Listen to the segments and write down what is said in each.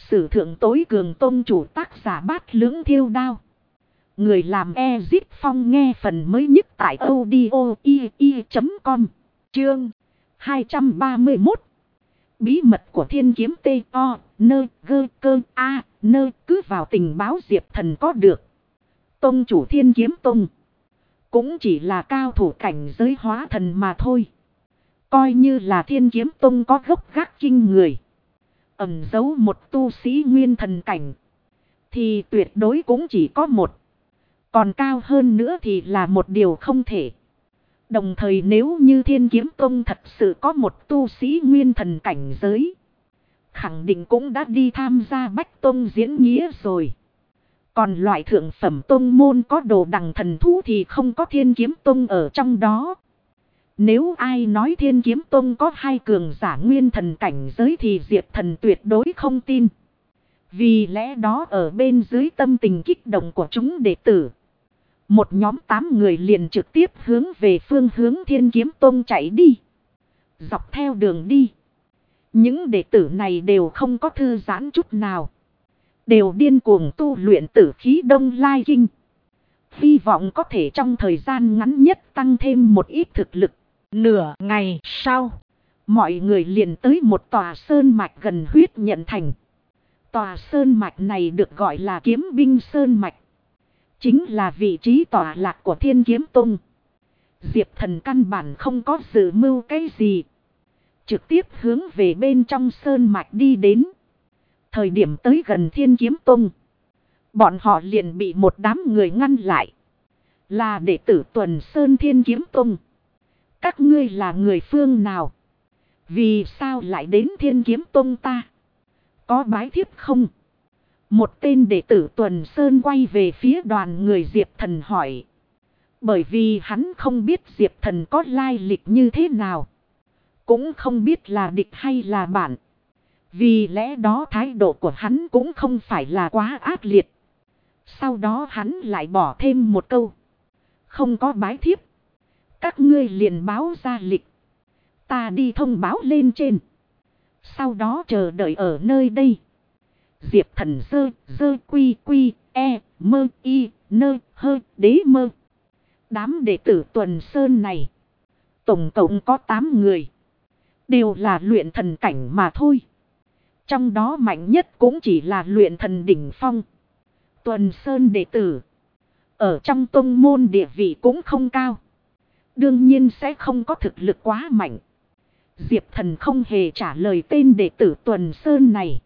sử thượng tối cường tông chủ tác giả Bát Lưỡng Thiêu Đao. Người làm Ezip Phong nghe phần mới nhất tại audio.com. Chương 231. Bí mật của thiên kiếm T.O.N.G.Cơ.A.N. Cứ vào tình báo Diệp Thần có được. Tông chủ thiên kiếm tông cũng chỉ là cao thủ cảnh giới hóa thần mà thôi. Coi như là thiên kiếm tông có gốc gác kinh người, ẩn giấu một tu sĩ nguyên thần cảnh, thì tuyệt đối cũng chỉ có một. Còn cao hơn nữa thì là một điều không thể. Đồng thời nếu như thiên kiếm tông thật sự có một tu sĩ nguyên thần cảnh giới, khẳng định cũng đã đi tham gia Bách Tông diễn nghĩa rồi. Còn loại thượng phẩm tông môn có đồ đằng thần thú thì không có thiên kiếm tông ở trong đó. Nếu ai nói thiên kiếm tông có hai cường giả nguyên thần cảnh giới thì Diệp Thần tuyệt đối không tin. Vì lẽ đó ở bên dưới tâm tình kích động của chúng đệ tử, một nhóm 8 người liền trực tiếp hướng về phương hướng thiên kiếm tông chạy đi. Dọc theo đường đi, những đệ tử này đều không có thư giãn chút nào, đều điên cuồng tu luyện tử khí Đông Lai Kinh, hy vọng có thể trong thời gian ngắn nhất tăng thêm một ít thực lực. Nửa ngày sau, mọi người liền tới một tòa sơn mạch gần Huyết Nhận Thành. Tòa sơn mạch này được gọi là Kiếm Binh Sơn Mạch, chính là vị trí tọa lạc của thiên kiếm tông. Diệp Thần căn bản không có dự mưu cái gì, trực tiếp hướng về bên trong sơn mạch đi đến. Thời điểm tới gần thiên kiếm tông, bọn họ liền bị một đám người ngăn lại. Là đệ tử Tuần Sơn Thiên Kiếm Tông. Các ngươi là người phương nào? Vì sao lại đến thiên kiếm tông ta? Có bái thiếp không? Một tên đệ tử Tuần Sơn quay về phía đoàn người Diệp Thần hỏi. Bởi vì hắn không biết Diệp Thần có lai lịch như thế nào, cũng không biết là địch hay là bạn. Vì lẽ đó thái độ của hắn cũng không phải là quá ác liệt. Sau đó hắn lại bỏ thêm một câu. Không có bái thiếp, các ngươi liền báo ra lịch, ta đi thông báo lên trên, sau đó chờ đợi ở nơi đây. Diệp Thần đế mơ. Đám đệ tử Tuần Sơn này tổng cộng có 8 người, đều là luyện thần cảnh mà thôi. Trong đó mạnh nhất cũng chỉ là luyện thần đỉnh phong. Tuần Sơn đệ tử ở trong tông môn địa vị cũng không cao, đương nhiên sẽ không có thực lực quá mạnh. Diệp Thần không hề trả lời tên đệ tử Tuần Sơn này,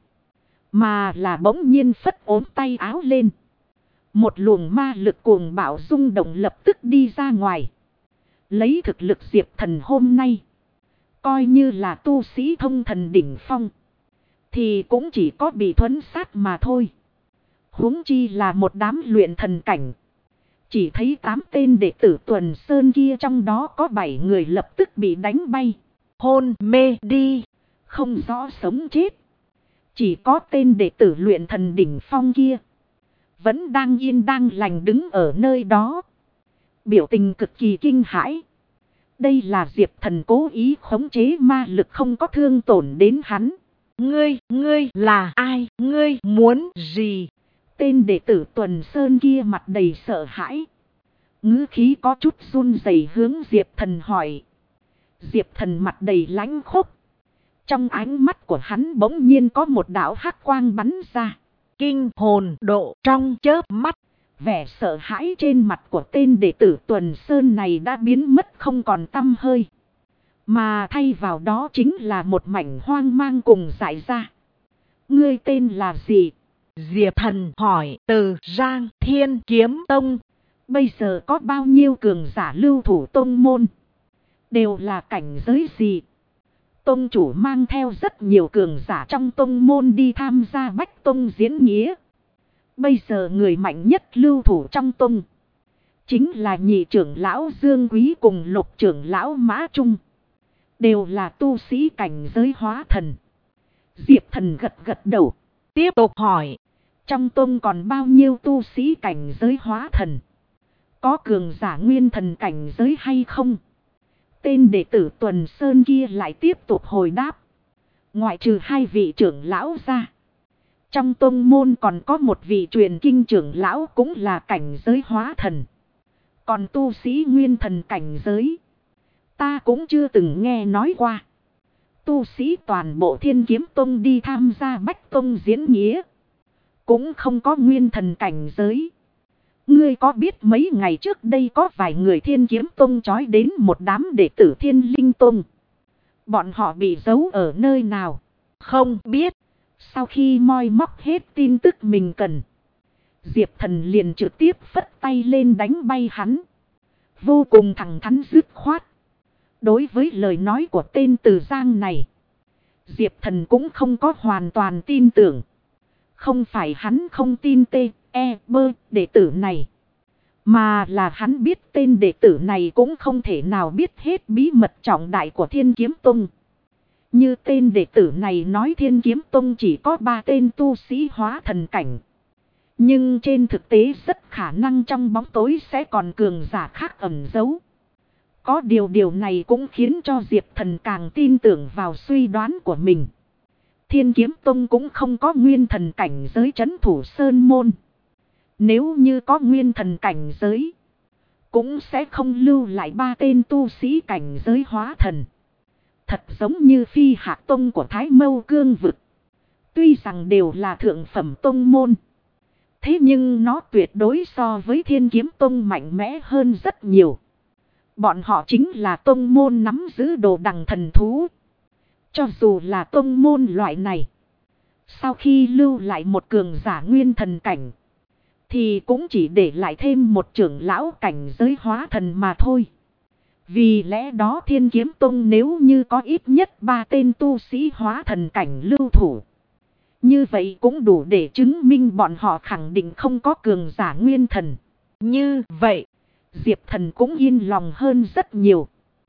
mà là bỗng nhiên phất ốm tay áo lên. Một luồng ma lực cuồng bạo rung động lập tức đi ra ngoài. Lấy thực lực Diệp Thần hôm nay, coi như là tu sĩ thông thần đỉnh phong, thì cũng chỉ có bị thuẫn sát mà thôi. Huống chi là một đám luyện thần cảnh. Chỉ thấy 8 tên đệ tử Tuần Sơn kia trong đó có 7 người lập tức bị đánh bay, hôn mê đi, không rõ sống chết. Chỉ có tên đệ tử luyện thần đỉnh phong kia vẫn đang yên đang lành đứng ở nơi đó, biểu tình cực kỳ kinh hãi. Đây là Diệp Thần cố ý khống chế ma lực không có thương tổn đến hắn. Ngươi là ai? Ngươi muốn gì? Tên đệ tử Tuần Sơn kia mặt đầy sợ hãi, ngữ khí có chút run rẩy hướng Diệp Thần hỏi. Diệp Thần mặt đầy lãnh khốc, trong ánh mắt của hắn bỗng nhiên có một đạo hắc quang bắn ra, kinh hồn độ trong chớp mắt. Vẻ sợ hãi trên mặt của tên đệ tử Tuần Sơn này đã biến mất không còn tăm hơi, mà thay vào đó chính là một mảnh hoang mang cùng dại ra. Ngươi tên là gì? Diệp Thần hỏi. Từ Giang Thiên Kiếm Tông. Bây giờ có bao nhiêu cường giả lưu thủ tông môn? Đều là cảnh giới gì? Tông chủ mang theo rất nhiều cường giả trong tông môn đi tham gia Bách Tông diễn nghĩa. Bây giờ người mạnh nhất lưu thủ trong tông chính là nhị trưởng lão Dương Quý cùng lục trưởng lão Mã Trung, đều là tu sĩ cảnh giới hóa thần. Diệp Thần gật gật đầu, tiếp tục hỏi. Trong tông còn bao nhiêu tu sĩ cảnh giới hóa thần? Có cường giả nguyên thần cảnh giới hay không? Tên đệ tử Tuần Sơn kia lại tiếp tục hồi đáp. Ngoại trừ 2 vị trưởng lão ra, Trong tông môn còn có một vị truyền kinh trưởng lão cũng là cảnh giới hóa thần. Còn tu sĩ nguyên thần cảnh giới, ta cũng chưa từng nghe nói qua. Tu sĩ toàn bộ Thiên Kiếm Tông đi tham gia Bách Tông diễn nghĩa, cũng không có nguyên thần cảnh giới. Ngươi có biết mấy ngày trước đây có vài người Thiên Kiếm Tông trói đến một đám đệ tử Thiên Linh Tông. Bọn họ bị giấu ở nơi nào? Không biết. Sau khi moi móc hết tin tức mình cần, Diệp Thần liền trực tiếp phất tay lên đánh bay hắn. Vô cùng thẳng thắn dứt khoát. Đối với lời nói của tên Từ Giang này, Diệp Thần cũng không có hoàn toàn tin tưởng. Không phải hắn không tin đệ tử này, mà là hắn biết tên đệ tử này cũng không thể nào biết hết bí mật trọng đại của Thiên Kiếm Tông. Như tên đệ tử này nói Thiên Kiếm Tông chỉ có 3 tên tu sĩ hóa thần cảnh. Nhưng trên thực tế rất khả năng trong bóng tối sẽ còn cường giả khác ẩn giấu. Có điều này cũng khiến cho Diệp Thần càng tin tưởng vào suy đoán của mình. Thiên Kiếm Tông cũng không có nguyên thần cảnh giới trấn thủ sơn môn. Nếu như có nguyên thần cảnh giới, cũng sẽ không lưu lại 3 tên tu sĩ cảnh giới hóa thần. Thật giống như Phi Hạc Tông của Thái Mâu Cương Vực. Tuy rằng đều là thượng phẩm tông môn, thế nhưng nó tuyệt đối so với Thiên Kiếm Tông mạnh mẽ hơn rất nhiều. Bọn họ chính là tông môn nắm giữ đồ đằng thần thú. Cho dù là tông môn loại này, sau khi lưu lại một cường giả nguyên thần cảnh, thì cũng chỉ để lại thêm một trưởng lão cảnh giới hóa thần mà thôi. Vì lẽ đó Thiên Kiếm Tông nếu như có ít nhất 3 tên tu sĩ hóa thần cảnh lưu thủ, như vậy cũng đủ để chứng minh bọn họ khẳng định không có cường giả nguyên thần. Như vậy, Diệp Thần cũng yên lòng hơn rất nhiều.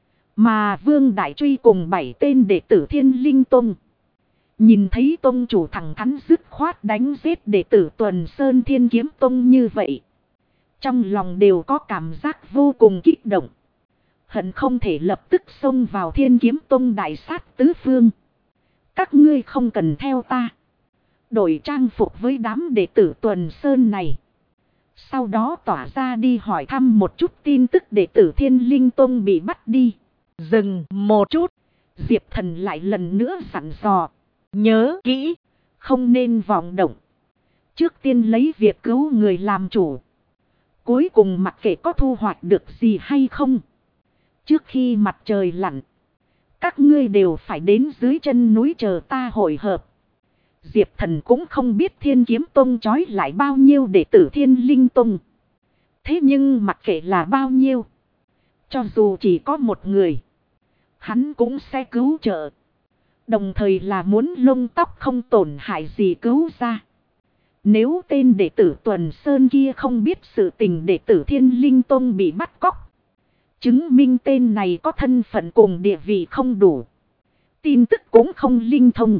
Mà Vương Đại Truy cùng 7 tên đệ tử Thiên Linh Tông, nhìn thấy tông chủ thẳng thắn dứt khoát đánh giết đệ tử Tuần Sơn Thiên Kiếm Tông như vậy, trong lòng đều có cảm giác vô cùng kích động. Hận không thể lập tức xông vào Thiên Kiếm Tông đại sát tứ phương. Các ngươi không cần theo ta, đổi trang phục với đám đệ tử Tuần Sơn này. Sau đó tỏa ra đi hỏi thăm một chút tin tức đệ tử Thiên Linh Tông bị bắt đi. Dừng một chút, Diệp Thần lại lần nữa dặn dò. Nhớ kỹ, không nên vọng động. Trước tiên lấy việc cứu người làm chủ. Cuối cùng mặc kệ có thu hoạch được gì hay không, trước khi mặt trời lặn, các ngươi đều phải đến dưới chân núi chờ ta hội hợp. Diệp Thần cũng không biết Thiên Kiếm Tông trói lại bao nhiêu đệ tử Thiên Linh Tông. Thế nhưng mặc kệ là bao nhiêu, cho dù chỉ có một người, hắn cũng sẽ cứu trợ. Đồng thời là muốn lông tóc không tổn hại gì cứu ra. Nếu tên đệ tử Tuần Sơn kia không biết sự tình đệ tử Thiên Linh Tông bị bắt cóc, chứng minh tên này có thân phận cùng địa vị không đủ, tin tức cũng không linh thông.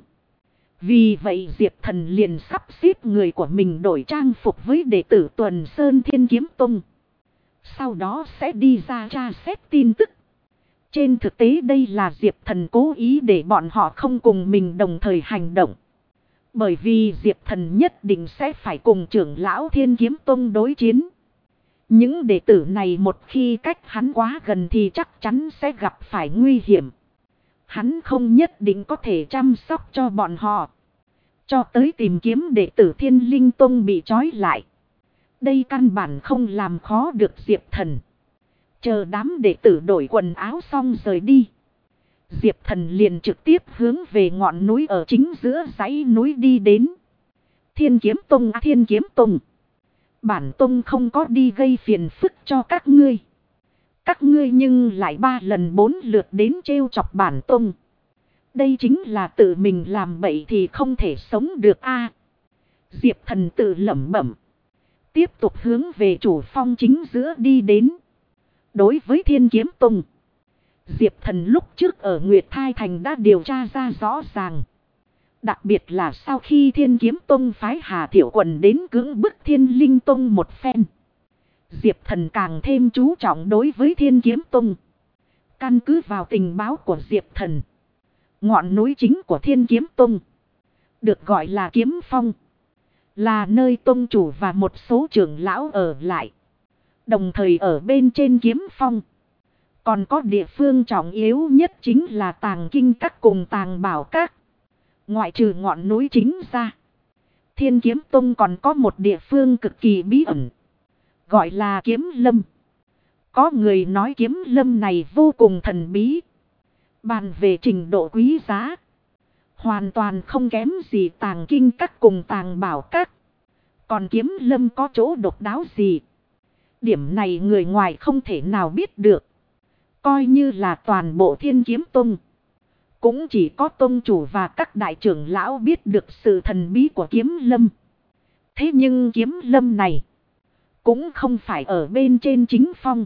Vì vậy Diệp Thần liền sắp xếp người của mình đổi trang phục với đệ tử Tuần Sơn Thiên Kiếm Tông. Sau đó sẽ đi ra tra xét tin tức. Trên thực tế đây là Diệp Thần cố ý để bọn họ không cùng mình đồng thời hành động. Bởi vì Diệp Thần nhất định sẽ phải cùng trưởng lão Thiên Kiếm Tông đối chiến. Những đệ tử này một khi cách hắn quá gần thì chắc chắn sẽ gặp phải nguy hiểm. Hắn không nhất định có thể chăm sóc cho bọn họ, cho tới tìm kiếm đệ tử Thiên Linh Tông bị trói lại. Đây căn bản không làm khó được Diệp Thần. Chờ đám đệ tử đổi quần áo xong rời đi, Diệp Thần liền trực tiếp hướng về ngọn núi ở chính giữa dãy núi đi đến. Thiên Kiếm Tông Thiên Kiếm Tông, bản tông không có đi gây phiền phức cho các ngươi. Các ngươi nhưng lại 3 lần 4 lượt đến trêu chọc bản tông. Đây chính là tự mình làm bậy thì không thể sống được a. Diệp Thần tự lẩm bẩm, tiếp tục hướng về chủ phong chính giữa đi đến. Đối với Thiên Kiếm Tông, Diệp Thần lúc trước ở Nguyệt Thai Thành đã điều tra ra rõ ràng. Đặc biệt là sau khi Thiên Kiếm Tông phái Hà Thiểu Quần đến cưỡng bức Thiên Linh Tông một phen, Diệp Thần càng thêm chú trọng đối với Thiên Kiếm Tông. Căn cứ vào tình báo của Diệp Thần, ngọn núi chính của Thiên Kiếm Tông được gọi là Kiếm Phong. Là nơi tông chủ và một số trưởng lão ở lại. Đồng thời ở bên trên kiếm phong. Còn có địa phương trọng yếu nhất chính là tàng kinh các cùng tàng bảo các. Ngoại trừ ngọn núi chính ra. Thiên Kiếm Tông còn có một địa phương cực kỳ bí ẩn. Gọi là Kiếm Lâm. Có người nói Kiếm Lâm này vô cùng thần bí. Bàn về trình độ quý giá. Hoàn toàn không kém gì tàng kinh các cùng tàng bảo các. Còn Kiếm Lâm có chỗ độc đáo gì? Điểm này người ngoài không thể nào biết được. Coi như là toàn bộ Thiên Kiếm Tông. Cũng chỉ có tông chủ và các đại trưởng lão biết được sự thần bí của Kiếm Lâm. Thế nhưng Kiếm Lâm này cũng không phải ở bên trên chính phong.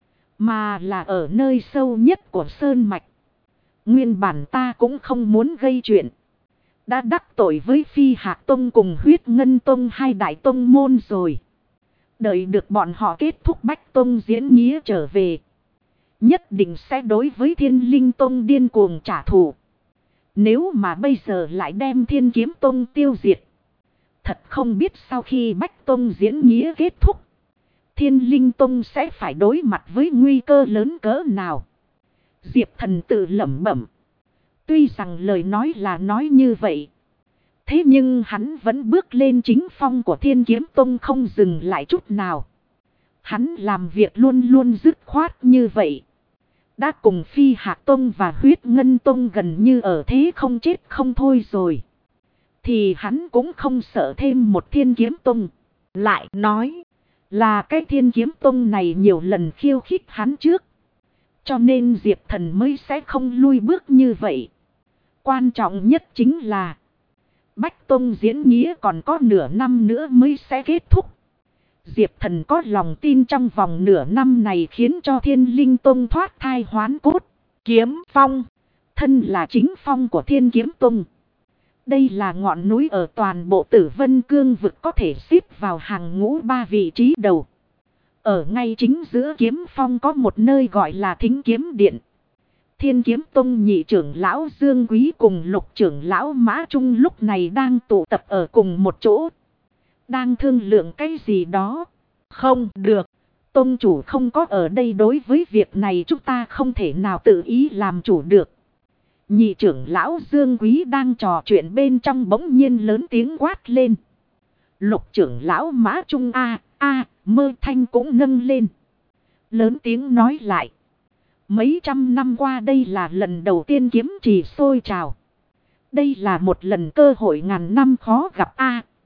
Mà là ở nơi sâu nhất của Sơn Mạch. Nguyên bản ta cũng không muốn gây chuyện. Đã đắc tội với Phi Hạc Tông cùng Huyết Ngân Tông hai đại tông môn rồi. Đợi được bọn họ kết thúc Bách Tông diễn nghĩa trở về. Nhất định sẽ đối với Thiên Linh Tông điên cuồng trả thù. Nếu mà bây giờ lại đem Thiên Kiếm Tông tiêu diệt. Thật không biết sau khi Bách Tông diễn nghĩa kết thúc. Thiên Linh Tông sẽ phải đối mặt với nguy cơ lớn cỡ nào. Diệp Thần tự lẩm bẩm. Tuy rằng lời nói là nói như vậy. Thế nhưng hắn vẫn bước lên chính phong của Thiên Kiếm Tông không dừng lại chút nào. Hắn làm việc luôn luôn dứt khoát như vậy. Đã cùng Phi Hạc Tông và Huyết Ngân Tông gần như ở thế không chết không thôi rồi. Thì hắn cũng không sợ thêm một Thiên Kiếm Tông. Lại nói là cái Thiên Kiếm Tông này nhiều lần khiêu khích hắn trước. Cho nên Diệp Thần mới sẽ không lui bước như vậy. Quan trọng nhất chính là Bách Tông diễn nghĩa còn có nửa năm nữa mới sẽ kết thúc. Diệp Thần có lòng tin trong vòng nửa năm này khiến cho Thiên Linh Tông thoát thai hoán cốt. Kiếm Phong, thân là chính phong của Thiên Kiếm Tông. Đây là ngọn núi ở toàn bộ Tử Vân Cương vực có thể xếp vào hàng ngũ 3 vị trí đầu. Ở ngay chính giữa kiếm phong có một nơi gọi là Thính Kiếm Điện. Thiên Kiếm Tông nhị trưởng lão Dương Quý cùng lục trưởng lão Mã Trung lúc này đang tụ tập ở cùng một chỗ. Đang thương lượng cái gì đó. Không được. Tông chủ không có ở đây, đối với việc này chúng ta không thể nào tự ý làm chủ được. Nhị trưởng lão Dương Quý đang trò chuyện bên trong bỗng nhiên lớn tiếng quát lên. Lục trưởng lão Mã Trung mơ thanh cũng nâng lên. Lớn tiếng nói lại. Mấy trăm năm qua đây là lần đầu tiên kiếm trì sôi trào. Đây là một lần cơ hội ngàn năm khó gặp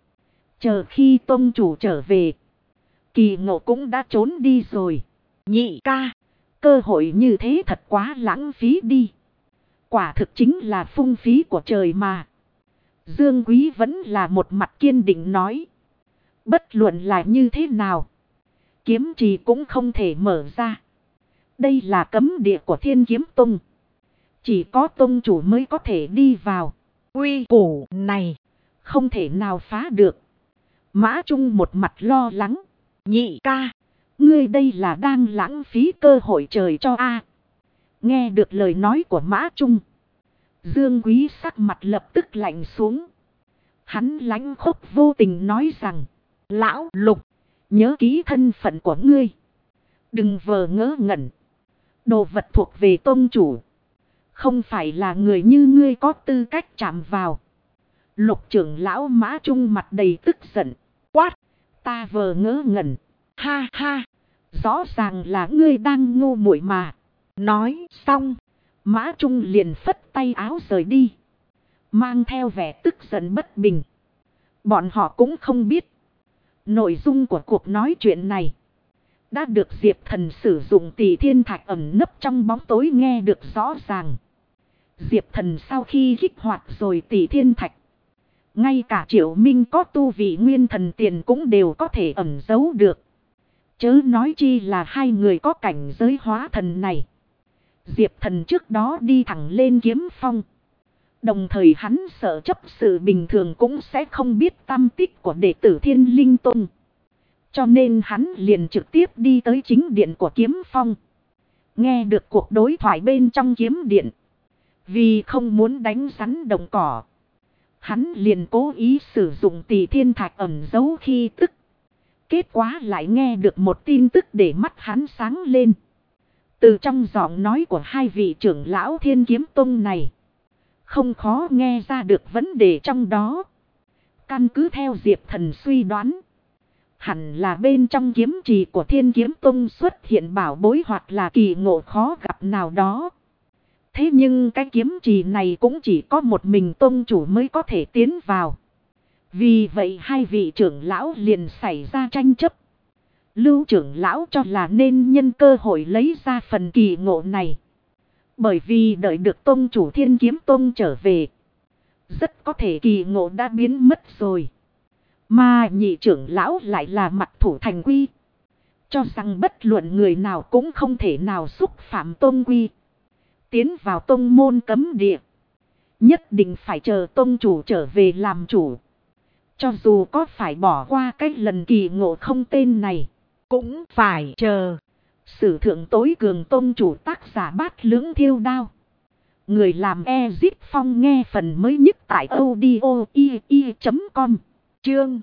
Chờ khi tông chủ trở về. Kỳ Ngộ cũng đã trốn đi rồi. Nhị ca. Cơ hội như thế thật quá lãng phí đi. Quả thực chính là phung phí của trời mà. Dương Quý vẫn là một mặt kiên định nói. Bất luận là như thế nào. Kiếm trì cũng không thể mở ra. Đây là cấm địa của Thiên Kiếm Tông. Chỉ có tông chủ mới có thể đi vào. Quy củ này không thể nào phá được. Mã Trung một mặt lo lắng. Nhị ca. Ngươi đây là đang lãng phí cơ hội trời cho Nghe được lời nói của Mã Trung. Dương Quý sắc mặt lập tức lạnh xuống. Hắn lãnh khốc vô tình nói rằng. Lão Lục. Nhớ kỹ thân phận của ngươi. Đừng vờ ngớ ngẩn. Đồ vật thuộc về tông chủ. Không phải là người như ngươi có tư cách chạm vào. Lục trưởng lão Mã Trung mặt đầy tức giận. Quát. Ta vờ ngớ ngẩn. Ha ha. Rõ ràng là ngươi đang ngu muội mà. Nói xong. Mã Trung liền phất tay áo rời đi. Mang theo vẻ tức giận bất bình. Bọn họ cũng không biết. Nội dung của cuộc nói chuyện này. Đã được Diệp Thần sử dụng Tỷ Thiên Thạch ẩn nấp trong bóng tối nghe được rõ ràng. Diệp Thần sau khi kích hoạt rồi Tỷ Thiên Thạch. Ngay cả Triệu Minh có tu vị nguyên thần tiền cũng đều có thể ẩn giấu được. Chớ nói chi là hai người có cảnh giới hóa thần này. Diệp Thần trước đó đi thẳng lên kiếm phong. Đồng thời hắn sợ chấp sự bình thường cũng sẽ không biết tăm tích của đệ tử Thiên Linh Tông. Cho nên hắn liền trực tiếp đi tới chính điện của kiếm phong. Nghe được cuộc đối thoại bên trong kiếm điện. Vì không muốn đánh rắn động cỏ. Hắn liền cố ý sử dụng Tỳ Thiên Thạch ẩn giấu khí tức. Kết quả lại nghe được một tin tức để mắt hắn sáng lên. Từ trong giọng nói của hai vị trưởng lão Thiên Kiếm Tông này, không khó nghe ra được vấn đề trong đó. Căn cứ theo Diệp Thần suy đoán, hẳn là bên trong kiếm trì của Thiên Kiếm Tông xuất hiện bảo bối hoặc là kỳ ngộ khó gặp nào đó. Thế nhưng cái kiếm trì này cũng chỉ có một mình tông chủ mới có thể tiến vào. Vì vậy hai vị trưởng lão liền xảy ra tranh chấp. Lưu trưởng lão cho là nên nhân cơ hội lấy ra phần kỳ ngộ này. Bởi vì đợi được tông chủ Thiên Kiếm Tông trở về, rất có thể kỳ ngộ đã biến mất rồi. Mà nhị trưởng lão lại là mặt thủ thành quy, cho rằng bất luận người nào cũng không thể nào xúc phạm tông quy, tiến vào tông môn cấm địa. Nhất định phải chờ tông chủ trở về làm chủ. Cho dù có phải bỏ qua cái lần kỳ ngộ không tên này, cũng phải chờ. Sử thượng tối cường tông chủ tác giả Bát Lưỡng Thiêu Đao. Người làm Ezip Phong nghe phần mới nhất tại audio.com. Chương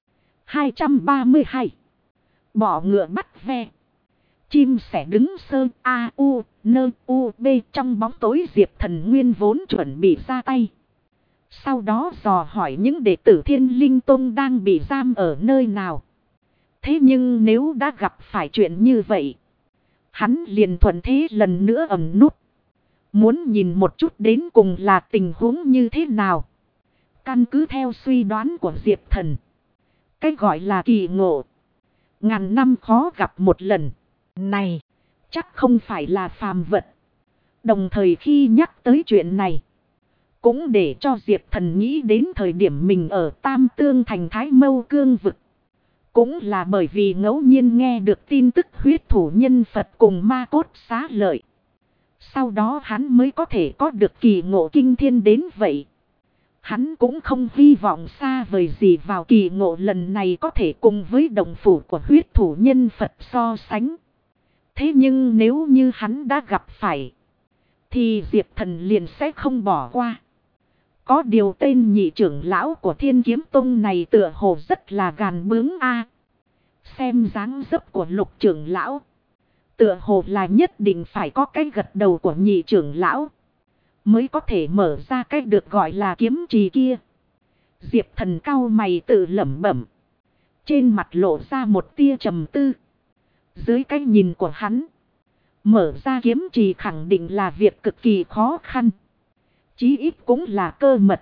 232. Bỏ ngựa bắt ve. Chim sẻ đứng sơ a u nơ u b trong bóng tối. Diệp Thần nguyên vốn chuẩn bị ra tay. Sau đó dò hỏi những đệ tử Thiên Linh Tông đang bị giam ở nơi nào. Thế nhưng nếu đã gặp phải chuyện như vậy, hắn liền thuận thế lần nữa ẩn nút. Muốn nhìn một chút đến cùng là tình huống như thế nào. Căn cứ theo suy đoán của Diệp Thần, cái gọi là kỳ ngộ, ngàn năm khó gặp một lần này, chắc không phải là phàm vật. Đồng thời khi nhắc tới chuyện này, cũng để cho Diệp Thần nghĩ đến thời điểm mình ở Tam Tương Thành Thái Mâu Cương Vực. Cũng là bởi vì ngẫu nhiên nghe được tin tức huyết thủ nhân Phật cùng ma cốt xá lợi. Sau đó hắn mới có thể có được kỳ ngộ kinh thiên đến vậy. Hắn cũng không hy vọng xa vời gì vào kỳ ngộ lần này có thể cùng với đồng phủ của huyết thủ nhân Phật so sánh. Thế nhưng nếu như hắn đã gặp phải, thì Diệp Thần liền sẽ không bỏ qua. Có điều tên nhị trưởng lão của Thiên Kiếm Tông này tựa hồ rất là gàn bướng a. Xem dáng dấp của lục trưởng lão, tựa hồ là nhất định phải có cái gật đầu của nhị trưởng lão mới có thể mở ra cái được gọi là kiếm trì kia. Diệp Thần cau mày tự lẩm bẩm, trên mặt lộ ra một tia trầm tư. Dưới cái nhìn của hắn, mở ra kiếm trì khẳng định là việc cực kỳ khó khăn. Chí ít cũng là cơ mật.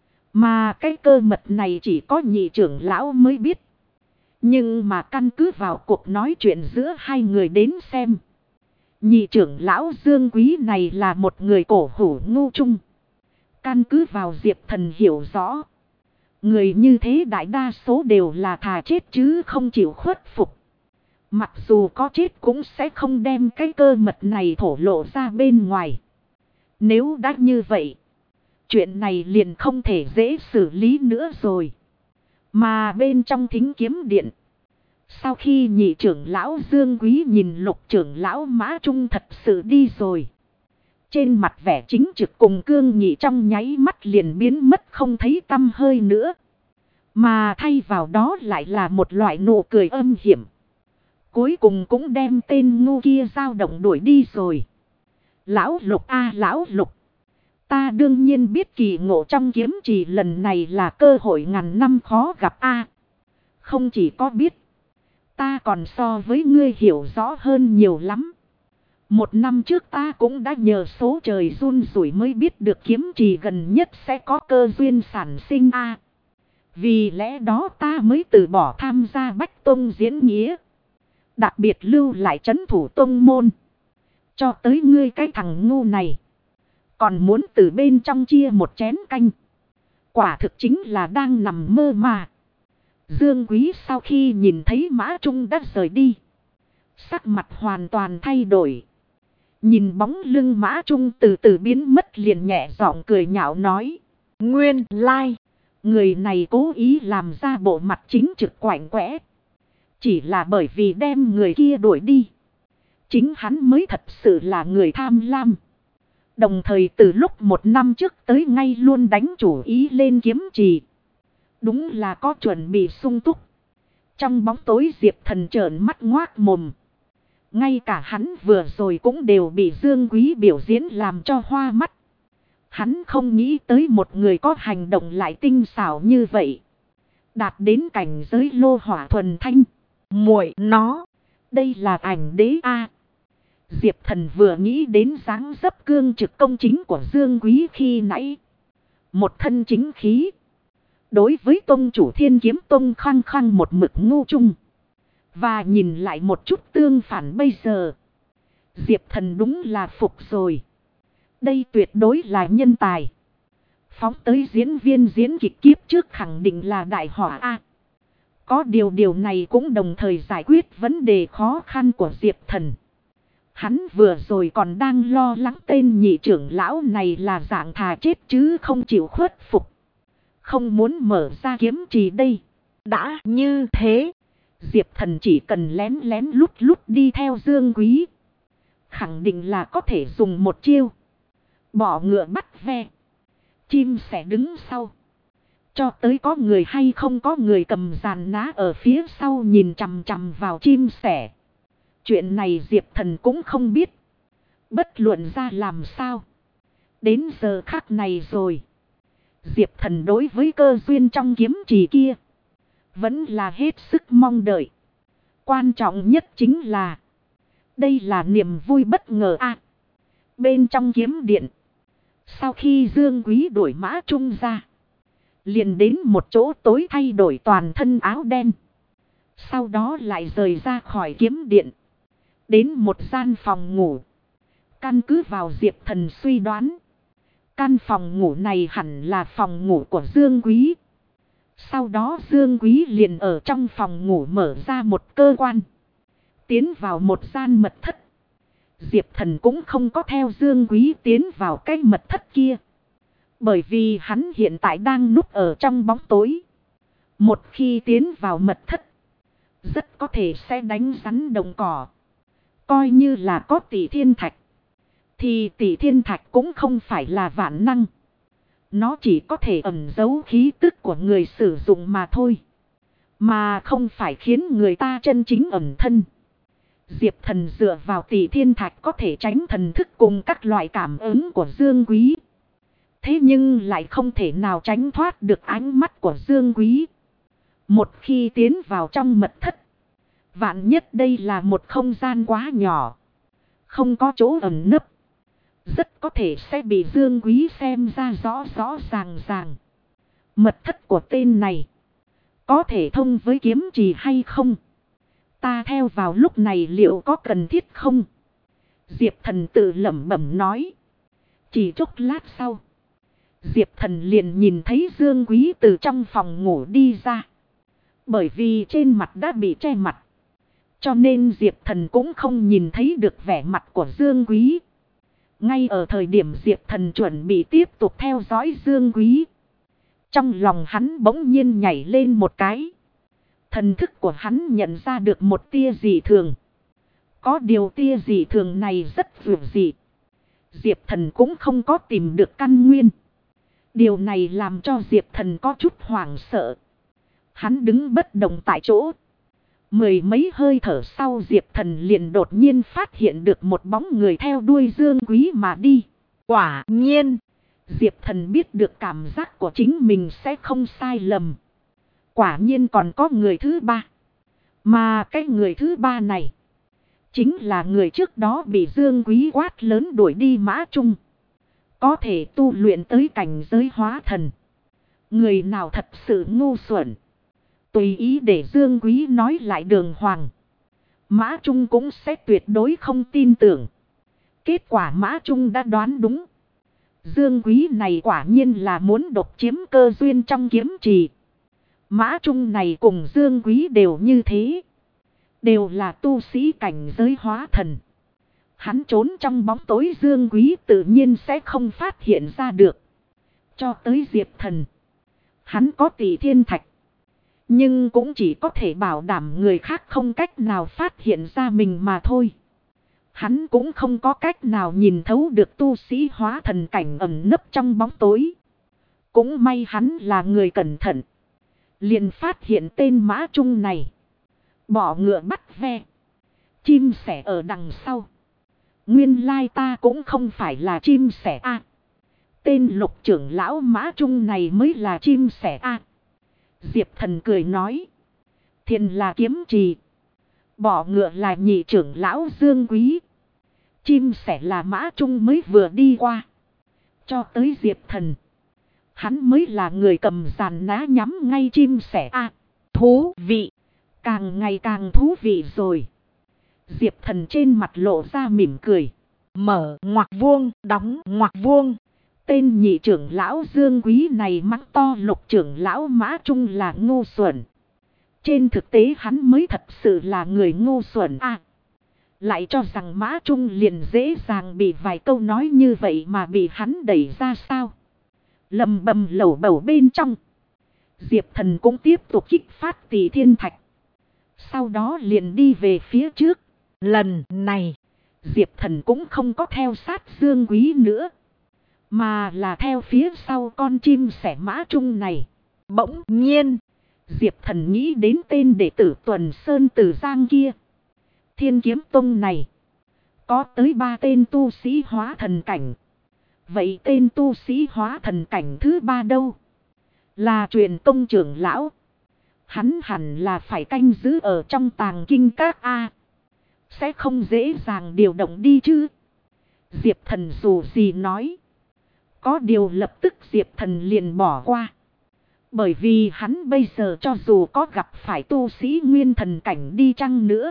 Mà cái cơ mật này chỉ có nhị trưởng lão mới biết. Nhưng mà căn cứ vào cuộc nói chuyện giữa hai người đến xem, nhị trưởng lão Dương Quý này là một người cổ hủ ngu trung. Căn cứ vào Diệp Thần hiểu rõ, người như thế đại đa số đều là thà chết chứ không chịu khuất phục. Mặc dù có chết cũng sẽ không đem cái cơ mật này thổ lộ ra bên ngoài. Nếu đã như vậy, chuyện này liền không thể dễ xử lý nữa rồi. Mà bên trong Thính Kiếm Điện, sau khi nhị trưởng lão Dương Quý nhìn lục trưởng lão Mã Trung thật sự đi rồi, trên mặt vẻ chính trực cùng cương nghị trong nháy mắt liền biến mất không thấy tăm hơi nữa. Mà thay vào đó lại là một loại nụ cười âm hiểm. Cuối cùng cũng đem tên ngu kia dao động đuổi đi rồi. Lão Lục a lão Lục, ta đương nhiên biết kỳ ngộ trong kiếm trì lần này là cơ hội ngàn năm khó gặp a. Không chỉ có biết, ta còn so với ngươi hiểu rõ hơn nhiều lắm. Một năm trước ta cũng đã nhờ số trời run rủi mới biết được kiếm trì gần nhất sẽ có cơ duyên sản sinh a. Vì lẽ đó ta mới từ bỏ tham gia Bách Tông diễn nghĩa, đặc biệt lưu lại trấn thủ tông môn. Cho tới ngươi cái thằng ngu này, còn muốn từ bên trong chia một chén canh. Quả thực chính là đang nằm mơ mà. Dương Quý sau khi nhìn thấy Mã Trung đã rời đi, sắc mặt hoàn toàn thay đổi. Nhìn bóng lưng Mã Trung từ từ biến mất liền nhẹ giọng cười nhạo nói. Nguyên lai, người này cố ý làm ra bộ mặt chính trực quạnh quẽ. Chỉ là bởi vì đem người kia đuổi đi, chính hắn mới thật sự là người tham lam. Đồng thời từ lúc 1 năm trước tới ngay luôn đánh chủ ý lên kiếm trì. Đúng là có chuẩn bị sung túc. Trong bóng tối Diệp Thần trợn mắt ngoác mồm. Ngay cả hắn vừa rồi cũng đều bị Dương Quý biểu diễn làm cho hoa mắt. Hắn không nghĩ tới một người có hành động lại tinh xảo như vậy. Đạt đến cảnh giới lô hỏa thuần thanh. Muội nó. Đây là ảnh đế a. Diệp Thần vừa nghĩ đến dáng dấp cương trực công chính của Dương Quý khi nãy. Một thân chính khí. Đối với tông chủ Thiên Kiếm Tông khăng khăng một mực ngu trung. Và nhìn lại một chút tương phản bây giờ. Diệp Thần đúng là phục rồi. Đây tuyệt đối là nhân tài. Phóng tới diễn viên diễn kịch kiếp trước khẳng định là đại họa A. Có điều này cũng đồng thời giải quyết vấn đề khó khăn của Diệp Thần. Hắn vừa rồi còn đang lo lắng tên nhị trưởng lão này là dạng thà chết chứ không chịu khuất phục. Không muốn mở ra kiếm trì đây. Đã như thế, Diệp Thần chỉ cần lén lén lút lút đi theo Dương Quý. Khẳng định là có thể dùng một chiêu. Bỏ ngựa bắt ve. Chim sẻ đứng sau. Cho tới có người hay không có người cầm giàn ná ở phía sau nhìn chằm chằm vào chim sẻ. Chuyện này Diệp Thần cũng không biết. Bất luận ra làm sao. Đến giờ khắc này rồi. Diệp Thần đối với cơ duyên trong kiếm trì kia. Vẫn là hết sức mong đợi. Quan trọng nhất chính là. Đây là niềm vui bất ngờ a. Bên trong kiếm điện. Sau khi Dương Quý đuổi Mã Trung ra. Liền đến một chỗ tối thay đổi toàn thân áo đen. Sau đó lại rời ra khỏi kiếm điện. Đến một gian phòng ngủ. Căn cứ vào Diệp Thần suy đoán. Căn phòng ngủ này hẳn là phòng ngủ của Dương Quý. Sau đó Dương Quý liền ở trong phòng ngủ mở ra một cơ quan. Tiến vào một gian mật thất. Diệp Thần cũng không có theo Dương Quý tiến vào cái mật thất kia. Bởi vì hắn hiện tại đang núp ở trong bóng tối. Một khi tiến vào mật thất. Rất có thể sẽ đánh rắn đồng cỏ. Coi như là có Tỷ Thiên Thạch. Thì Tỷ Thiên Thạch cũng không phải là vạn năng. Nó chỉ có thể ẩn giấu khí tức của người sử dụng mà thôi. Mà không phải khiến người ta chân chính ẩn thân. Diệp Thần dựa vào Tỷ Thiên Thạch có thể tránh thần thức cùng các loại cảm ứng của Dương Quý. Thế nhưng lại không thể nào tránh thoát được ánh mắt của Dương Quý. Một khi tiến vào trong mật thất. Vạn nhất đây là một không gian quá nhỏ. Không có chỗ ẩn nấp. Rất có thể sẽ bị Dương Quý xem ra rõ rõ ràng. Mật thất của tên này. Có thể thông với kiếm trì hay không? Ta theo vào lúc này liệu có cần thiết không? Diệp Thần tự lẩm bẩm nói. Chỉ chốc lát sau. Diệp Thần liền nhìn thấy Dương Quý từ trong phòng ngủ đi ra. Bởi vì trên mặt đã bị che mặt. Cho nên Diệp Thần cũng không nhìn thấy được vẻ mặt của Dương Quý. Ngay ở thời điểm Diệp Thần chuẩn bị tiếp tục theo dõi Dương Quý. Trong lòng hắn bỗng nhiên nhảy lên một cái. Thần thức của hắn nhận ra được một tia dị thường. Có điều tia dị thường này rất vượt dị. Diệp Thần cũng không có tìm được căn nguyên. Điều này làm cho Diệp Thần có chút hoảng sợ. Hắn đứng bất động tại chỗ. Mười mấy hơi thở sau Diệp Thần liền đột nhiên phát hiện được một bóng người theo đuôi Dương Quý mà đi. Quả nhiên, Diệp Thần biết được cảm giác của chính mình sẽ không sai lầm. Quả nhiên còn có người thứ ba. Mà cái người thứ ba này, chính là người trước đó bị Dương Quý quát lớn đuổi đi Mã Trung. Có thể tu luyện tới cảnh giới hóa thần. Người nào thật sự ngu xuẩn. Tùy ý để Dương Quý nói lại đường hoàng. Mã Trung cũng sẽ tuyệt đối không tin tưởng. Kết quả Mã Trung đã đoán đúng. Dương Quý này quả nhiên là muốn độc chiếm cơ duyên trong kiếm trì. Mã Trung này cùng Dương Quý đều như thế. Đều là tu sĩ cảnh giới hóa thần. Hắn trốn trong bóng tối Dương Quý tự nhiên sẽ không phát hiện ra được. Cho tới Diệp Thần. Hắn có Tỷ Thiên Thạch. Nhưng cũng chỉ có thể bảo đảm người khác không cách nào phát hiện ra mình mà thôi. Hắn cũng không có cách nào nhìn thấu được tu sĩ hóa thần cảnh ẩn nấp trong bóng tối. Cũng may hắn là người cẩn thận. Liền phát hiện tên Mã Trung này. Bỏ ngựa bắt ve. Chim sẻ ở đằng sau. Nguyên lai ta cũng không phải là chim sẻ a. Tên Lục trưởng lão Mã Trung này mới là chim sẻ a. Diệp Thần cười nói. Thiền là kiếm trì. Bỏ ngựa là nhị trưởng lão Dương Quý. Chim sẻ là Mã Trung mới vừa đi qua. Cho tới Diệp Thần. Hắn mới là người cầm giàn ná nhắm ngay chim sẻ a. Thú vị. Càng ngày càng thú vị rồi. Diệp Thần trên mặt lộ ra mỉm cười. Mở ngoặc vuông, đóng ngoặc vuông. Tên nhị trưởng lão Dương Quý này mắng to Lục trưởng lão Mã Trung là ngu xuẩn. Trên thực tế hắn mới thật sự là người ngu xuẩn a. Lại cho rằng Mã Trung liền dễ dàng bị vài câu nói như vậy mà bị hắn đẩy ra sao. Lầm bầm lẩu bẩu bên trong. Diệp Thần cũng tiếp tục kích phát Tỷ Thiên Thạch. Sau đó liền đi về phía trước. Lần này, Diệp Thần cũng không có theo sát Dương Quý nữa. Mà là theo phía sau con chim sẻ Mã Trung này. Bỗng nhiên, Diệp Thần nghĩ đến tên đệ tử Tuần Sơn Tử Giang kia. Thiên Kiếm Tông này, có tới 3 tên tu sĩ hóa thần cảnh. Vậy tên tu sĩ hóa thần cảnh thứ 3 đâu? Là Truyền Tông trưởng lão. Hắn hẳn là phải canh giữ ở trong tàng kinh các A. Sẽ không dễ dàng điều động đi chứ. Diệp Thần dù gì nói. Có điều lập tức Diệp Thần liền bỏ qua. Bởi vì hắn bây giờ cho dù có gặp phải tu sĩ nguyên thần cảnh đi chăng nữa.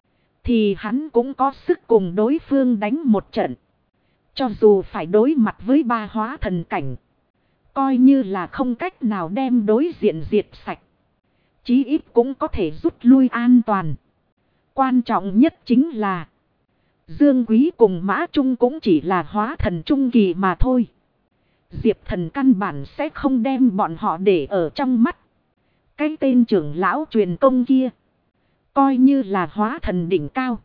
Thì hắn cũng có sức cùng đối phương đánh một trận. Cho dù phải đối mặt với 3 hóa thần cảnh. Coi như là không cách nào đem đối diện diệt sạch. Chí ít cũng có thể rút lui an toàn. Quan trọng nhất chính là Dương Quý cùng Mã Trung cũng chỉ là hóa thần trung kỳ mà thôi. Diệp Thần căn bản sẽ không đem bọn họ để ở trong mắt. Cái tên trưởng lão Truyền Công kia, coi như là hóa thần đỉnh cao,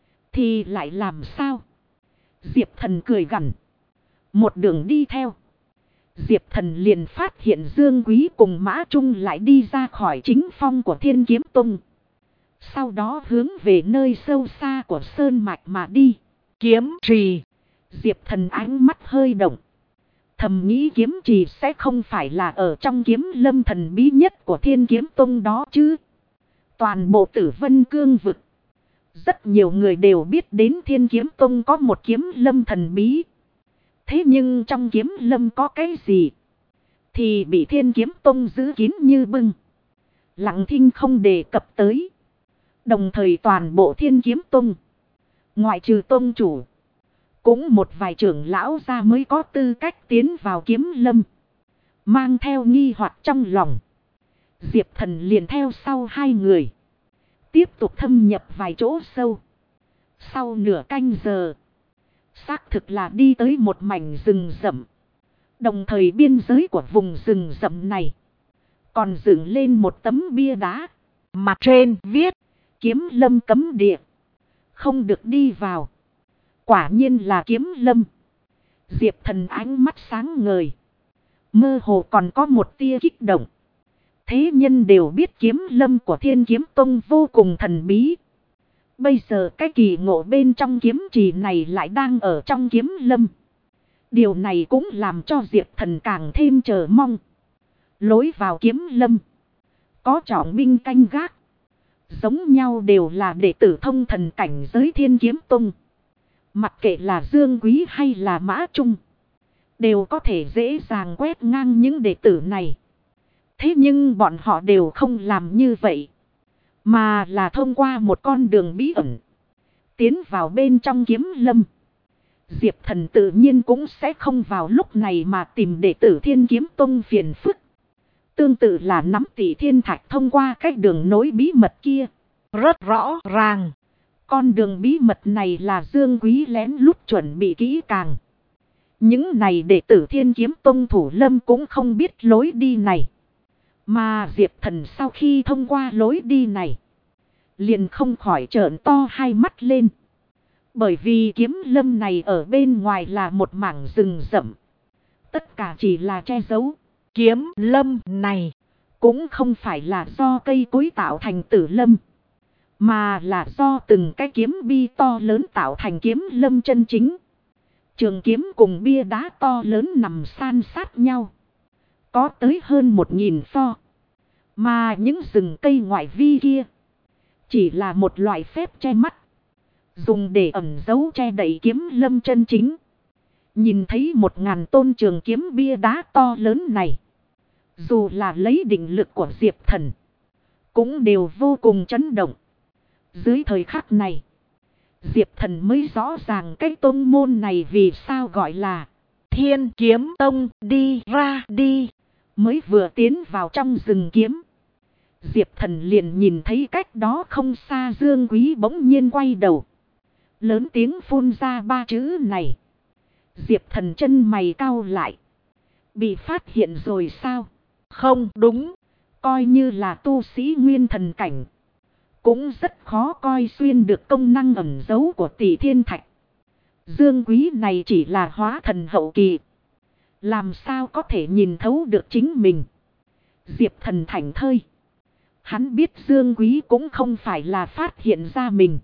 thì lại làm sao? Diệp Thần cười gằn. Một đường đi theo, Diệp Thần liền phát hiện Dương Quý cùng Mã Trung lại đi ra khỏi chính phong của Thiên Kiếm Tông. Sau đó hướng về nơi sâu xa của Sơn Mạch mà đi. Kiếm trì. Diệp Thần ánh mắt hơi động. Thầm nghĩ kiếm trì sẽ không phải là ở trong kiếm lâm thần bí nhất của Thiên Kiếm Tông đó chứ. Toàn bộ Tử Vân Cương vực, rất nhiều người đều biết đến Thiên Kiếm Tông có một kiếm lâm thần bí. Thế nhưng trong kiếm lâm có cái gì thì bị Thiên Kiếm Tông giữ kín như bưng, lặng thinh không đề cập tới. Đồng thời toàn bộ Thiên Kiếm Tông, ngoại trừ tông chủ, cũng một vài trưởng lão gia mới có tư cách tiến vào kiếm lâm. Mang theo nghi hoặc trong lòng, Diệp Thần liền theo sau 2 người, tiếp tục thâm nhập vài chỗ sâu. Sau nửa canh giờ, xác thực là đi tới một mảnh rừng rậm. Đồng thời biên giới của vùng rừng rậm này còn dựng lên một tấm bia đá, mặt trên viết kiếm lâm cấm địa, không được đi vào. Quả nhiên là kiếm lâm. Diệp Thần ánh mắt sáng ngời, mơ hồ còn có một tia kích động. Thế nhân đều biết kiếm lâm của Thiên Kiếm Tông vô cùng thần bí. Bây giờ cái kỳ ngộ bên trong kiếm trì này lại đang ở trong kiếm lâm. Điều này cũng làm cho Diệp Thần càng thêm chờ mong. Lối vào kiếm lâm có trọng binh canh gác, giống nhau đều là đệ tử thông thần cảnh giới Thiên Kiếm Tông. Mặc kệ là Dương Quý hay là Mã Trung, đều có thể dễ dàng quét ngang những đệ tử này. Thế nhưng bọn họ đều không làm như vậy, mà là thông qua một con đường bí ẩn tiến vào bên trong kiếm lâm. Diệp Thần tự nhiên cũng sẽ không vào lúc này mà tìm đệ tử Thiên Kiếm Tông phiền phức. Tương tự là nắm Tỷ Thiên Thạch thông qua cái đường nối bí mật kia. Rất rõ ràng, con đường bí mật này là Dương Quý lén lút chuẩn bị kỹ càng. Những này đệ tử Thiên Kiếm Tông thủ lâm cũng không biết lối đi này. Mà Diệp Thần sau khi thông qua lối đi này, liền không khỏi trợn to hai mắt lên. Bởi vì kiếm lâm này ở bên ngoài là một mảng rừng rậm. Tất cả chỉ là che giấu. Kiếm lâm này cũng không phải là do cây cối tạo thành tử lâm, mà là do từng cái kiếm bi to lớn tạo thành kiếm lâm chân chính. Trường kiếm cùng bia đá to lớn nằm san sát nhau. Có tới hơn 1000 pho. Mà những rừng cây ngoại vi kia chỉ là một loại phép che mắt, dùng để ẩn giấu che đậy kiếm lâm chân chính. Nhìn thấy 1000 tôn trường kiếm bia đá to lớn này, dù là lấy định lực của Diệp Thần, cũng đều vô cùng chấn động. Dưới thời khắc này, Diệp Thần mới rõ ràng cái tông môn này vì sao gọi là Thiên Kiếm Tông. Đi ra đi. Mới vừa tiến vào trong rừng kiếm, Diệp Thần liền nhìn thấy cách đó không xa Dương Quý bỗng nhiên quay đầu, lớn tiếng phun ra 3 chữ này. Diệp Thần chân mày cau lại. Bị phát hiện rồi sao? Không đúng. Coi như là tu sĩ nguyên thần cảnh, cũng rất khó coi xuyên được công năng ẩn giấu của Tỷ Thiên Thạch. Dương Quý này chỉ là hóa thần hậu kỳ, làm sao có thể nhìn thấu được chính mình? Diệp Thần thảnh thơi. Hắn biết Dương Quý cũng không phải là phát hiện ra mình,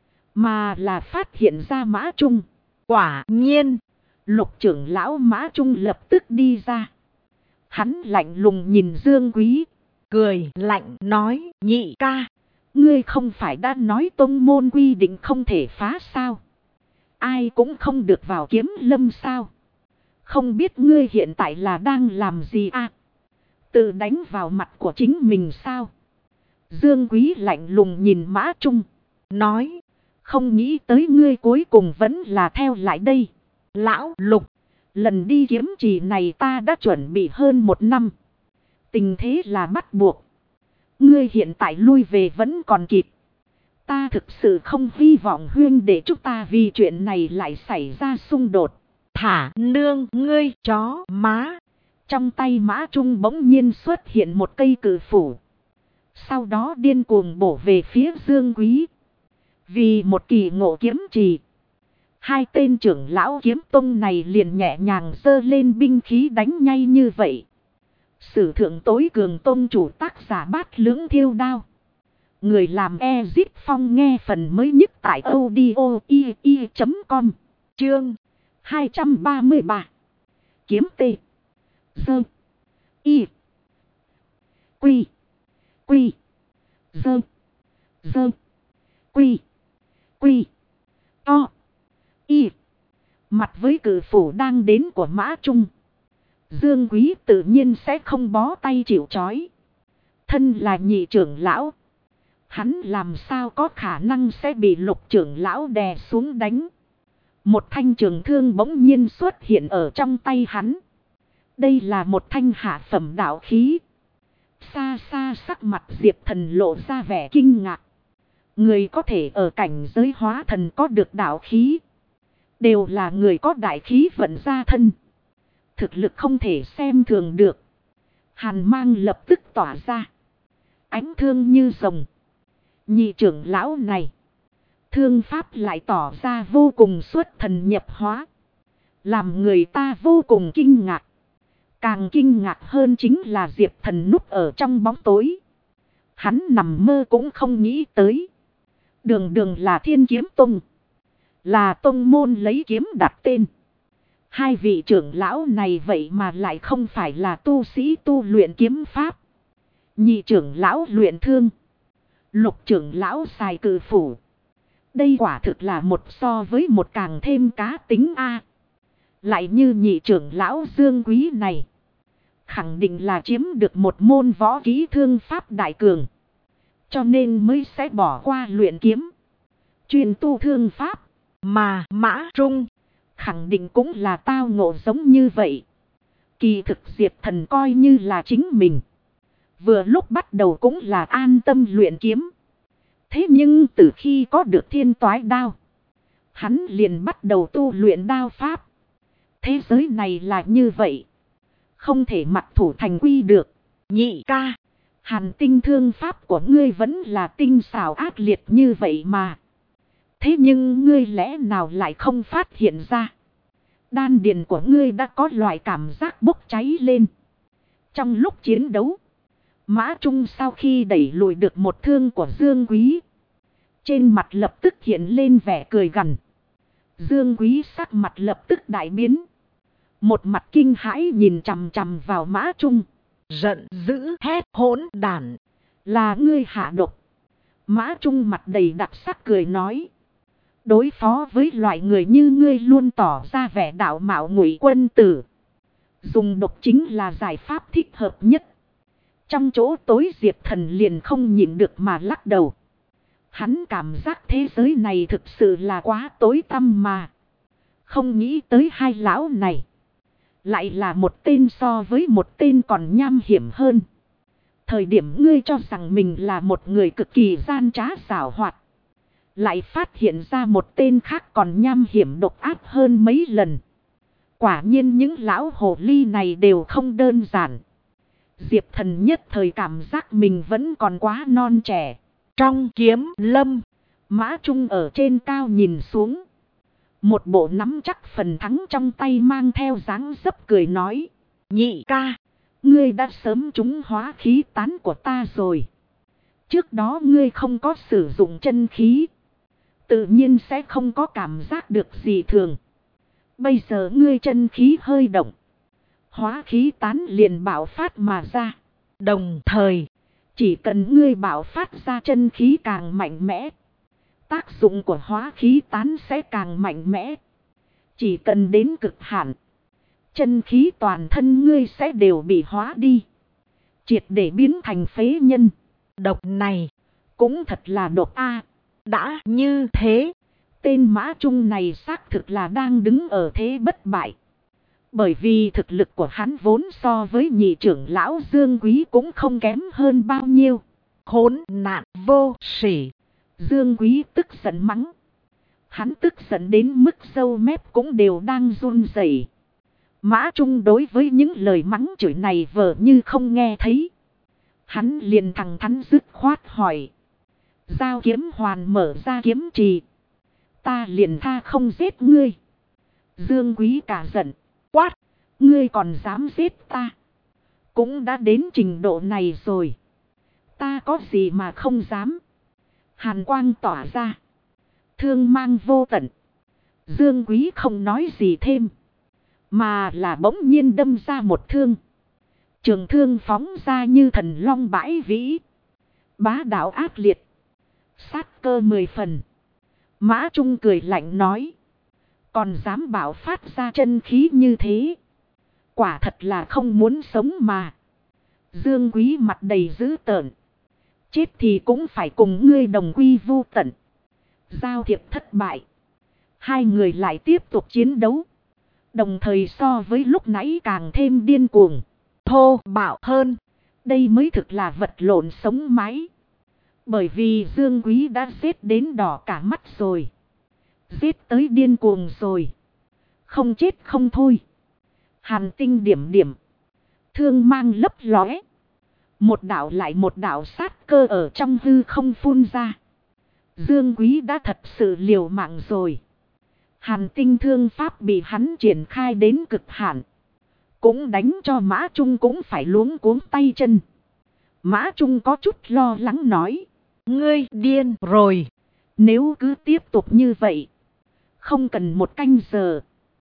mà là phát hiện ra Mã Trung. Quả nhiên, Lục trưởng lão Mã Trung lập tức đi ra. Hắn lạnh lùng nhìn Dương Quý, cười lạnh nói: Nhị ca, ngươi không phải đã nói tông môn quy định không thể phá sao? Ai cũng không được vào kiếm lâm sao? Không biết ngươi hiện tại là đang làm gì à? Tự đánh vào mặt của chính mình sao? Dương Quý lạnh lùng nhìn Mã Trung, nói: không nghĩ tới ngươi cuối cùng vẫn là theo lại đây. Lão Lục, lần đi kiếm trì này ta đã chuẩn bị hơn 1 năm. Tình thế là bắt buộc. Ngươi hiện tại lui về vẫn còn kịp. Ta thực sự không hy vọng huynh để chúng ta vì chuyện này lại xảy ra xung đột. Thả nương ngươi chó má. Trong tay Mã Trung bỗng nhiên xuất hiện một cây cự phủ. Sau đó điên cuồng bổ về phía Dương Quý. Vì một kỳ ngộ kiếm trì, 2 tên trưởng lão kiếm tông này liền nhẹ nhàng giơ lên binh khí đánh nhây như vậy. Sử thượng tối cường tông chủ tác giả Bát Lưỡng Thiêu Đao. Người làm Ezip Phong nghe phần mới nhất tại audio.com. Chương 233. Kiếm tê. Dơ. Y. Quy. Quy. Dơ. Dơ. Quy. Quy. To. Y. Mặt với cử phủ đang đến của Mã Trung, Dương Quý tự nhiên sẽ không bó tay chịu trói. Thân là nhị trưởng lão, hắn làm sao có khả năng sẽ bị Lục trưởng lão đè xuống đánh. Một thanh trường thương bỗng nhiên xuất hiện ở trong tay hắn. Đây là một thanh hạ phẩm đạo khí. Xa xa sắc mặt Diệp Thần lộ ra vẻ kinh ngạc. Người có thể ở cảnh giới hóa thần có được đạo khí, đều là người có đại khí vận ra thân. Thực lực không thể xem thường được. Hàn mang lập tức tỏa ra, ánh thương như rồng. Nhị trưởng lão này, thương pháp lại tỏ ra vô cùng xuất thần nhập hóa, làm người ta vô cùng kinh ngạc. Càng kinh ngạc hơn chính là Diệp Thần núp ở trong bóng tối. Hắn nằm mơ cũng không nghĩ tới, đường đường là Thiên Kiếm Tông, là tông môn lấy kiếm đặt tên. 2 vị trưởng lão này vậy mà lại không phải là tu sĩ tu luyện kiếm pháp. Nhị trưởng lão luyện thương, Lục trưởng lão xài cự phủ. Đây quả thực là một so với một càng thêm cá tính a. Lại như nhị trưởng lão Dương Quý này, khẳng định là chiếm được một môn võ kỹ thương pháp đại cường, cho nên mới sẽ bỏ qua luyện kiếm, chuyên tu thương pháp. Mà Mã Trung khẳng định cũng là tao ngộ giống như vậy. Kỳ thực Diệp Thần coi như là chính mình, vừa lúc bắt đầu cũng là an tâm luyện kiếm. Thế nhưng từ khi có được Thiên Toái Đao, hắn liền bắt đầu tu luyện đao pháp. Thế giới này là như vậy, không thể mặc thủ thành quy được. Nhị ca, Hàn tinh thương pháp của ngươi vẫn là tinh xảo ác liệt như vậy mà. Thế nhưng ngươi lẽ nào lại không phát hiện ra. Đan điền của ngươi đã có loại cảm giác bốc cháy lên. Trong lúc chiến đấu, Mã Trung sau khi đẩy lùi được một thương của Dương Quý, trên mặt lập tức hiện lên vẻ cười gằn. Dương Quý sắc mặt lập tức đại biến. Một mặt kinh hãi nhìn chằm chằm vào Mã Trung. Giận dữ hét hỗn đản. Là ngươi hạ độc. Mã Trung mặt đầy đặc sắc cười nói. Đối phó với loại người như ngươi luôn tỏ ra vẻ đạo mạo ngụy quân tử. Dùng độc chính là giải pháp thích hợp nhất. Trong chỗ tối Diệp Thần liền không nhịn được mà lắc đầu. Hắn cảm giác thế giới này thực sự là quá tối tăm mà. Không nghĩ tới hai lão này. Lại là một tên so với một tên còn nham hiểm hơn. Thời điểm ngươi cho rằng mình là một người cực kỳ gian trá xảo hoạt. Lại phát hiện ra một tên khác còn nham hiểm độc ác hơn mấy lần. Quả nhiên những lão hồ ly này đều không đơn giản. Diệp Thần nhất thời cảm giác mình vẫn còn quá non trẻ. Trong kiếm lâm, Mã Trung ở trên cao nhìn xuống. Một bộ nắm chắc phần thắng trong tay mang theo dáng dấp cười nói. Nhị ca, ngươi đã sớm trúng hóa khí tán của ta rồi. Trước đó ngươi không có sử dụng chân khí. Tự nhiên sẽ không có cảm giác được gì thường. Bây giờ ngươi chân khí hơi động. Hóa khí tán liền bạo phát mà ra. Đồng thời, chỉ cần ngươi bạo phát ra chân khí càng mạnh mẽ. Tác dụng của hóa khí tán sẽ càng mạnh mẽ. Chỉ cần đến cực hạn. Chân khí toàn thân ngươi sẽ đều bị hóa đi. Triệt để biến thành phế nhân. Độc này cũng thật là độc a. Đã như thế, tên Mã Trung này xác thực là đang đứng ở thế bất bại. Bởi vì thực lực của hắn vốn so với nhị trưởng lão Dương Quý cũng không kém hơn bao nhiêu. Khốn nạn vô sỉ. Dương Quý tức giận mắng. Hắn tức giận đến mức râu mép cũng đều đang run rẩy. Mã Trung đối với những lời mắng chửi này vờ như không nghe thấy. Hắn liền thẳng thắn dứt khoát hỏi. Giao kiếm hoàn mở ra kiếm trì. Ta liền tha không giết ngươi. Dương Quý cả giận. Quát. Ngươi còn dám giết ta. Cũng đã đến trình độ này rồi. Ta có gì mà không dám. Hàn quang tỏa ra. Thương mang vô tận. Dương Quý không nói gì thêm. Mà là bỗng nhiên đâm ra một thương. Trường thương phóng ra như thần long bãi vĩ. Bá đạo ác liệt. Sát cơ 10 phần. Mã Trung cười lạnh nói. Còn dám bảo phát ra chân khí như thế. Quả thật là không muốn sống mà. Dương Quý mặt đầy dữ tợn. Chết thì cũng phải cùng ngươi đồng quy vu tận. Giao thiệp thất bại. Hai người lại tiếp tục chiến đấu. Đồng thời so với lúc nãy càng thêm điên cuồng. Thô bạo hơn. Đây mới thực là vật lộn sống mái. Bởi vì Dương Quý đã giết đến đỏ cả mắt rồi. Giết tới điên cuồng rồi. Không chết không thôi. Hàn tinh điểm điểm. Thương mang lấp lóe. Một đạo lại một đạo sát cơ ở trong hư không phun ra. Dương Quý đã thật sự liều mạng rồi. Hàn tinh thương pháp bị hắn triển khai đến cực hạn. Cũng đánh cho Mã Trung cũng phải luống cuống tay chân. Mã Trung có chút lo lắng nói. Ngươi điên rồi. Nếu cứ tiếp tục như vậy. Không cần một canh giờ.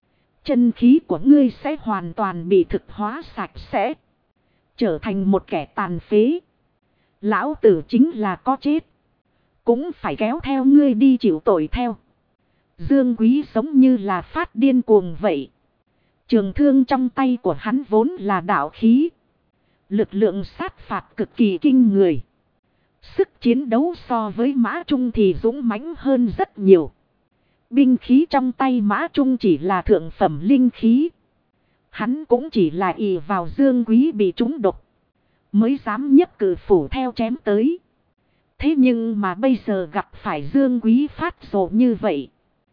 Chân khí của ngươi sẽ hoàn toàn bị thực hóa sạch sẽ. Trở thành một kẻ tàn phế. Lão tử chính là có chết. Cũng phải kéo theo ngươi đi chịu tội theo. Dương Quý giống như là phát điên cuồng vậy. Trường thương trong tay của hắn vốn là đạo khí. Lực lượng sát phạt cực kỳ kinh người. Sức chiến đấu so với Mã Trung thì dũng mãnh hơn rất nhiều. Binh khí trong tay Mã Trung chỉ là thượng phẩm linh khí. Hắn cũng chỉ là ỷ vào Dương Quý bị trúng độc. Mới dám nhấc cử phủ theo chém tới. Thế nhưng mà bây giờ gặp phải Dương Quý phát rồ như vậy.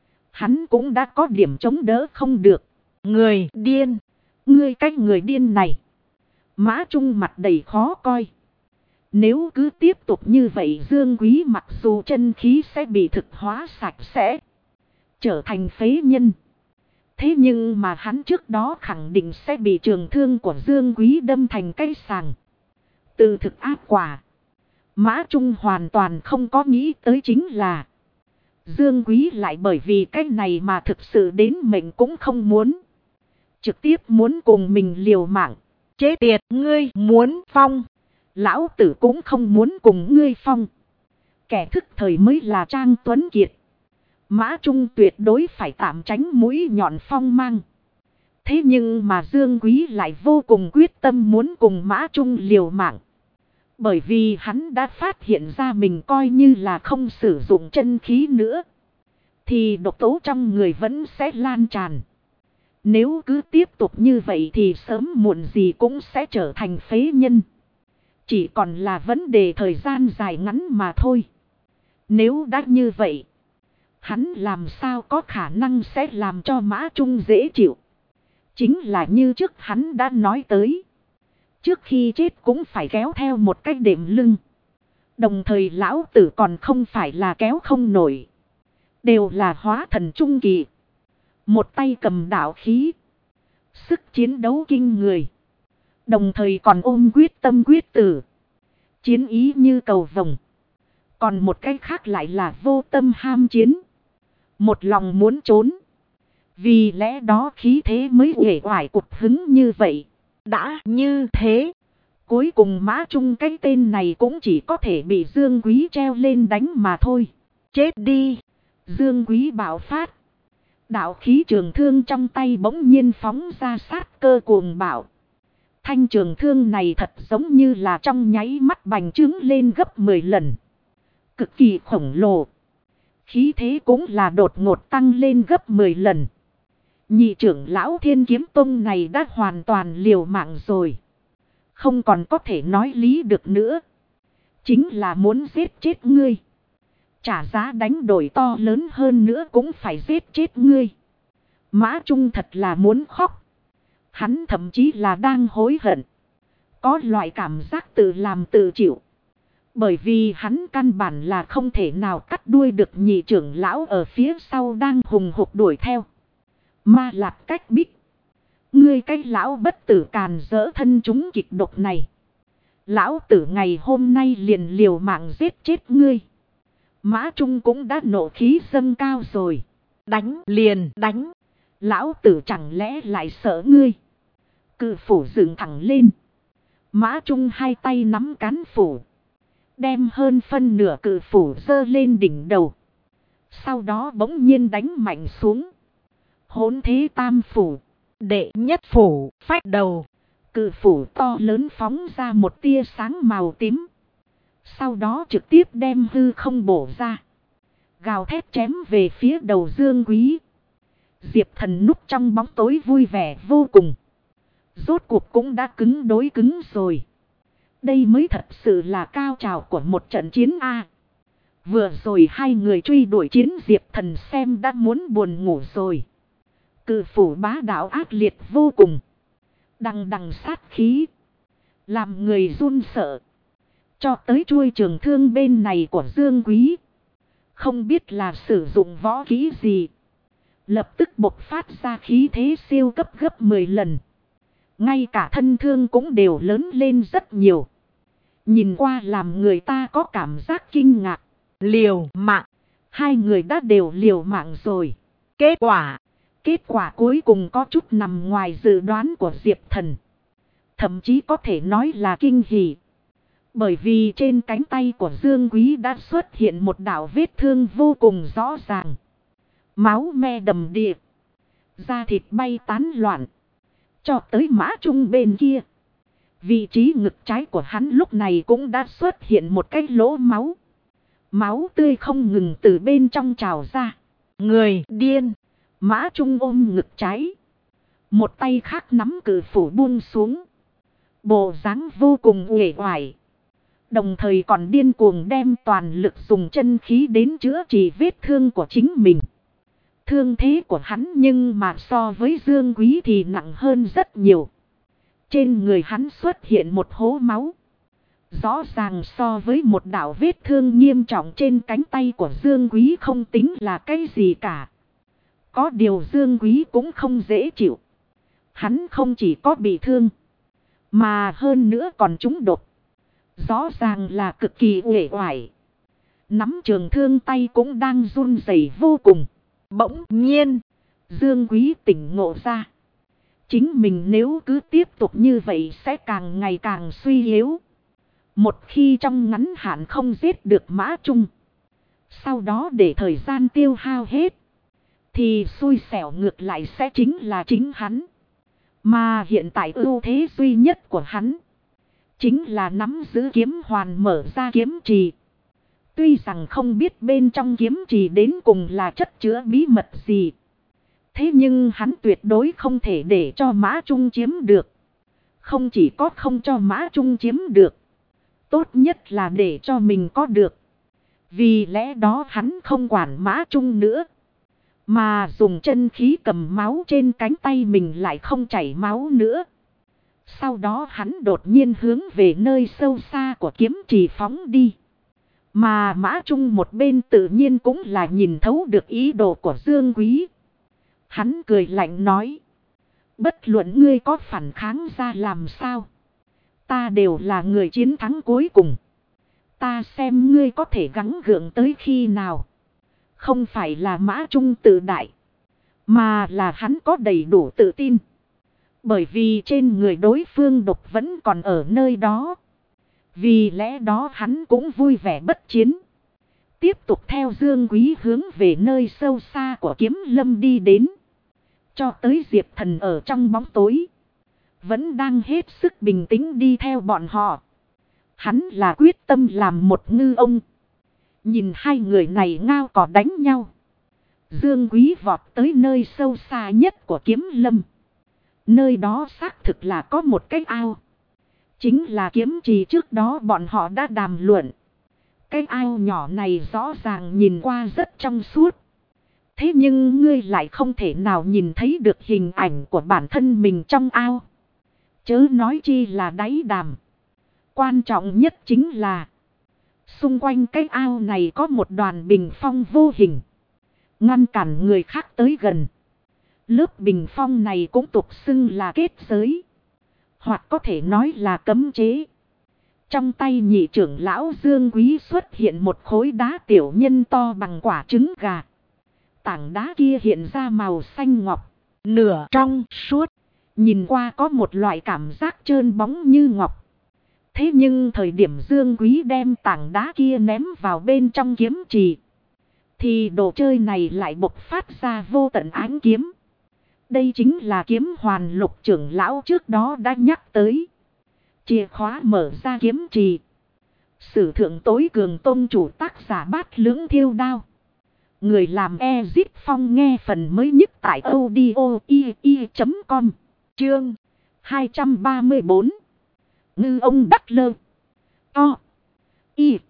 Hắn cũng đã có điểm chống đỡ không được. Người điên. Ngươi cách người điên này. Mã Trung mặt đầy khó coi. Nếu cứ tiếp tục như vậy Dương Quý mặc dù chân khí sẽ bị thực hóa sạch sẽ, trở thành phế nhân. Thế nhưng mà hắn trước đó khẳng định sẽ bị trường thương của Dương Quý đâm thành cây sàng. Từ thực ác quả, Mã Trung hoàn toàn không có nghĩ tới chính là Dương Quý lại bởi vì cái này mà thực sự đến mệnh cũng không muốn. Trực tiếp muốn cùng mình liều mạng. Chết tiệt, ngươi muốn phong. Lão tử cũng không muốn cùng ngươi phong. Kẻ thức thời mới là Trang Tuấn Kiệt. Mã Trung tuyệt đối phải tạm tránh mũi nhọn phong mang. Thế nhưng mà Dương Quý lại vô cùng quyết tâm muốn cùng Mã Trung liều mạng. Bởi vì hắn đã phát hiện ra mình coi như là không sử dụng chân khí nữa, thì độc tố trong người vẫn sẽ lan tràn. Nếu cứ tiếp tục như vậy thì sớm muộn gì cũng sẽ trở thành phế nhân. Chỉ còn là vấn đề thời gian dài ngắn mà thôi. Nếu đã như vậy, hắn làm sao có khả năng sẽ làm cho Mã Trung dễ chịu. Chính là như trước hắn đã nói tới. Trước khi chết cũng phải kéo theo một cái đệm lưng. Đồng thời lão tử còn không phải là kéo không nổi. Đều là hóa thần trung kỳ. Một tay cầm đạo khí. Sức chiến đấu kinh người. Đồng thời còn ôm quyết tâm quyết tử. Chiến ý như cầu vồng. Còn một cái khác lại là vô tâm ham chiến. Một lòng muốn trốn. Vì lẽ đó khí thế mới uể oải cục hứng như vậy. Đã như thế, cuối cùng Mã Trung cái tên này cũng chỉ có thể bị Dương Quý treo lên đánh mà thôi. chết đi. Dương Quý bạo phát. Đạo khí trường thương trong tay bỗng nhiên phóng ra sát cơ cuồng bạo. Thanh trường thương này thật giống như là trong nháy mắt bành trướng lên gấp 10 lần. Cực kỳ khổng lồ. Khí thế cũng là đột ngột tăng lên gấp 10 lần. Nhị trưởng lão Thiên Kiếm Tông này đã hoàn toàn liều mạng rồi. Không còn có thể nói lý được nữa. Chính là muốn giết chết ngươi. Trả giá đánh đổi to lớn hơn nữa cũng phải giết chết ngươi. Mã Trung thật là muốn khóc. Hắn thậm chí là đang hối hận. Có loại cảm giác tự làm tự chịu. Bởi vì hắn căn bản là không thể nào cắt đuôi được nhị trưởng lão ở phía sau đang hùng hục đuổi theo. Ma Lạc Cách Bích. Ngươi cái lão bất tử càn dỡ thân chúng kịch độc này. Lão tử ngày hôm nay liền liều mạng giết chết ngươi. Mã Trung cũng đã nộ khí dâng cao rồi. Đánh liền đánh. Lão tử chẳng lẽ lại sợ ngươi. Cự phủ dựng thẳng lên. Mã Trung hai tay nắm cán phủ. Đem hơn phân nửa cự phủ giơ lên đỉnh đầu. Sau đó bỗng nhiên đánh mạnh xuống. Hỗn thế tam phủ. Đệ nhất phủ phách đầu. Cự phủ to lớn phóng ra một tia sáng màu tím. Sau đó trực tiếp đem hư không bổ ra. Gào thét chém về phía đầu Dương Quý. Diệp Thần núp trong bóng tối vui vẻ vô cùng. Rốt cuộc cũng đã cứng đối cứng rồi. Đây mới thật sự là cao trào của một trận chiến A. Vừa rồi hai người truy đuổi chiến Diệp Thần xem đã muốn buồn ngủ rồi. Cự phủ bá đạo ác liệt vô cùng. Đằng đằng sát khí. Làm người run sợ. Cho tới chuôi trường thương bên này của Dương Quý. Không biết là sử dụng võ kỹ gì. Lập tức bộc phát ra khí thế siêu cấp gấp 10 lần. Ngay cả thân thương cũng đều lớn lên rất nhiều. Nhìn qua làm người ta có cảm giác kinh ngạc. Liều mạng. Hai người đã đều liều mạng rồi. Kết quả cuối cùng có chút nằm ngoài dự đoán của Diệp Thần. Thậm chí có thể nói là kinh hỉ. Bởi vì trên cánh tay của Dương Quý đã xuất hiện một đạo vết thương vô cùng rõ ràng. Máu me đầm đìa. Da thịt bay tán loạn. Cho tới Mã Trung bên kia. Vị trí ngực trái của hắn lúc này cũng đã xuất hiện một cái lỗ máu. Máu tươi không ngừng từ bên trong trào ra. Người điên. Mã Trung ôm ngực trái. Một tay khác nắm cự phủ buông xuống. Bộ dáng vô cùng uể oải. Đồng thời còn điên cuồng đem toàn lực dùng chân khí đến chữa trị vết thương của chính mình. Thương thế của hắn nhưng mà so với Dương Quý thì nặng hơn rất nhiều. Trên người hắn xuất hiện một hố máu. Rõ ràng so với một đạo vết thương nghiêm trọng trên cánh tay của Dương Quý không tính là cái gì cả. Có điều Dương Quý cũng không dễ chịu. Hắn không chỉ có bị thương, mà hơn nữa còn trúng độc. Rõ ràng là cực kỳ uể oải. Nắm trường thương tay cũng đang run rẩy vô cùng. Bỗng nhiên, Dương Quý tỉnh ngộ ra. Chính mình nếu cứ tiếp tục như vậy sẽ càng ngày càng suy yếu. Một khi trong ngắn hạn không giết được Mã Trung, sau đó để thời gian tiêu hao hết, thì xui xẻo ngược lại sẽ chính là chính hắn. Mà hiện tại ưu thế duy nhất của hắn chính là nắm giữ kiếm hoàn mở ra kiếm trì. Tuy rằng không biết bên trong kiếm trì đến cùng là chất chứa bí mật gì, thế nhưng hắn tuyệt đối không thể để cho Mã Trung chiếm được. Không chỉ có không cho Mã Trung chiếm được, tốt nhất là để cho mình có được. Vì lẽ đó hắn không quản Mã Trung nữa, mà dùng chân khí cầm máu trên cánh tay mình lại không chảy máu nữa. Sau đó hắn đột nhiên hướng về nơi sâu xa của kiếm trì phóng đi. Mà Mã Trung một bên tự nhiên cũng là nhìn thấu được ý đồ của Dương Quý. Hắn cười lạnh nói: bất luận ngươi có phản kháng ra làm sao, ta đều là người chiến thắng cuối cùng. Ta xem ngươi có thể gắng gượng tới khi nào. Không phải là Mã Trung tự đại, mà là hắn có đầy đủ tự tin. Bởi vì trên người đối phương độc vẫn còn ở nơi đó. Vì lẽ đó hắn cũng vui vẻ bất chiến. Tiếp tục theo Dương Quý hướng về nơi sâu xa của kiếm lâm đi đến. Cho tới Diệp Thần ở trong bóng tối, vẫn đang hết sức bình tĩnh đi theo bọn họ. Hắn là quyết tâm làm một ngư ông. Nhìn hai người này ngao cò đánh nhau, Dương Quý vọt tới nơi sâu xa nhất của kiếm lâm. Nơi đó xác thực là có một cái ao. Chính là kiếm trì trước đó bọn họ đã đàm luận. Cái ao nhỏ này rõ ràng nhìn qua rất trong suốt. Thế nhưng ngươi lại không thể nào nhìn thấy được hình ảnh của bản thân mình trong ao. Chớ nói chi là đáy đàm. Quan trọng nhất chính là xung quanh cái ao này có một đoàn bình phong vô hình, ngăn cản người khác tới gần. Lớp bình phong này cũng tục xưng là kết giới, hoặc có thể nói là cấm chế. Trong tay nhị trưởng lão Dương Quý xuất hiện một khối đá tiểu nhân to bằng quả trứng gà. Tảng đá kia hiện ra màu xanh ngọc, nửa trong suốt, nhìn qua có một loại cảm giác trơn bóng như ngọc. Thế nhưng thời điểm Dương Quý đem tảng đá kia ném vào bên trong kiếm trì, thì đồ chơi này lại bộc phát ra vô tận ánh kiếm. Đây chính là kiếm hoàn Lục trưởng lão trước đó đã nhắc tới. Chìa khóa mở ra kiếm trì. Sử thượng tối cường tông chủ tác giả Bát Lưỡng Thiêu Đao. Người làm Ezip Phong nghe phần mới nhất tại audio.com. Chương 234. Ngư ông đắc lơ. To. Y.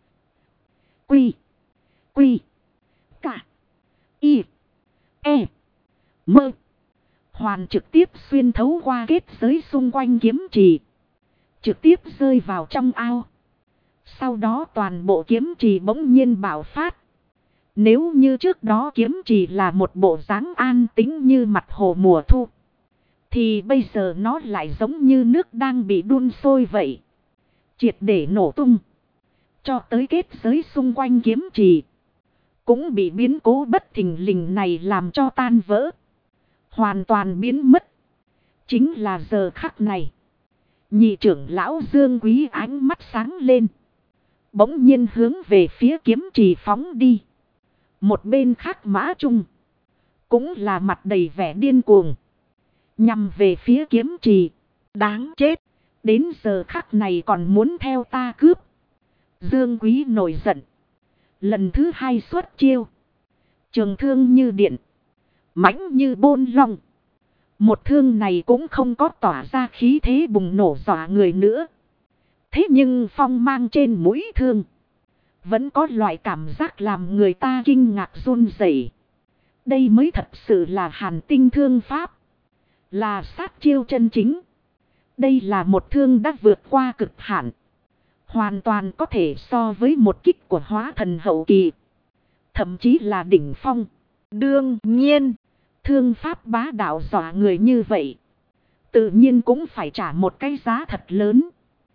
Quy. Quy. Cả. Y. E. Mơ. Hoàn trực tiếp xuyên thấu qua kết giới xung quanh kiếm trì, trực tiếp rơi vào trong ao. Sau đó toàn bộ kiếm trì bỗng nhiên bạo phát. Nếu như trước đó kiếm trì là một bộ dáng an tĩnh như mặt hồ mùa thu, thì bây giờ nó lại giống như nước đang bị đun sôi vậy, triệt để nổ tung. Cho tới kết giới xung quanh kiếm trì cũng bị biến cố bất thình lình này làm cho tan vỡ, hoàn toàn biến mất. Chính là giờ khắc này, nhị trưởng lão Dương Quý ánh mắt sáng lên, bỗng nhiên hướng về phía kiếm trì phóng đi. Một bên khác Mã Trung cũng là mặt đầy vẻ điên cuồng, nhằm về phía kiếm trì. Đáng chết, đến giờ khắc này còn muốn theo ta cướp. Dương Quý nổi giận, lần thứ hai xuất chiêu. Trường thương như điện, mãnh như bôn long. Một thương này cũng không có tỏa ra khí thế bùng nổ dọa người nữa. Thế nhưng phong mang trên mũi thương vẫn có loại cảm giác làm người ta kinh ngạc run rẩy. Đây mới thật sự là Hàn Tinh thương pháp, là sát chiêu chân chính. Đây là một thương đã vượt qua cực hạn, hoàn toàn có thể so với một kích của hóa thần hậu kỳ. Thậm chí là đỉnh phong. Đương nhiên, thương pháp bá đạo dọa người như vậy, tự nhiên cũng phải trả một cái giá thật lớn.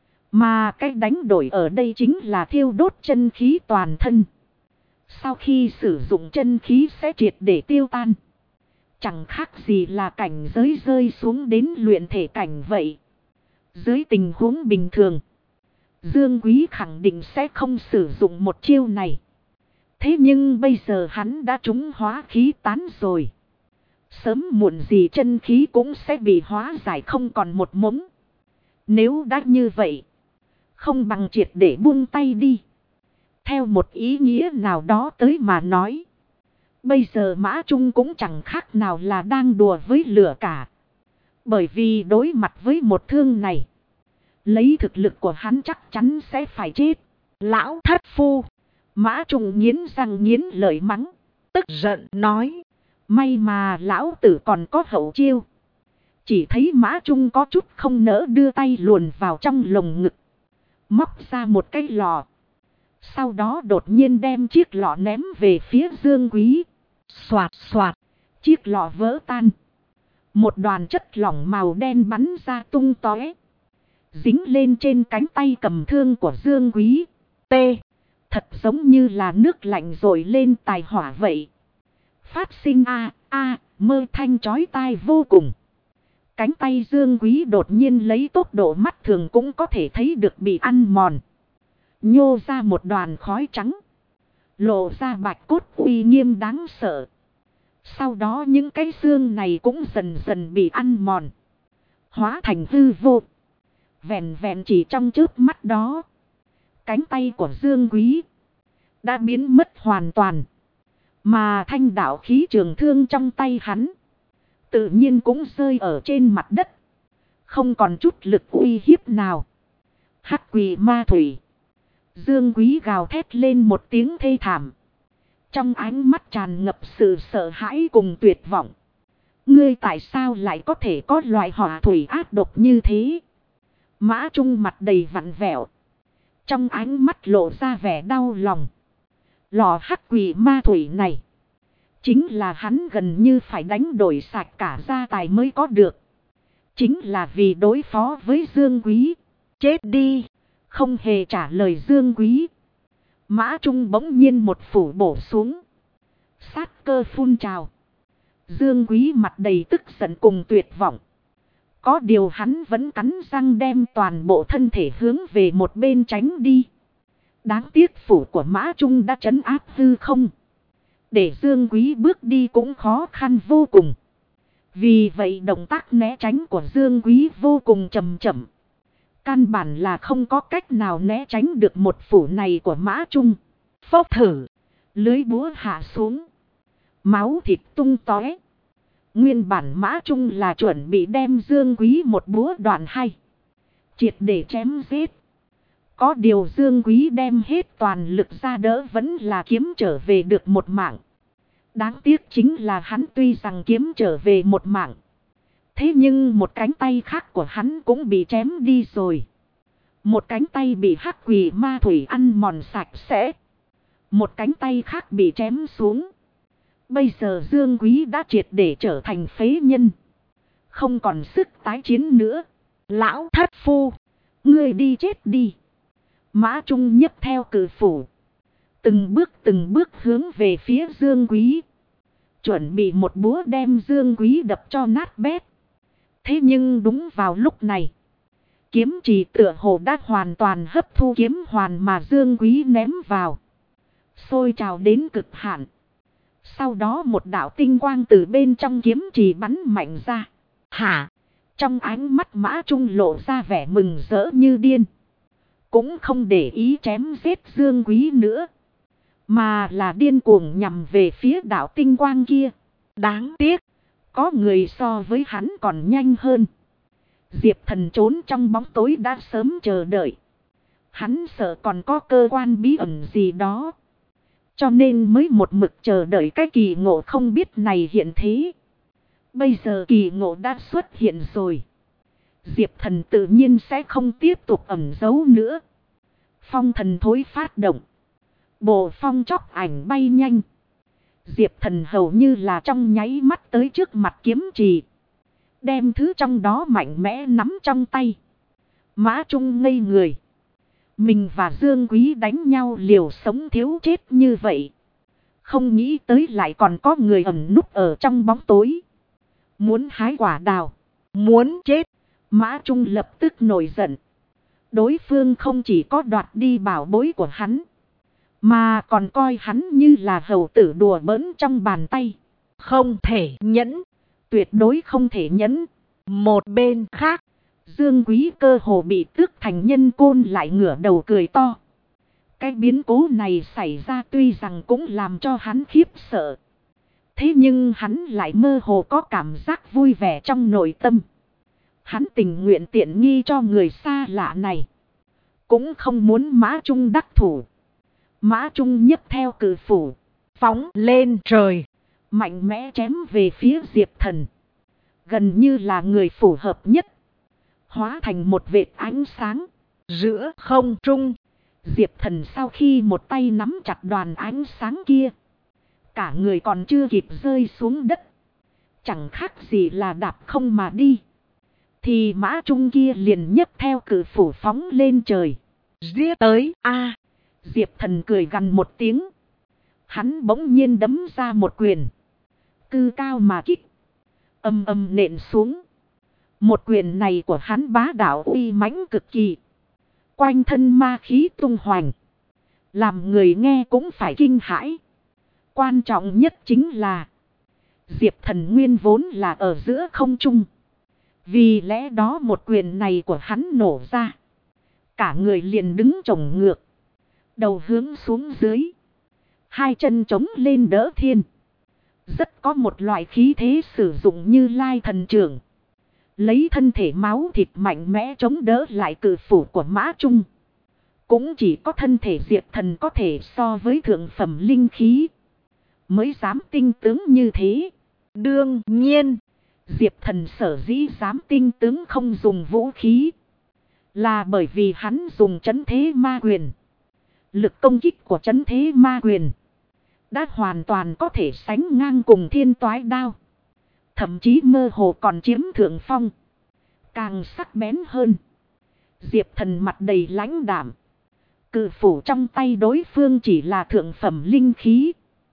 Mà cái đánh đổi ở đây chính là thiêu đốt chân khí toàn thân. Sau khi sử dụng chân khí sẽ triệt để tiêu tan. Chẳng khác gì là cảnh giới rơi xuống đến luyện thể cảnh vậy. Dưới tình huống bình thường, Dương Quý khẳng định sẽ không sử dụng một chiêu này. Thế nhưng bây giờ hắn đã trúng hóa khí tán rồi. Sớm muộn gì chân khí cũng sẽ bị hóa giải không còn một mống. Nếu đã như vậy, không bằng triệt để buông tay đi. Theo một ý nghĩa nào đó tới mà nói, bây giờ Mã Trung cũng chẳng khác nào là đang đùa với lửa cả. Bởi vì đối mặt với một thương này, lấy thực lực của hắn chắc chắn sẽ phải chết. lão thất phu, Mã Trung nghiến răng nghiến lợi mắng, tức giận nói. may mà lão tử còn có hậu chiêu. Chỉ thấy Mã Trung có chút không nỡ đưa tay luồn vào trong lồng ngực, móc ra một cái lọ. Sau đó đột nhiên đem chiếc lọ ném về phía Dương Quý. Xoạt xoạt, chiếc lọ vỡ tan. Một đoàn chất lỏng màu đen bắn ra tung tóe, dính lên trên cánh tay cầm thương của Dương Quý. T. Thật giống như là nước lạnh dội lên tài hỏa vậy. Phát sinh mơ thanh chói tai vô cùng. Cánh tay Dương Quý đột nhiên lấy tốc độ mắt thường cũng có thể thấy được bị ăn mòn. Nhô ra một đoàn khói trắng, lộ ra bạch cốt uy nghiêm đáng sợ. Sau đó những cái xương này cũng dần dần bị ăn mòn, hóa thành hư vô. Vẹn vẹn chỉ trong chớp mắt đó, cánh tay của Dương Quý đã biến mất hoàn toàn. Mà thanh đạo khí trường thương trong tay hắn tự nhiên cũng rơi ở trên mặt đất, không còn chút lực uy hiếp nào. Hắc quỷ ma thủy. Dương Quý gào thét lên một tiếng thê thảm, trong ánh mắt tràn ngập sự sợ hãi cùng tuyệt vọng. Ngươi tại sao lại có thể có loại hỏa thủy ác độc như thế? Mã Trung mặt đầy vặn vẹo, trong ánh mắt lộ ra vẻ đau lòng. Lò hắc quỷ ma thủy này chính là hắn gần như phải đánh đổi sạch cả gia tài mới có được. Chính là vì đối phó với Dương Quý. Chết đi! Không hề trả lời Dương Quý, Mã Trung bỗng nhiên một phủ bổ xuống. Sát cơ phun trào. Dương Quý mặt đầy tức giận cùng tuyệt vọng. Có điều hắn vẫn cắn răng đem toàn bộ thân thể hướng về một bên tránh đi. Đáng tiếc phủ của Mã Trung đã trấn áp hư không, để Dương Quý bước đi cũng khó khăn vô cùng. Vì vậy động tác né tránh của Dương Quý vô cùng chậm chậm. Căn bản là không có cách nào né tránh được một phủ này của Mã Trung. Phốc thử, lưới búa hạ xuống, máu thịt tung tóe. Nguyên bản Mã Trung là chuẩn bị đem Dương Quý một búa đoạn hai, triệt để chém giết. Có điều Dương Quý đem hết toàn lực ra đỡ vẫn là kiếm trở về được một mạng. Đáng tiếc chính là hắn tuy rằng kiếm trở về một mạng, thế nhưng một cánh tay khác của hắn cũng bị chém đi rồi. Một cánh tay bị hắc quỷ ma thủy ăn mòn sạch sẽ, một cánh tay khác bị chém xuống. Bây giờ Dương Quý đã triệt để trở thành phế nhân, không còn sức tái chiến nữa. lão thất phu, ngươi đi chết đi. Mã Trung nhấc theo cự phủ, từng bước hướng về phía Dương Quý, chuẩn bị một búa đem Dương Quý đập cho nát bét. Thế nhưng đúng vào lúc này, kiếm chỉ tựa hồ đã hoàn toàn hấp thu kiếm hoàn mà Dương Quý ném vào, sôi trào đến cực hạn. Sau đó một đạo tinh quang từ bên trong kiếm chỉ bắn mạnh ra. hả? Trong ánh mắt Mã Trung lộ ra vẻ mừng rỡ như điên, cũng không để ý chém giết Dương Quý nữa, mà là điên cuồng nhằm về phía đạo tinh quang kia. Đáng tiếc, có người so với hắn còn nhanh hơn. Diệp Thần trốn trong bóng tối đã sớm chờ đợi. Hắn sợ còn có cơ quan bí ẩn gì đó, cho nên mới một mực chờ đợi cái kỳ ngộ không biết này hiện thế. Bây giờ kỳ ngộ đã xuất hiện rồi, Diệp Thần tự nhiên sẽ không tiếp tục ẩn giấu nữa. Phong thần thối phát động. Bộ phong chóc ảnh bay nhanh. Diệp Thần hầu như là trong nháy mắt tới trước mặt kiếm trì. Đem thứ trong đó mạnh mẽ nắm trong tay. Mã Trung ngây người. Mình và Dương Quý đánh nhau liều sống thiếu chết như vậy. Không nghĩ tới lại còn có người ẩn núp ở trong bóng tối. Muốn hái quả đào. Muốn chết. Mã Trung lập tức nổi giận. Đối phương không chỉ có đoạt đi bảo bối của hắn. Mà còn coi hắn như là hầu tử đùa bỡn trong bàn tay. Không thể nhẫn. Tuyệt đối không thể nhẫn. Một bên khác. Dương Quý cơ hồ bị tước thành nhân côn lại ngửa đầu cười to. Cái biến cố này xảy ra tuy rằng cũng làm cho hắn khiếp sợ. Thế nhưng hắn lại mơ hồ có cảm giác vui vẻ trong nội tâm. Hắn tình nguyện tiện nghi cho người xa lạ này. Cũng không muốn Mã Trung đắc thủ. Mã Trung nhấc theo cự phủ. Phóng lên trời. Mạnh mẽ chém về phía Diệp Thần. Gần như là người phù hợp nhất. Hóa thành một vệt ánh sáng. Giữa không trung. Diệp Thần sau khi một tay nắm chặt đoàn ánh sáng kia. Cả người còn chưa kịp rơi xuống đất. Chẳng khác gì là đạp không mà đi. Thì Mã Trung kia liền nhấc theo cự phủ phóng lên trời. Giết tới a. Diệp Thần cười gằn một tiếng. Hắn bỗng nhiên đấm ra một quyền. Cư cao mà kích. Âm âm nện xuống. Một quyền này của hắn bá đạo uy mãnh cực kỳ. Quanh thân ma khí tung hoành. Làm người nghe cũng phải kinh hãi. Quan trọng nhất chính là Diệp Thần nguyên vốn là ở giữa không trung. Vì lẽ đó một quyền này của hắn nổ ra. Cả người liền đứng chổng ngược. Đầu hướng xuống dưới. Hai chân trống lên đỡ thiên. Rất có một loại khí thế sử dụng như lai thần trưởng. Lấy thân thể máu thịt mạnh mẽ chống đỡ lại cự phủ của Mã Trung. Cũng chỉ có thân thể Diệp Thần có thể so với thượng phẩm linh khí. Mới dám tinh tướng như thế. Đương nhiên. Diệp Thần sở dĩ dám tinh tướng không dùng vũ khí. Là bởi vì hắn dùng trấn thế ma quyền. Lực công kích của trấn thế ma quyền đã hoàn toàn có thể sánh ngang cùng thiên toái đao. Thậm chí mơ hồ còn chiếm thượng phong. Càng sắc bén hơn. Diệp Thần mặt đầy lãnh đạm. Cự phủ trong tay đối phương chỉ là thượng phẩm linh khí.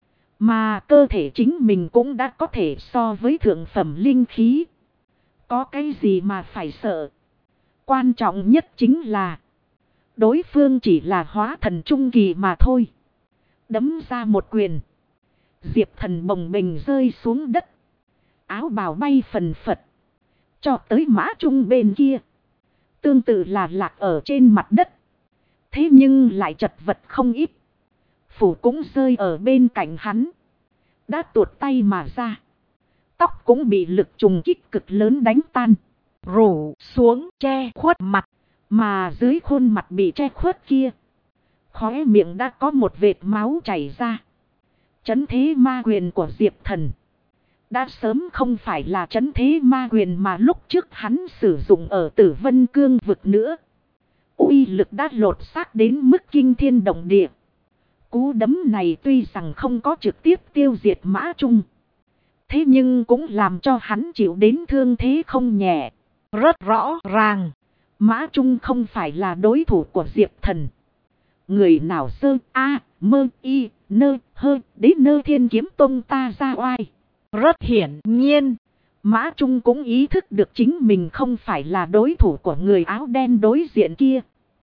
Mà cơ thể chính mình cũng đã có thể so với thượng phẩm linh khí. Có cái gì mà phải sợ. Quan trọng nhất chính là đối phương chỉ là hóa thần trung kỳ mà thôi. Đấm ra một quyền. Diệp Thần bồng bềnh rơi xuống đất. Áo bào bay phần phật. Cho tới Mã Trung bên kia. Tương tự là lạc ở trên mặt đất. Thế nhưng lại chật vật không ít. Phủ cũng rơi ở bên cạnh hắn. Đã tuột tay mà ra. Tóc cũng bị lực trùng kích cực lớn đánh tan. Rủ xuống che khuất mặt. Mà dưới khuôn mặt bị che khuất kia. Khóe miệng đã có một vệt máu chảy ra. Trấn thế ma quyền của Diệp Thần. Đã sớm không phải là trấn thế ma quyền mà lúc trước hắn sử dụng ở Tử Vân Cương vực nữa. Uy lực đã lột xác đến mức kinh thiên động địa. Cú đấm này tuy rằng không có trực tiếp tiêu diệt Mã Trung. Thế nhưng cũng làm cho hắn chịu đến thương thế không nhẹ. Rất rõ ràng. Mã Trung không phải là đối thủ của Diệp Thần. Người nào sơ a mơ y nơ hơ đế nơ Thiên Kiếm Tông ta ra oai. Rất hiển nhiên. Mã Trung cũng ý thức được chính mình không phải là đối thủ của người áo đen đối diện kia.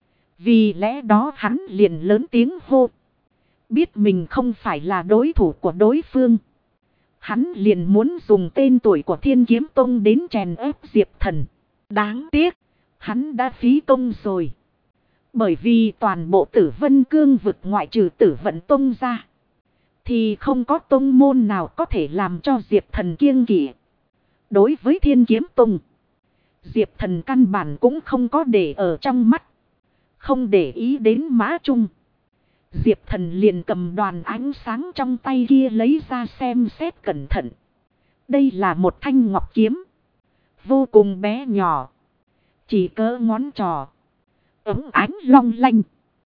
Vì lẽ đó hắn liền lớn tiếng hô. Biết mình không phải là đối thủ của đối phương. Hắn liền muốn dùng tên tuổi của Thiên Kiếm Tông đến chèn ép Diệp Thần. Đáng tiếc. Hắn đã phí công rồi. Bởi vì toàn bộ Tử Vân Cương vực ngoại trừ Tử Vận Tông ra. Thì không có tông môn nào có thể làm cho Diệp Thần kiêng kỵ. Đối với Thiên Kiếm Tông. Diệp Thần căn bản cũng không có để ở trong mắt. Không để ý đến Mã Trung. Diệp Thần liền cầm đoàn ánh sáng trong tay kia lấy ra xem xét cẩn thận. Đây là một thanh ngọc kiếm. Vô cùng bé nhỏ. Chỉ cỡ ngón trỏ. Ống ánh long lanh.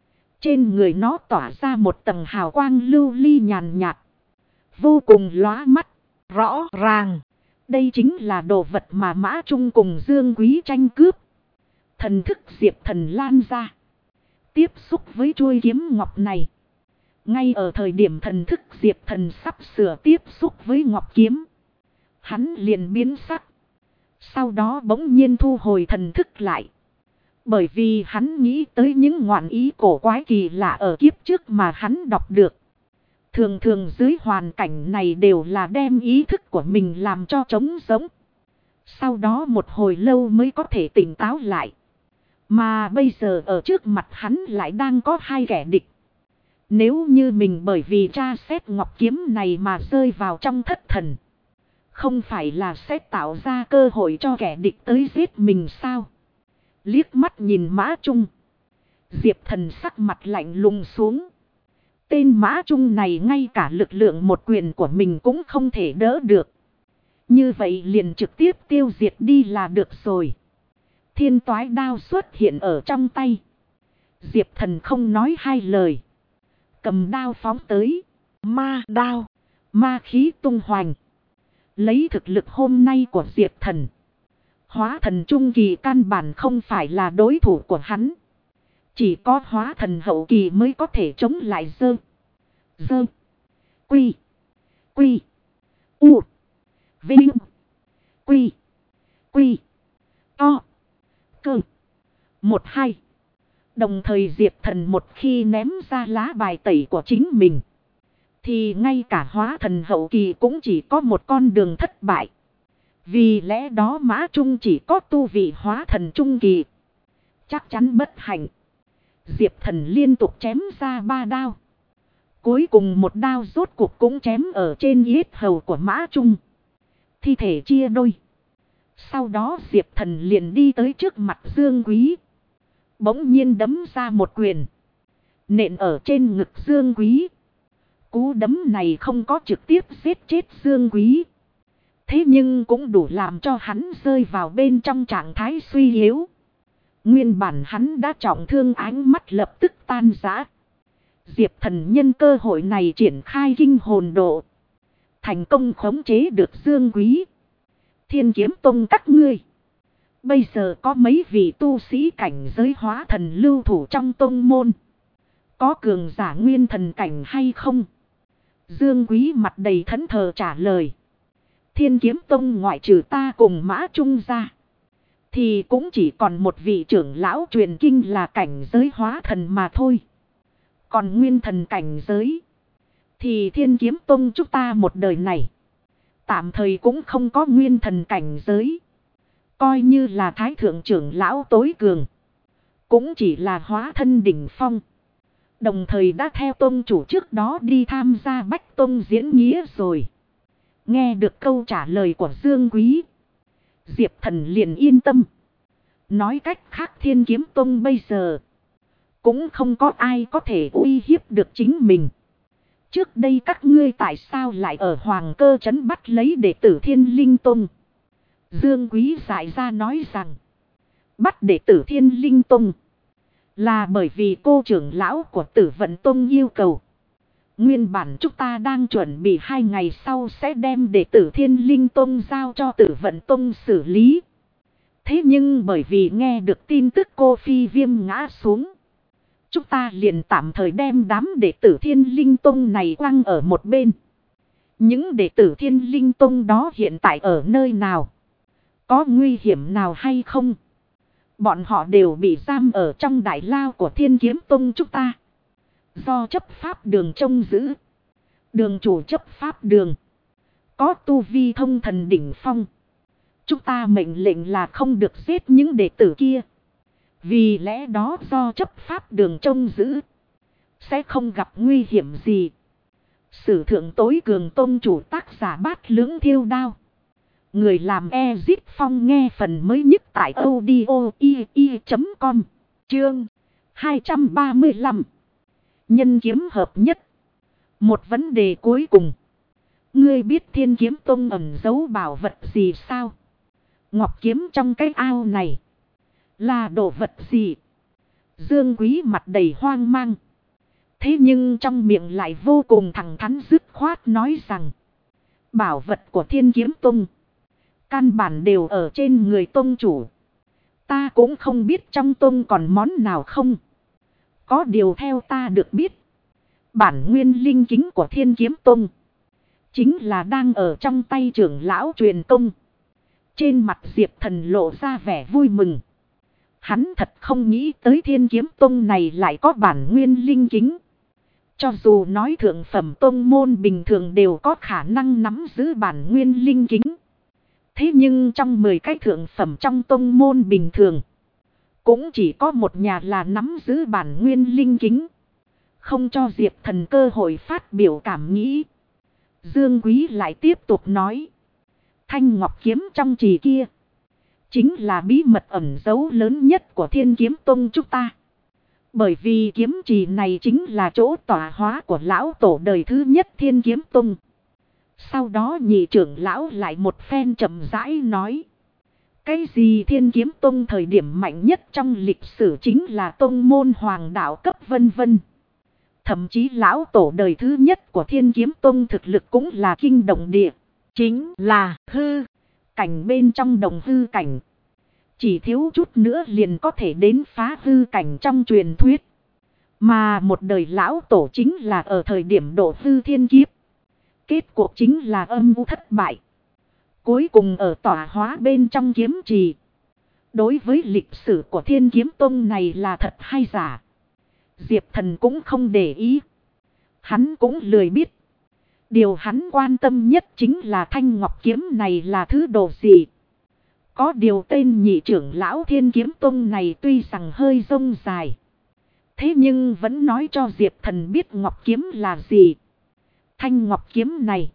Trên người nó tỏa ra một tầng hào quang lưu ly nhàn nhạt, vô cùng lóa mắt. Rõ ràng, đây chính là đồ vật mà Mã Trung cùng Dương Quý tranh cướp. Thần thức Diệp Thần lan ra, tiếp xúc với chuôi kiếm ngọc này. Ngay ở thời điểm thần thức Diệp Thần sắp sửa tiếp xúc với ngọc kiếm, hắn liền biến sắc. Sau đó bỗng nhiên thu hồi thần thức lại. Bởi vì hắn nghĩ tới những ngoạn ý cổ quái kỳ lạ ở kiếp trước mà hắn đọc được. Thường thường dưới hoàn cảnh này đều là đem ý thức của mình làm cho trống rỗng. Sau đó một hồi lâu mới có thể tỉnh táo lại. Mà bây giờ ở trước mặt hắn lại đang có hai kẻ địch. Nếu như mình bởi vì tra xét ngọc kiếm này mà rơi vào trong thất thần, không phải là sẽ tạo ra cơ hội cho kẻ địch tới giết mình sao? Liếc mắt nhìn Mã Trung, Diệp Thần sắc mặt lạnh lùng xuống. Tên Mã Trung này ngay cả lực lượng một quyền của mình cũng không thể đỡ được. Như vậy liền trực tiếp tiêu diệt đi là được rồi. Thiên toái đao xuất hiện ở trong tay. Diệp Thần không nói hai lời, cầm đao phóng tới. ma đao, Ma khí tung hoành. Lấy thực lực hôm nay của Diệp Thần, hóa thần trung kỳ căn bản không phải là đối thủ của hắn. Chỉ có hóa thần hậu kỳ mới có thể chống lại dơ. Quy. U. Vinh. Quy. To. Cơ. 1-2. Đồng thời Diệp Thần một khi ném ra lá bài tẩy của chính mình, thì ngay cả hóa thần hậu kỳ cũng chỉ có một con đường thất bại. Vì lẽ đó Mã Trung chỉ có tu vị hóa thần trung kỳ, chắc chắn bất hạnh. Diệp Thần liên tục chém ra 3 đao. Cuối cùng một đao rốt cuộc cũng chém ở trên yết hầu của Mã Trung. Thi thể chia đôi. Sau đó Diệp Thần liền đi tới trước mặt Dương Quý. Bỗng nhiên đấm ra một quyền, nện ở trên ngực Dương Quý. Cú đấm này không có trực tiếp giết chết Dương Quý, thế nhưng cũng đủ làm cho hắn rơi vào bên trong trạng thái suy yếu. Nguyên bản hắn đã trọng thương, ánh mắt lập tức tan rã. Diệp Thần nhân cơ hội này triển khai kinh hồn độ, thành công khống chế được Dương Quý. Thiên Kiếm Tông các ngươi, bây giờ có mấy vị tu sĩ cảnh giới hóa thần lưu thủ trong tông môn? Có cường giả nguyên thần cảnh hay không? Dương Quý mặt đầy thẫn thờ trả lời. Thiên Kiếm Tông ngoại trừ ta cùng Mã Trung ra, thì cũng chỉ còn một vị trưởng lão truyền kinh là cảnh giới hóa thần mà thôi. Còn nguyên thần cảnh giới, thì Thiên Kiếm Tông chúng ta một đời này tạm thời cũng không có nguyên thần cảnh giới. Coi như là thái thượng trưởng lão tối cường, cũng chỉ là hóa thân đỉnh phong. Đồng thời đã theo tông chủ trước đó đi tham gia Bách Tông diễn nghĩa rồi. Nghe được câu trả lời của Dương Quý, Diệp Thần liền yên tâm. Nói cách khác Thiên Kiếm Tông bây giờ cũng không có ai có thể uy hiếp được chính mình. Trước đây các ngươi tại sao lại ở Hoàng Cơ trấn bắt lấy đệ tử Thiên Linh Tông? Dương Quý giải ra nói rằng, bắt đệ tử Thiên Linh Tông là bởi vì cô trưởng lão của Tử Vận Tông yêu cầu. Nguyên bản chúng ta đang chuẩn bị 2 ngày sau sẽ đem đệ tử Thiên Linh Tông giao cho Tử Vận Tông xử lý. Thế nhưng bởi vì nghe được tin tức cô Phi Viêm ngã xuống, chúng ta liền tạm thời đem đám đệ tử Thiên Linh Tông này quăng ở một bên. Những đệ tử Thiên Linh Tông đó hiện tại ở nơi nào? Có nguy hiểm nào hay không? Bọn họ đều bị giam ở trong đại lao của Thiên Kiếm Tông chúng ta, do chấp pháp đường trông giữ. Đường chủ chấp pháp đường có tu vi thông thần đỉnh phong. Chúng ta mệnh lệnh là không được giết những đệ tử kia. Vì lẽ đó do chấp pháp đường trông giữ, sẽ không gặp nguy hiểm gì. Sử thượng tối cường tông chủ tác giả Bát Lưỡng Thiêu Đao. Người làm Ezit Phong nghe phần mới nhất tại audio.com. Chương 235. Nhân kiếm hợp nhất. Một vấn đề cuối cùng. Ngươi biết Thiên Kiếm Tông ẩn giấu bảo vật gì sao? Ngọc kiếm trong cái ao này là đồ vật gì? Dương Quý mặt đầy hoang mang. Thế nhưng trong miệng lại vô cùng thẳng thắn dứt khoát nói rằng. Bảo vật của Thiên Kiếm Tông. Căn bản đều ở trên người tông chủ. Ta cũng không biết trong tông còn món nào không. Có điều theo ta được biết. Bản nguyên linh kính của Thiên Kiếm Tông. Chính là đang ở trong tay trưởng lão truyền công. Trên mặt Diệp Thần lộ ra vẻ vui mừng. Hắn thật không nghĩ tới Thiên Kiếm Tông này lại có bản nguyên linh kính. Cho dù nói thượng phẩm tông môn bình thường đều có khả năng nắm giữ bản nguyên linh kính. Thế nhưng trong 10 cái thượng phẩm trong tông môn bình thường. Cũng chỉ có một nhà là nắm giữ bản nguyên linh kính. Không cho Diệp Thần cơ hội phát biểu cảm nghĩ. Dương Quý lại tiếp tục nói. Thanh ngọc kiếm trong chì kia. Chính là bí mật ẩn giấu lớn nhất của Thiên Kiếm Tông chúng ta. Bởi vì kiếm chì này chính là chỗ tỏa hóa của lão tổ đời thứ nhất Thiên Kiếm Tông. Sau đó nhị trưởng lão lại một phen chậm rãi nói. Cái gì Thiên Kiếm Tông thời điểm mạnh nhất trong lịch sử chính là tông môn hoàng đạo cấp vân vân. Thậm chí lão tổ đời thứ nhất của Thiên Kiếm Tông thực lực cũng là kinh động địa. Chính là hư cảnh bên trong đồng hư cảnh. Chỉ thiếu chút nữa liền có thể đến phá hư cảnh trong truyền thuyết. Mà một đời lão tổ chính là ở thời điểm độ hư thiên kiếp. Kết cuộc chính là âm u thất bại. Cuối cùng ở tỏa hóa bên trong kiếm trì. Đối với lịch sử của Thiên Kiếm Tông này là thật hay giả. Diệp Thần cũng không để ý. Hắn cũng lười biết. Điều hắn quan tâm nhất chính là thanh ngọc kiếm này là thứ đồ gì. Có điều tên nhị trưởng lão Thiên Kiếm Tông này tuy rằng hơi rông dài. Thế nhưng vẫn nói cho Diệp Thần biết ngọc kiếm là gì. Thanh ngọc kiếm này.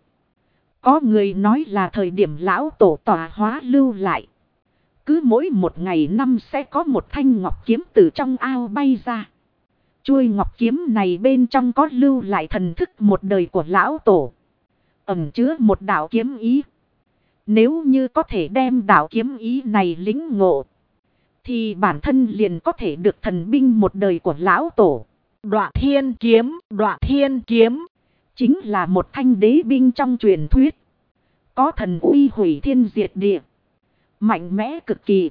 Có người nói là thời điểm lão tổ tỏa hóa lưu lại. Cứ mỗi một ngày năm sẽ có một thanh ngọc kiếm từ trong ao bay ra. Chuôi ngọc kiếm này bên trong có lưu lại thần thức một đời của lão tổ. Ẩn chứa một đạo kiếm ý. Nếu như có thể đem đạo kiếm ý này lĩnh ngộ. Thì bản thân liền có thể được thần binh một đời của lão tổ. Đoạ thiên kiếm, đoạ thiên kiếm. Chính là một thanh đế binh trong truyền thuyết. Có thần uy hủy thiên diệt địa. Mạnh mẽ cực kỳ.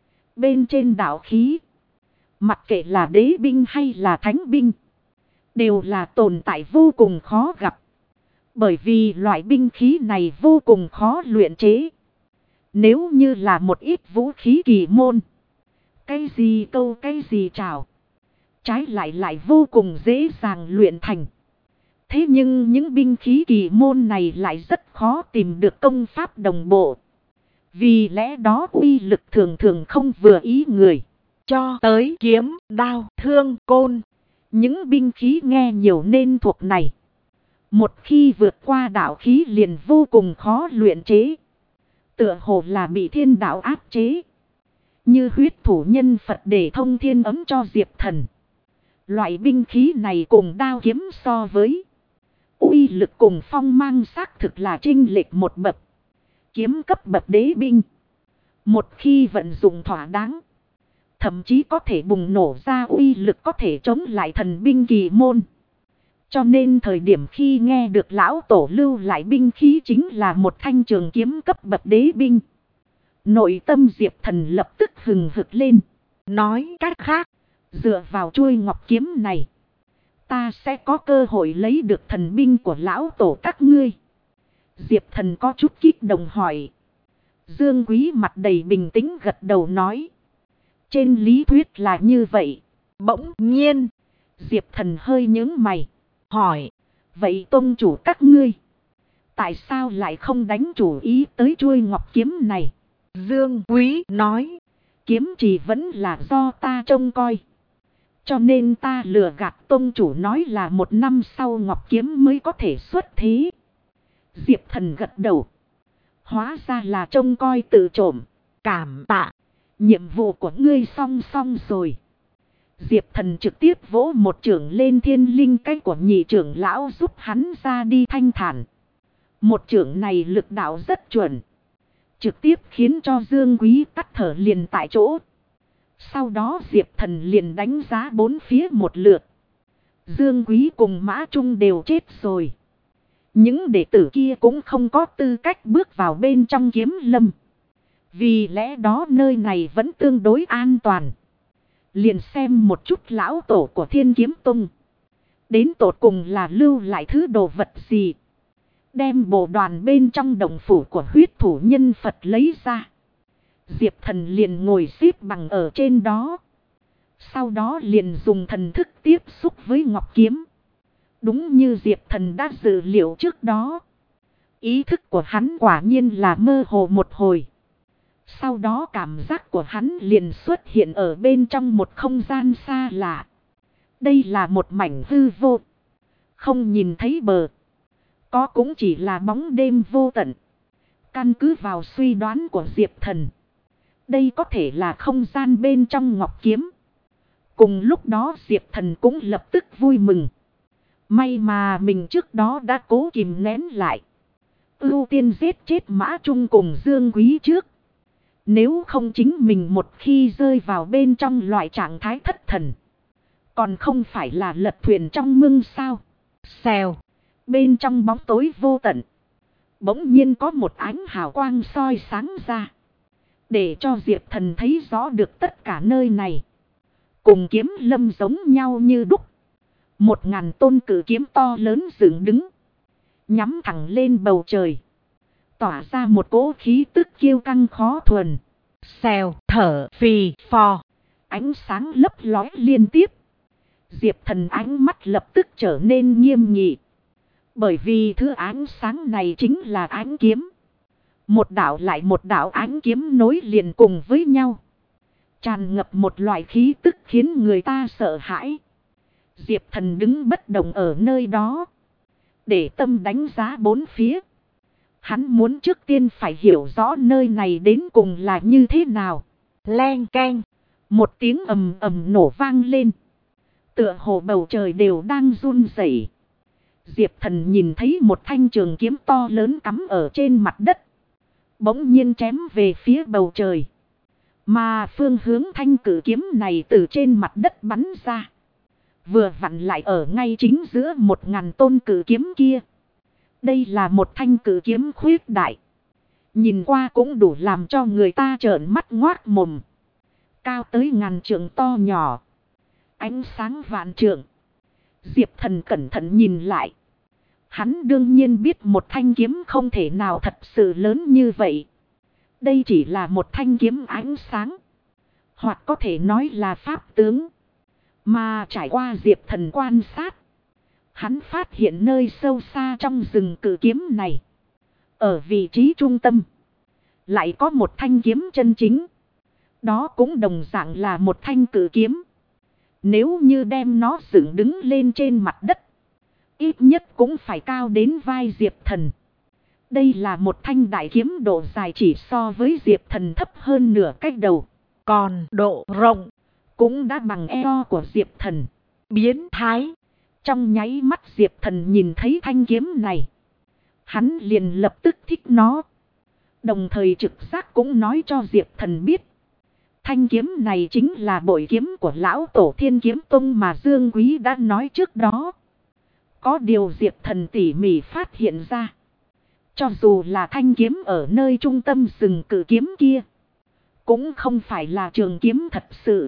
Bên trên đạo khí. Mặc kệ là đế binh hay là thánh binh. Đều là tồn tại vô cùng khó gặp. Bởi vì loại binh khí này vô cùng khó luyện chế. Nếu như là một ít vũ khí kỳ môn. Cái gì câu cái gì trào. Trái lại vô cùng dễ dàng luyện thành. Thế nhưng những binh khí kỳ môn này lại rất khó tìm được công pháp đồng bộ. Vì lẽ đó uy lực thường thường không vừa ý người. Cho tới kiếm, đao, thương, côn. Những binh khí nghe nhiều nên thuộc này. Một khi vượt qua đạo khí liền vô cùng khó luyện chế. Tựa hồ là bị thiên đạo áp chế. Như huyết thủ nhân Phật để thông thiên ấm cho Diệp Thần. Loại binh khí này cùng đao kiếm so với. Uy lực cùng phong mang xác thực là chênh lệch một bậc. Kiếm cấp bậc đế binh. Một khi vận dụng thỏa đáng. Thậm chí có thể bùng nổ ra uy lực có thể chống lại thần binh kỳ môn. Cho nên thời điểm khi nghe được lão tổ lưu lại binh khí chính là một thanh trường kiếm cấp bậc đế binh. Nội tâm Diệp Thần lập tức hừng hực lên. Nói cách khác, dựa vào chuôi ngọc kiếm này. Ta sẽ có cơ hội lấy được thần binh của lão tổ các ngươi. Diệp Thần có chút kích động hỏi. Dương Quý mặt đầy bình tĩnh gật đầu nói. Trên lý thuyết là như vậy. Bỗng nhiên, Diệp Thần hơi nhướng mày. Hỏi. Vậy tông chủ các ngươi. Tại sao lại không đánh chủ ý tới chuôi ngọc kiếm này? Dương Quý nói. Kiếm chỉ vẫn là do ta trông coi. Cho nên ta lừa gạt tông chủ nói là 1 năm sau ngọc kiếm mới có thể xuất thế. Diệp Thần gật đầu. Hóa ra là trông coi tự trộm. Cảm tạ. Nhiệm vụ của ngươi xong rồi. Diệp Thần trực tiếp vỗ một chưởng lên thiên linh cái của nhị trưởng lão giúp hắn ra đi thanh thản. Một chưởng này lực đạo rất chuẩn. Trực tiếp khiến cho Dương Quý tắt thở liền tại chỗ. Sau đó Diệp Thần liền đánh giá bốn phía một lượt. Dương Quý cùng Mã Trung đều chết rồi. Những đệ tử kia cũng không có tư cách bước vào bên trong kiếm lâm. Vì lẽ đó nơi này vẫn tương đối an toàn. Liền xem một chút lão tổ của Thiên Kiếm Tông. Đến tột cùng là lưu lại thứ đồ vật gì. Đem bộ đoàn bên trong động phủ của huyết thủ nhân Phật lấy ra. Diệp Thần liền ngồi xếp bằng ở trên đó. Sau đó liền dùng thần thức tiếp xúc với ngọc kiếm. Đúng như Diệp Thần đã dự liệu trước đó. Ý thức của hắn quả nhiên là mơ hồ một hồi. Sau đó cảm giác của hắn liền xuất hiện ở bên trong một không gian xa lạ. Đây là một mảnh hư vô. Không nhìn thấy bờ. Có cũng chỉ là bóng đêm vô tận. Căn cứ vào suy đoán của Diệp Thần. Đây có thể là không gian bên trong ngọc kiếm. Cùng lúc đó Diệp Thần cũng lập tức vui mừng. May mà mình trước đó đã cố kìm nén lại. Ưu tiên giết chết Mã Trung cùng Dương Quý trước. Nếu không chính mình một khi rơi vào bên trong loại trạng thái thất thần. Còn không phải là lật thuyền trong mương sao. Xèo. Bên trong bóng tối vô tận. Bỗng nhiên có một ánh hào quang soi sáng ra. Để cho Diệp Thần thấy rõ được tất cả nơi này. Cùng kiếm lâm giống nhau như đúc. 1000 tôn cử kiếm to lớn dựng đứng. Nhắm thẳng lên bầu trời. Tỏa ra một cỗ khí tức kiêu căng khó thuần. Xèo, thở, phì, phò. Ánh sáng lấp lói liên tiếp. Diệp Thần ánh mắt lập tức trở nên nghiêm nghị. Bởi vì thứ ánh sáng này chính là ánh kiếm. Một đạo lại một đạo ánh kiếm nối liền cùng với nhau. Tràn ngập một loại khí tức khiến người ta sợ hãi. Diệp Thần đứng bất động ở nơi đó. Để tâm đánh giá bốn phía. Hắn muốn trước tiên phải hiểu rõ nơi này đến cùng là như thế nào. Len keng. Một tiếng ầm ầm nổ vang lên. Tựa hồ bầu trời đều đang run rẩy. Diệp Thần nhìn thấy một thanh trường kiếm to lớn cắm ở trên mặt đất. Bỗng nhiên chém về phía bầu trời. Mà phương hướng thanh cử kiếm này từ trên mặt đất bắn ra. Vừa vặn lại ở ngay chính giữa 1000 tôn cử kiếm kia. Đây là một thanh cử kiếm khuyết đại. Nhìn qua cũng đủ làm cho người ta trợn mắt ngoác mồm. Cao tới 1000 trượng to nhỏ. Ánh sáng vạn trượng. Diệp Thần cẩn thận nhìn lại. Hắn đương nhiên biết một thanh kiếm không thể nào thật sự lớn như vậy. Đây chỉ là một thanh kiếm ánh sáng. Hoặc có thể nói là pháp tướng. Mà trải qua Diệp Thần quan sát. Hắn phát hiện nơi sâu xa trong rừng cử kiếm này. Ở vị trí trung tâm. Lại có một thanh kiếm chân chính. Đó cũng đồng dạng là một thanh cử kiếm. Nếu như đem nó dựng đứng lên trên mặt đất. Ít nhất cũng phải cao đến vai Diệp Thần. Đây là một thanh đại kiếm độ dài chỉ so với Diệp Thần thấp hơn nửa cách đầu. Còn độ rộng cũng đã bằng eo của Diệp Thần. Biến thái. Trong nháy mắt Diệp Thần nhìn thấy thanh kiếm này. Hắn liền lập tức thích nó. Đồng thời trực giác cũng nói cho Diệp Thần biết. Thanh kiếm này chính là bội kiếm của lão tổ Thiên Kiếm Tông mà Dương Quý đã nói trước đó. Có điều Diệp Thần tỉ mỉ phát hiện ra. Cho dù là thanh kiếm ở nơi trung tâm rừng cử kiếm kia. Cũng không phải là trường kiếm thật sự.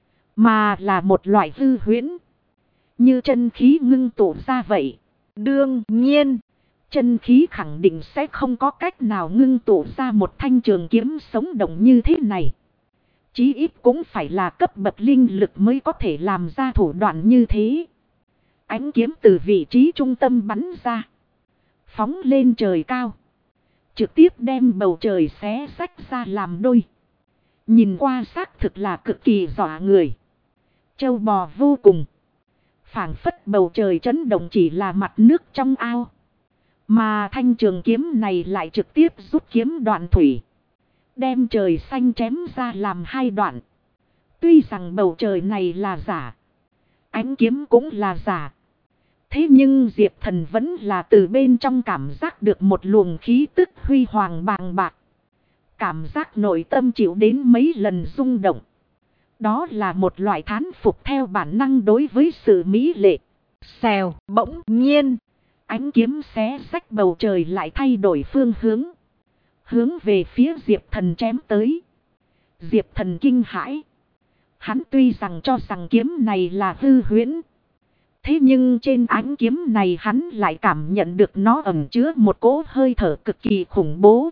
Mà là một loại hư huyễn. Như chân khí ngưng tụ ra vậy. Đương nhiên. Chân khí khẳng định sẽ không có cách nào ngưng tụ ra một thanh trường kiếm sống động như thế này. Chí ít cũng phải là cấp bậc linh lực mới có thể làm ra thủ đoạn như thế. Ánh kiếm từ vị trí trung tâm bắn ra. Phóng lên trời cao. Trực tiếp đem bầu trời xé xách ra làm đôi. Nhìn qua xác thực là cực kỳ dọa người. Trâu bò vô cùng. Phảng phất bầu trời chấn động chỉ là mặt nước trong ao. Mà thanh trường kiếm này lại trực tiếp rút kiếm đoạn thủy. Đem trời xanh chém ra làm hai đoạn. Tuy rằng bầu trời này là giả. Ánh kiếm cũng là giả. Thế nhưng Diệp Thần vẫn là từ bên trong cảm giác được một luồng khí tức huy hoàng bàng bạc. Cảm giác nội tâm chịu đến mấy lần rung động. Đó là một loại thán phục theo bản năng đối với sự mỹ lệ. Xèo, bỗng nhiên. Ánh kiếm xé rách bầu trời lại thay đổi phương hướng. Hướng về phía Diệp Thần chém tới. Diệp Thần kinh hãi. Hắn tuy rằng cho rằng kiếm này là hư huyễn. Thế nhưng trên ánh kiếm này hắn lại cảm nhận được nó ẩn chứa một cỗ hơi thở cực kỳ khủng bố.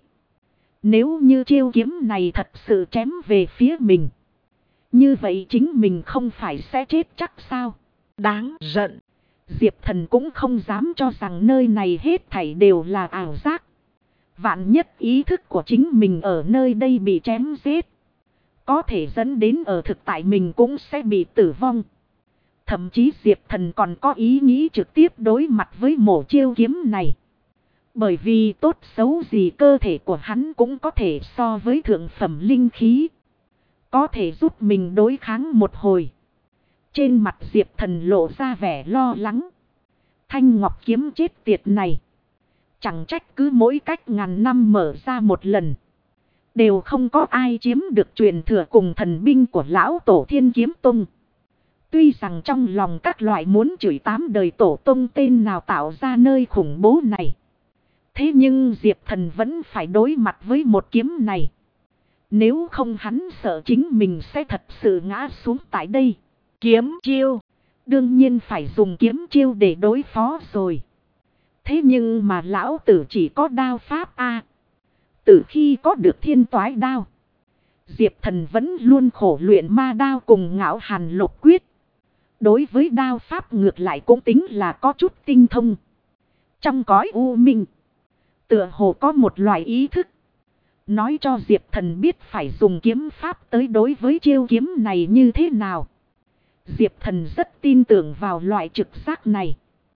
Nếu như chiêu kiếm này thật sự chém về phía mình, như vậy chính mình không phải sẽ chết chắc sao? Đáng giận. Diệp Thần cũng không dám cho rằng nơi này hết thảy đều là ảo giác. Vạn nhất ý thức của chính mình ở nơi đây bị chém giết, có thể dẫn đến ở thực tại mình cũng sẽ bị tử vong. Thậm chí Diệp Thần còn có ý nghĩ trực tiếp đối mặt với mổ chiêu kiếm này. Bởi vì tốt xấu gì cơ thể của hắn cũng có thể so với thượng phẩm linh khí. Có thể giúp mình đối kháng một hồi. Trên mặt Diệp Thần lộ ra vẻ lo lắng. Thanh ngọc kiếm chết tiệt này. Chẳng trách cứ mỗi cách ngàn năm mở ra một lần. Đều không có ai chiếm được truyền thừa cùng thần binh của lão tổ Thiên Kiếm Tông. Tuy rằng trong lòng các loại muốn chửi 8 đời tổ tông tên nào tạo ra nơi khủng bố này. Thế nhưng Diệp Thần vẫn phải đối mặt với một kiếm này. Nếu không hắn sợ chính mình sẽ thật sự ngã xuống tại đây. Kiếm chiêu. Đương nhiên phải dùng kiếm chiêu để đối phó rồi. Thế nhưng mà lão tử chỉ có đao pháp a. Từ khi có được thiên toái đao, Diệp Thần vẫn luôn khổ luyện ma đao cùng ngạo hàn lục quyết. Đối với đao pháp ngược lại cũng tính là có chút tinh thông. Trong cõi u minh, tựa hồ có một loại ý thức nói cho Diệp Thần biết phải dùng kiếm pháp tới đối với chiêu kiếm này như thế nào. Diệp Thần rất tin tưởng vào loại trực giác này.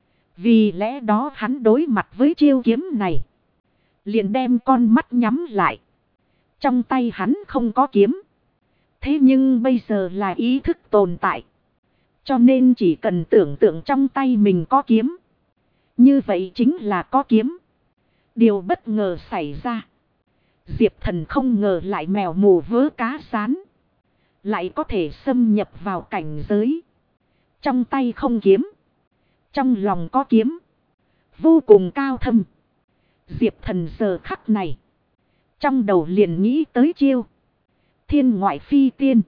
Vì lẽ đó hắn đối mặt với chiêu kiếm này, liền đem con mắt nhắm lại. Trong tay hắn không có kiếm. Thế nhưng bây giờ là ý thức tồn tại. Cho nên chỉ cần tưởng tượng trong tay mình có kiếm, như vậy chính là có kiếm. Điều bất ngờ xảy ra. Diệp Thần không ngờ lại mèo mù vớ cá sán. Lại có thể xâm nhập vào cảnh giới. Trong tay không kiếm, trong lòng có kiếm. Vô cùng cao thâm. Diệp Thần giờ khắc này, trong đầu liền nghĩ tới chiêu thiên ngoại phi tiên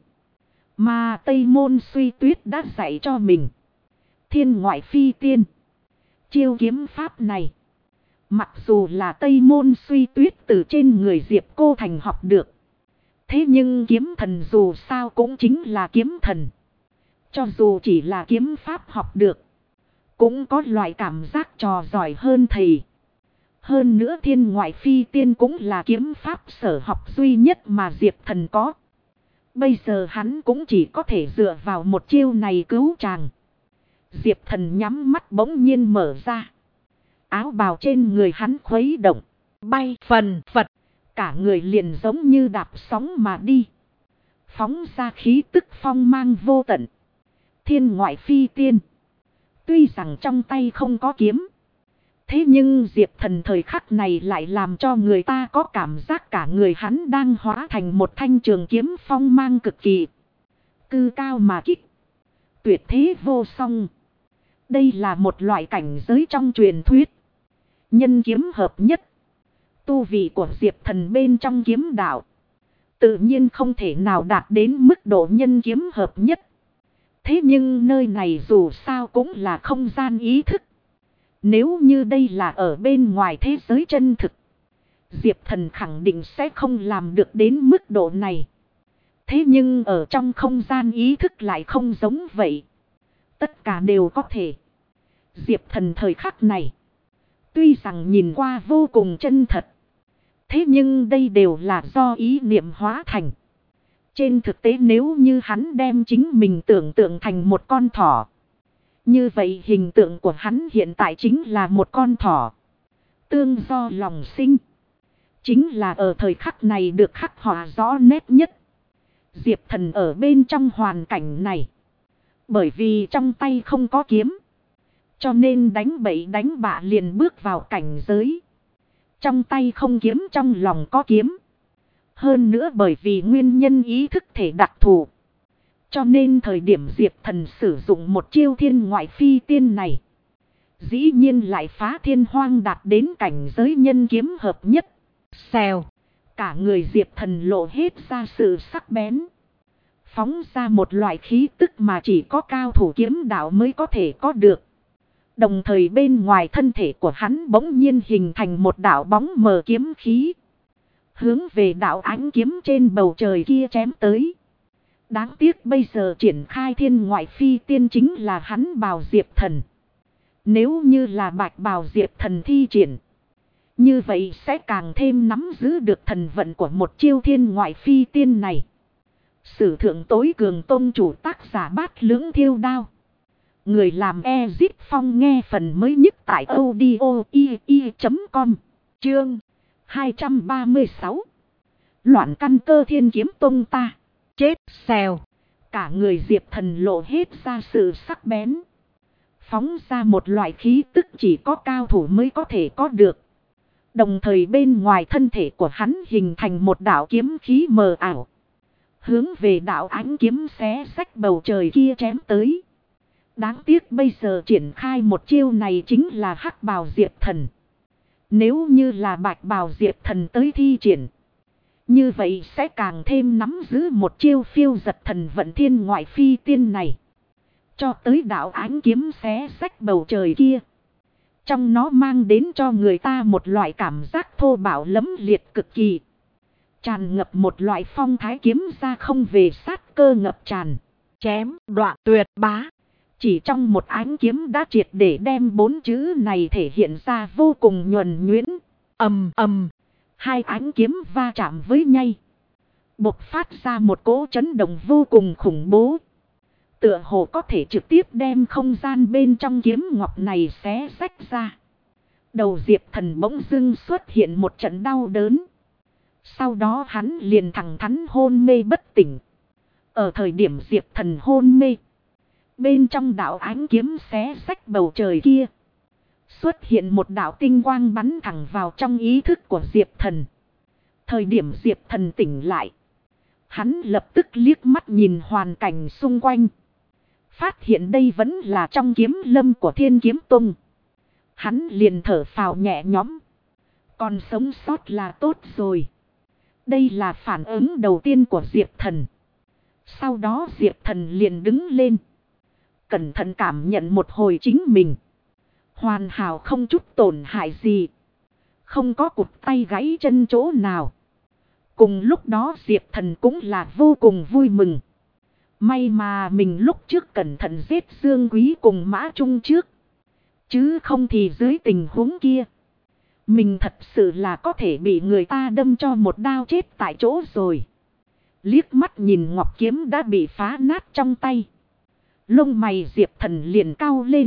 mà Tây Môn Suy Tuyết đã dạy cho mình. Thiên ngoại phi tiên. Chiêu kiếm pháp này, mặc dù là Tây Môn Suy Tuyết từ trên người Diệp Cô Thành học được. Thế nhưng kiếm thần dù sao cũng chính là kiếm thần. Cho dù chỉ là kiếm pháp học được, cũng có loại cảm giác trò giỏi hơn thầy. Hơn nữa thiên ngoại phi tiên cũng là kiếm pháp sở học duy nhất mà Diệp Thần có. Bây giờ hắn cũng chỉ có thể dựa vào một chiêu này cứu chàng. Diệp Thần nhắm mắt bỗng nhiên mở ra. Áo bào trên người hắn khuấy động, bay phần phật. Cả người liền giống như đạp sóng mà đi. Phóng ra khí tức phong mang vô tận. Thiên ngoại phi tiên. Tuy rằng trong tay không có kiếm, thế nhưng Diệp Thần thời khắc này lại làm cho người ta có cảm giác cả người hắn đang hóa thành một thanh trường kiếm phong mang cực kỳ. Cư cao mà kích. Tuyệt thế vô song. Đây là một loại cảnh giới trong truyền thuyết. Nhân kiếm hợp nhất. Tu vị của Diệp Thần bên trong kiếm đạo tự nhiên không thể nào đạt đến mức độ nhân kiếm hợp nhất. Thế nhưng nơi này dù sao cũng là không gian ý thức. Nếu như đây là ở bên ngoài thế giới chân thực, Diệp Thần khẳng định sẽ không làm được đến mức độ này. Thế nhưng ở trong không gian ý thức lại không giống vậy. Tất cả đều có thể. Diệp Thần thời khắc này, tuy rằng nhìn qua vô cùng chân thật, thế nhưng đây đều là do ý niệm hóa thành. Trên thực tế nếu như hắn đem chính mình tưởng tượng thành một con thỏ, như vậy hình tượng của hắn hiện tại chính là một con thỏ. Tương do lòng sinh, chính là ở thời khắc này được khắc họa rõ nét nhất. Diệp Thần ở bên trong hoàn cảnh này, bởi vì trong tay không có kiếm, cho nên đánh bậy đánh bạ liền bước vào cảnh giới. Trong tay không kiếm, trong lòng có kiếm. Hơn nữa bởi vì nguyên nhân ý thức thể đặc thù, Cho nên thời điểm Diệp Thần sử dụng một chiêu thiên ngoại phi tiên này, dĩ nhiên lại phá thiên hoang đạt đến cảnh giới nhân kiếm hợp nhất. Xèo. Cả người Diệp Thần lộ hết ra sự sắc bén. Phóng ra một loại khí tức mà chỉ có cao thủ kiếm đạo mới có thể có được. Đồng thời bên ngoài thân thể của hắn bỗng nhiên hình thành một đạo bóng mờ kiếm khí. Hướng về đạo ánh kiếm trên bầu trời kia chém tới. Đáng tiếc bây giờ triển khai thiên ngoại phi tiên chính là hắn bào Diệp Thần. Nếu như là bạch bào Diệp Thần thi triển, như vậy sẽ càng thêm nắm giữ được thần vận của một chiêu thiên ngoại phi tiên này. Sử thượng tối cường tôn chủ tác giả Bát Lưỡng Thiêu Đao. Người làm Ezip Phong nghe phần mới nhất tại audio.com. Chương 236. Loạn căn cơ thiên kiếm tông ta. Chết. Xèo. Cả người Diệp Thần lộ hết ra sự sắc bén. Phóng ra một loại khí tức chỉ có cao thủ mới có thể có được. Đồng thời bên ngoài thân thể của hắn hình thành một đạo kiếm khí mờ ảo. Hướng về đạo ánh kiếm xé xách bầu trời kia chém tới. Đáng tiếc bây giờ triển khai một chiêu này chính là hắc bào Diệp Thần. Nếu như là bạch bào Diệp Thần tới thi triển, như vậy sẽ càng thêm nắm giữ một chiêu phiêu giật thần vận thiên ngoại phi tiên này. Cho tới đạo ánh kiếm xé xách bầu trời kia. Trong nó mang đến cho người ta một loại cảm giác thô bạo lẫm liệt cực kỳ. Tràn ngập một loại phong thái kiếm ra không về sát cơ ngập tràn. Chém đoạn tuyệt bá. Chỉ trong một ánh kiếm đã triệt để đem bốn chữ này thể hiện ra vô cùng nhuần nhuyễn. Ầm ầm. Hai ánh kiếm va chạm với nhau, bộc phát ra một cỗ chấn động vô cùng khủng bố. Tựa hồ có thể trực tiếp đem không gian bên trong kiếm ngọc này xé rách ra. Đầu Diệp Thần bỗng dưng xuất hiện một trận đau đớn. Sau đó hắn liền thẳng thắn hôn mê bất tỉnh. Ở thời điểm Diệp Thần hôn mê, bên trong đạo ánh kiếm xé rách bầu trời kia, xuất hiện một đạo tinh quang bắn thẳng vào trong ý thức của Diệp Thần. Thời điểm Diệp Thần tỉnh lại, hắn lập tức liếc mắt nhìn hoàn cảnh xung quanh. Phát hiện đây vẫn là trong kiếm lâm của Thiên Kiếm Tông. Hắn liền thở phào nhẹ nhõm. Còn sống sót là tốt rồi. Đây là phản ứng đầu tiên của Diệp Thần. Sau đó Diệp Thần liền đứng lên, cẩn thận cảm nhận một hồi chính mình. Hoàn hảo không chút tổn hại gì. Không có cụt tay gãy chân chỗ nào. Cùng lúc đó Diệp Thần cũng là vô cùng vui mừng. May mà mình lúc trước cẩn thận giết Dương Quý cùng Mã Trung trước. Chứ không thì dưới tình huống kia, mình thật sự là có thể bị người ta đâm cho một đao chết tại chỗ rồi. Liếc mắt nhìn ngọc kiếm đã bị phá nát trong tay, lông mày Diệp Thần liền cau lên.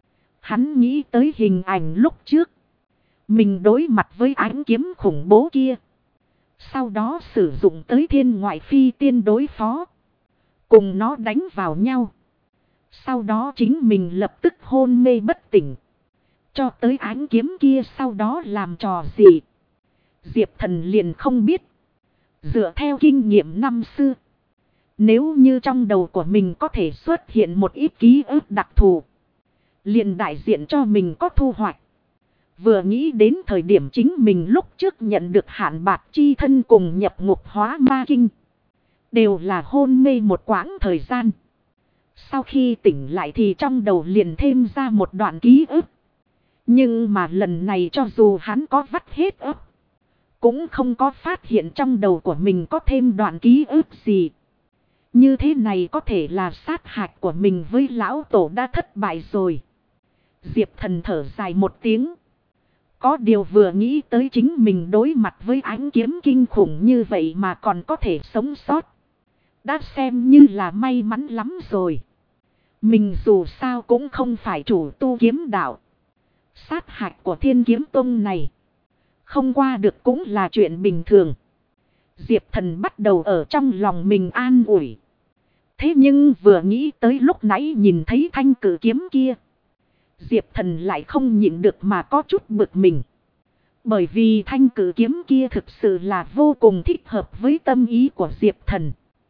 Hắn nghĩ tới hình ảnh lúc trước mình đối mặt với ánh kiếm khủng bố kia, sau đó sử dụng tới thiên ngoại phi tiên đối phó, cùng nó đánh vào nhau. Sau đó chính mình lập tức hôn mê bất tỉnh. Cho tới ánh kiếm kia sau đó làm trò gì, Diệp Thần liền không biết. Dựa theo kinh nghiệm năm xưa, nếu như trong đầu của mình có thể xuất hiện một ít ký ức đặc thù, liền đại diện cho mình có thu hoạch. Vừa nghĩ đến thời điểm chính mình lúc trước nhận được hạn bạc chi thân cùng nhập ngục hóa ma kinh, đều là hôn mê một quãng thời gian. Sau khi tỉnh lại thì trong đầu liền thêm ra một đoạn ký ức. Nhưng mà lần này cho dù hắn có vắt hết ức, cũng không có phát hiện trong đầu của mình có thêm đoạn ký ức gì. Như thế này có thể là sát hạch của mình với lão tổ đã thất bại rồi. Diệp Thần thở dài một tiếng. Có điều vừa nghĩ tới chính mình đối mặt với ánh kiếm kinh khủng như vậy mà còn có thể sống sót, đã xem như là may mắn lắm rồi. Mình dù sao cũng không phải chủ tu kiếm đạo. Sát hạch của Thiên Kiếm Tông này không qua được cũng là chuyện bình thường. Diệp Thần bắt đầu ở trong lòng mình an ủi. Thế nhưng vừa nghĩ tới lúc nãy nhìn thấy thanh cử kiếm kia, Diệp Thần lại không nhịn được mà có chút bực mình. Bởi vì thanh cử kiếm kia thực sự là vô cùng thích hợp với tâm ý của Diệp Thần.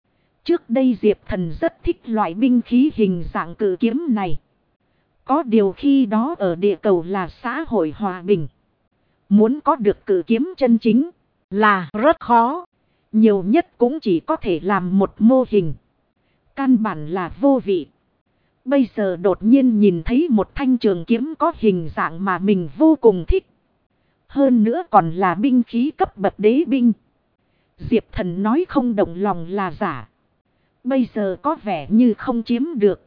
Trước đây Diệp Thần rất thích loại binh khí hình dạng cự kiếm này. Có điều khi đó ở địa cầu là xã hội hòa bình. Muốn có được cự kiếm chân chính là rất khó. Nhiều nhất cũng chỉ có thể làm một mô hình. Căn bản là vô vị. Bây giờ đột nhiên nhìn thấy một thanh trường kiếm có hình dạng mà mình vô cùng thích. Hơn nữa còn là binh khí cấp bậc đế binh. Diệp Thần nói không động lòng là giả. Bây giờ có vẻ như không chiếm được.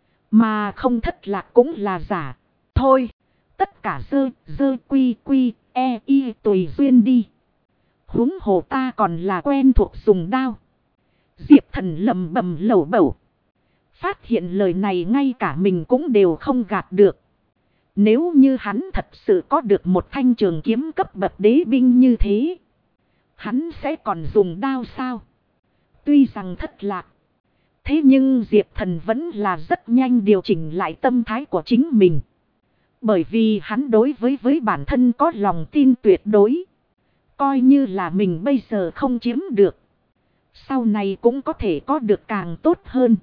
Mà không thất lạc cũng là giả. Thôi, tất cả dơ quy quy, e y tùy duyên đi. Huống hồ ta còn là quen thuộc dùng đao. Diệp Thần lẩm bẩm lẩu bẩu. Phát hiện lời này ngay cả mình cũng đều không gạt được. Nếu như hắn thật sự có được một thanh trường kiếm cấp bậc đế binh như thế, hắn sẽ còn dùng đao sao? Tuy rằng thất lạc, thế nhưng Diệp Thần vẫn là rất nhanh điều chỉnh lại tâm thái của chính mình. Bởi vì hắn đối với bản thân có lòng tin tuyệt đối. Coi như là mình bây giờ không chiếm được, sau này cũng có thể có được càng tốt hơn.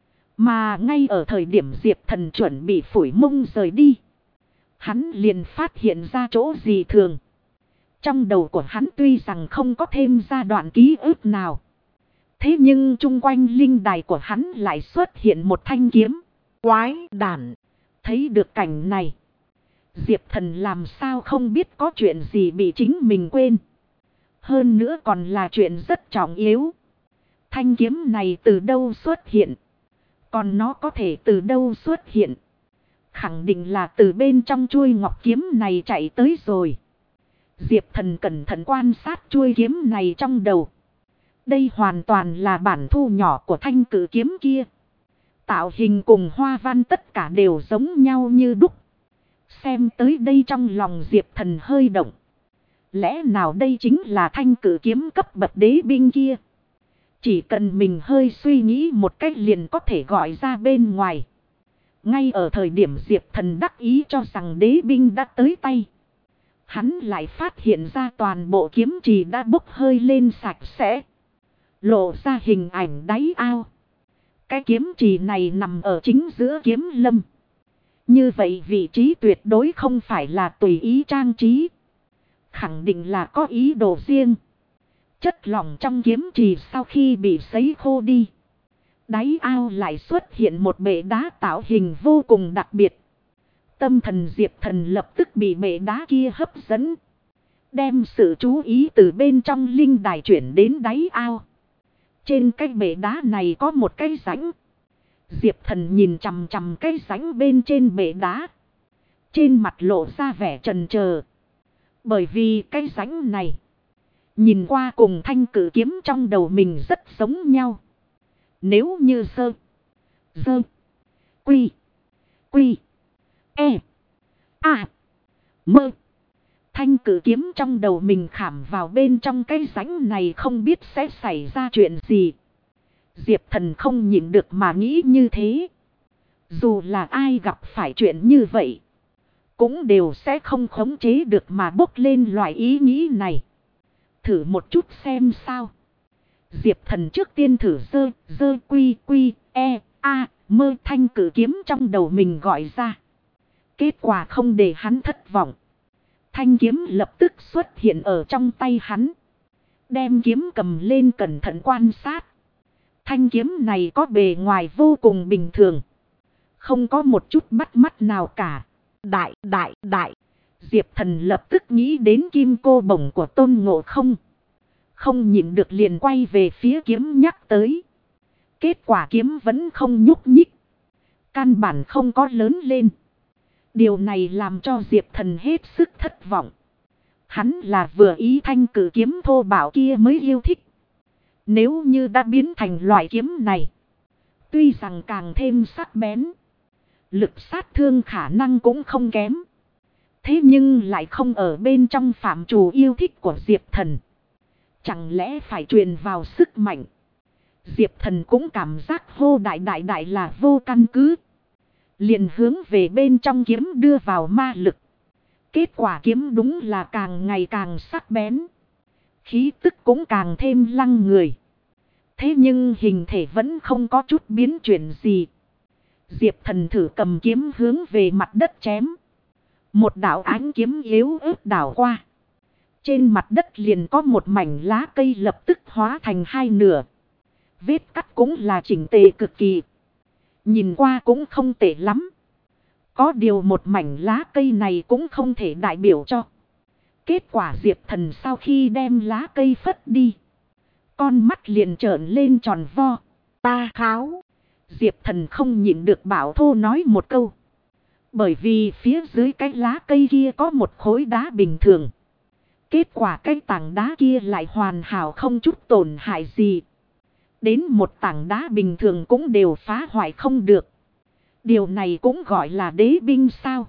Mà ngay ở thời điểm Diệp Thần chuẩn bị phủi mông rời đi, hắn liền phát hiện ra chỗ gì thường. Trong đầu của hắn tuy rằng không có thêm ra đoạn ký ức nào, thế nhưng chung quanh linh đài của hắn lại xuất hiện một thanh kiếm. Quái đản! Thấy được cảnh này, Diệp Thần làm sao không biết có chuyện gì bị chính mình quên. Hơn nữa còn là chuyện rất trọng yếu. Thanh kiếm này từ đâu xuất hiện? Còn nó có thể từ đâu xuất hiện? Khẳng định là từ bên trong chuôi ngọc kiếm này chạy tới rồi. Diệp Thần cẩn thận quan sát chuôi kiếm này trong đầu. Đây hoàn toàn là bản thu nhỏ của thanh cử kiếm kia. Tạo hình cùng hoa văn tất cả đều giống nhau như đúc. Xem tới đây trong lòng Diệp Thần hơi động. Lẽ nào đây chính là thanh cử kiếm cấp bậc đế binh kia? Chỉ cần mình hơi suy nghĩ một cách liền có thể gọi ra bên ngoài. Ngay ở thời điểm Diệp Thần đắc ý cho rằng đế binh đã tới tay, hắn lại phát hiện ra toàn bộ kiếm trì đã bốc hơi lên sạch sẽ, lộ ra hình ảnh đáy ao. Cái kiếm trì này nằm ở chính giữa kiếm lâm. Như vậy vị trí tuyệt đối không phải là tùy ý trang trí, khẳng định là có ý đồ riêng. Chất lỏng trong kiếm trì sau khi bị sấy khô đi, đáy ao lại xuất hiện một bệ đá tạo hình vô cùng đặc biệt. Tâm thần Diệp Thần lập tức bị bệ đá kia hấp dẫn, đem sự chú ý từ bên trong linh đài chuyển đến đáy ao. Trên cái bệ đá này có một cái rãnh. Diệp Thần nhìn chằm chằm cái rãnh bên trên bệ đá, trên mặt lộ ra vẻ chần chờ. Bởi vì cái rãnh này nhìn qua cùng thanh cử kiếm trong đầu mình rất giống nhau. Nếu như dơ quy e mơ thanh cử kiếm trong đầu mình khảm vào bên trong cái rãnh này, không biết sẽ xảy ra chuyện gì. Diệp Thần không nhịn được mà nghĩ như thế. Dù là ai gặp phải chuyện như vậy, cũng đều sẽ không khống chế được mà bốc lên loại ý nghĩ này. Thử một chút xem sao. Diệp Thần trước tiên thử dơ quy e mơ thanh cử kiếm trong đầu mình gọi ra. Kết quả không để hắn thất vọng. Thanh kiếm lập tức xuất hiện ở trong tay hắn. Đem kiếm cầm lên cẩn thận quan sát. Thanh kiếm này có bề ngoài vô cùng bình thường, không có một chút bắt mắt nào cả. Đại. Diệp Thần lập tức nghĩ đến kim cô bổng của Tôn Ngộ Không. Không nhịn được liền quay về phía kiếm nhắc tới. Kết quả kiếm vẫn không nhúc nhích, căn bản không có lớn lên. Điều này làm cho Diệp Thần hết sức thất vọng. Hắn là vừa ý thanh cử kiếm thô bạo kia mới yêu thích. Nếu như đã biến thành loại kiếm này, tuy rằng càng thêm sắc bén, lực sát thương khả năng cũng không kém, thế nhưng lại không ở bên trong phạm trù yêu thích của Diệp Thần. Chẳng lẽ phải truyền vào sức mạnh? Diệp Thần cũng cảm giác hô đại là vô căn cứ. Liền hướng về bên trong kiếm đưa vào ma lực. Kết quả kiếm đúng là càng ngày càng sắc bén, khí tức cũng càng thêm lăng người. Thế nhưng hình thể vẫn không có chút biến chuyển gì. Diệp Thần thử cầm kiếm hướng về mặt đất chém. Một đạo ánh kiếm yếu ớt đảo qua. Trên mặt đất liền có một mảnh lá cây lập tức hóa thành hai nửa. Vết cắt cũng là chỉnh tề cực kỳ. Nhìn qua cũng không tệ lắm. Có điều một mảnh lá cây này cũng không thể đại biểu cho. Kết quả Diệp Thần sau khi đem lá cây phất đi. Con mắt liền trợn lên tròn vo. Ta kháo. Diệp Thần không nhịn được bảo thô nói một câu. Bởi vì phía dưới cái lá cây kia có một khối đá bình thường. Kết quả cái tảng đá kia lại hoàn hảo không chút tổn hại gì. Đến một tảng đá bình thường cũng đều phá hoại không được. Điều này cũng gọi là đế binh sao?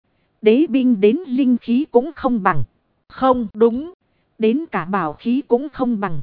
Đế binh đến linh khí cũng không bằng. Không đúng. Đến cả bảo khí cũng không bằng.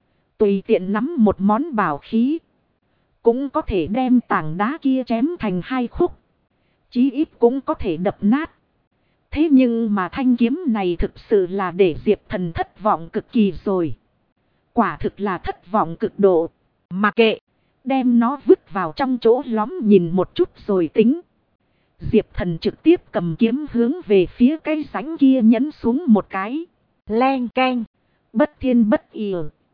Tùy tiện nắm một món bảo khí. Cũng có thể đem tảng đá kia chém thành hai khúc. Chí ít cũng có thể đập nát. Thế nhưng mà thanh kiếm này thực sự là để Diệp Thần thất vọng cực kỳ rồi. Quả thực là thất vọng cực độ. Mà kệ. Đem nó vứt vào trong chỗ lõm nhìn một chút rồi tính. Diệp Thần trực tiếp cầm kiếm hướng về phía cái rãnh kia nhấn xuống một cái. Len keng. Bất thiên bất ì.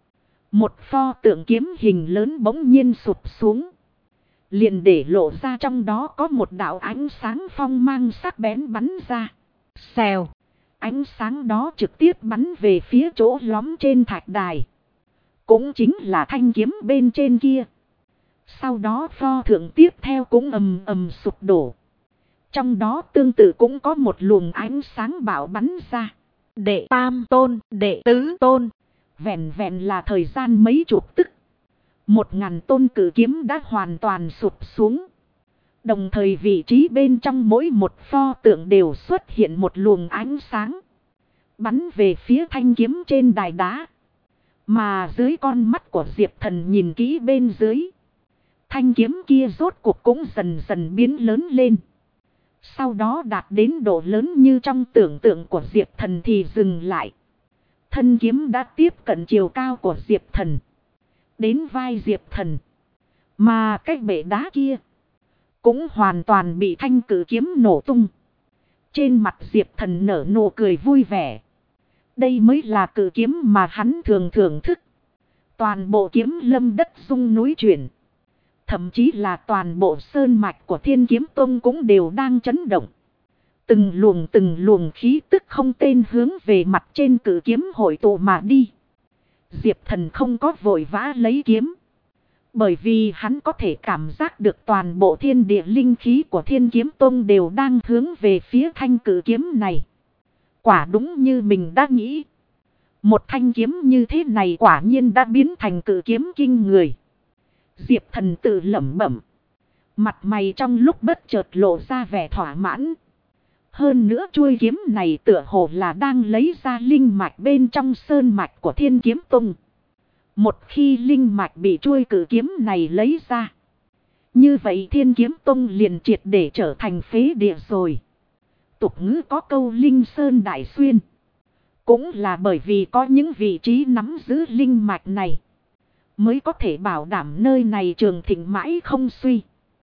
Một pho tượng kiếm hình lớn bỗng nhiên sụp xuống. Liền để lộ ra trong đó có một đạo ánh sáng phong mang sắc bén bắn ra. Xèo. Ánh sáng đó trực tiếp bắn về phía chỗ lõm trên thạch đài. Cũng chính là thanh kiếm bên trên kia. Sau đó pho tượng tiếp theo cũng ầm ầm sụp đổ. Trong đó tương tự cũng có một luồng ánh sáng bạo bắn ra. Đệ tam tôn, đệ tứ tôn. Vẹn vẹn là thời gian mấy chục tức. 1000 tôn cử kiếm đã hoàn toàn sụp xuống. Đồng thời vị trí bên trong mỗi một pho tượng đều xuất hiện một luồng ánh sáng. Bắn về phía thanh kiếm trên đài đá. Mà dưới con mắt của Diệp Thần nhìn kỹ bên dưới. Thanh kiếm kia rốt cuộc cũng dần dần biến lớn lên. Sau đó đạt đến độ lớn như trong tưởng tượng của Diệp Thần thì dừng lại. Thân kiếm đã tiếp cận chiều cao của Diệp Thần. Đến vai Diệp Thần. Mà cái bệ đá kia cũng hoàn toàn bị thanh cử kiếm nổ tung. Trên mặt Diệp Thần nở nụ cười vui vẻ. Đây mới là cử kiếm mà hắn thường thưởng thức. Toàn bộ kiếm lâm đất rung núi chuyển. Thậm chí là toàn bộ sơn mạch của Thiên Kiếm Tông cũng đều đang chấn động. Từng luồng khí tức không tên hướng về mặt trên cử kiếm hội tụ mà đi. Diệp Thần không có vội vã lấy kiếm. Bởi vì hắn có thể cảm giác được toàn bộ thiên địa linh khí của Thiên Kiếm Tông đều đang hướng về phía thanh cử kiếm này. Quả đúng như mình đã nghĩ. Một thanh kiếm như thế này quả nhiên đã biến thành cử kiếm kinh người. Diệp Thần tự lẩm bẩm. Mặt mày trong lúc bất chợt lộ ra vẻ thỏa mãn. Hơn nữa chuôi kiếm này tựa hồ là đang lấy ra linh mạch bên trong sơn mạch của Thiên Kiếm Tông. Một khi linh mạch bị chuôi cử kiếm này lấy ra. Như vậy Thiên Kiếm Tông liền triệt để trở thành phế địa rồi. Tục ngữ có câu linh sơn đại xuyên. Cũng là bởi vì có những vị trí nắm giữ linh mạch này. Mới có thể bảo đảm nơi này trường thịnh mãi không suy.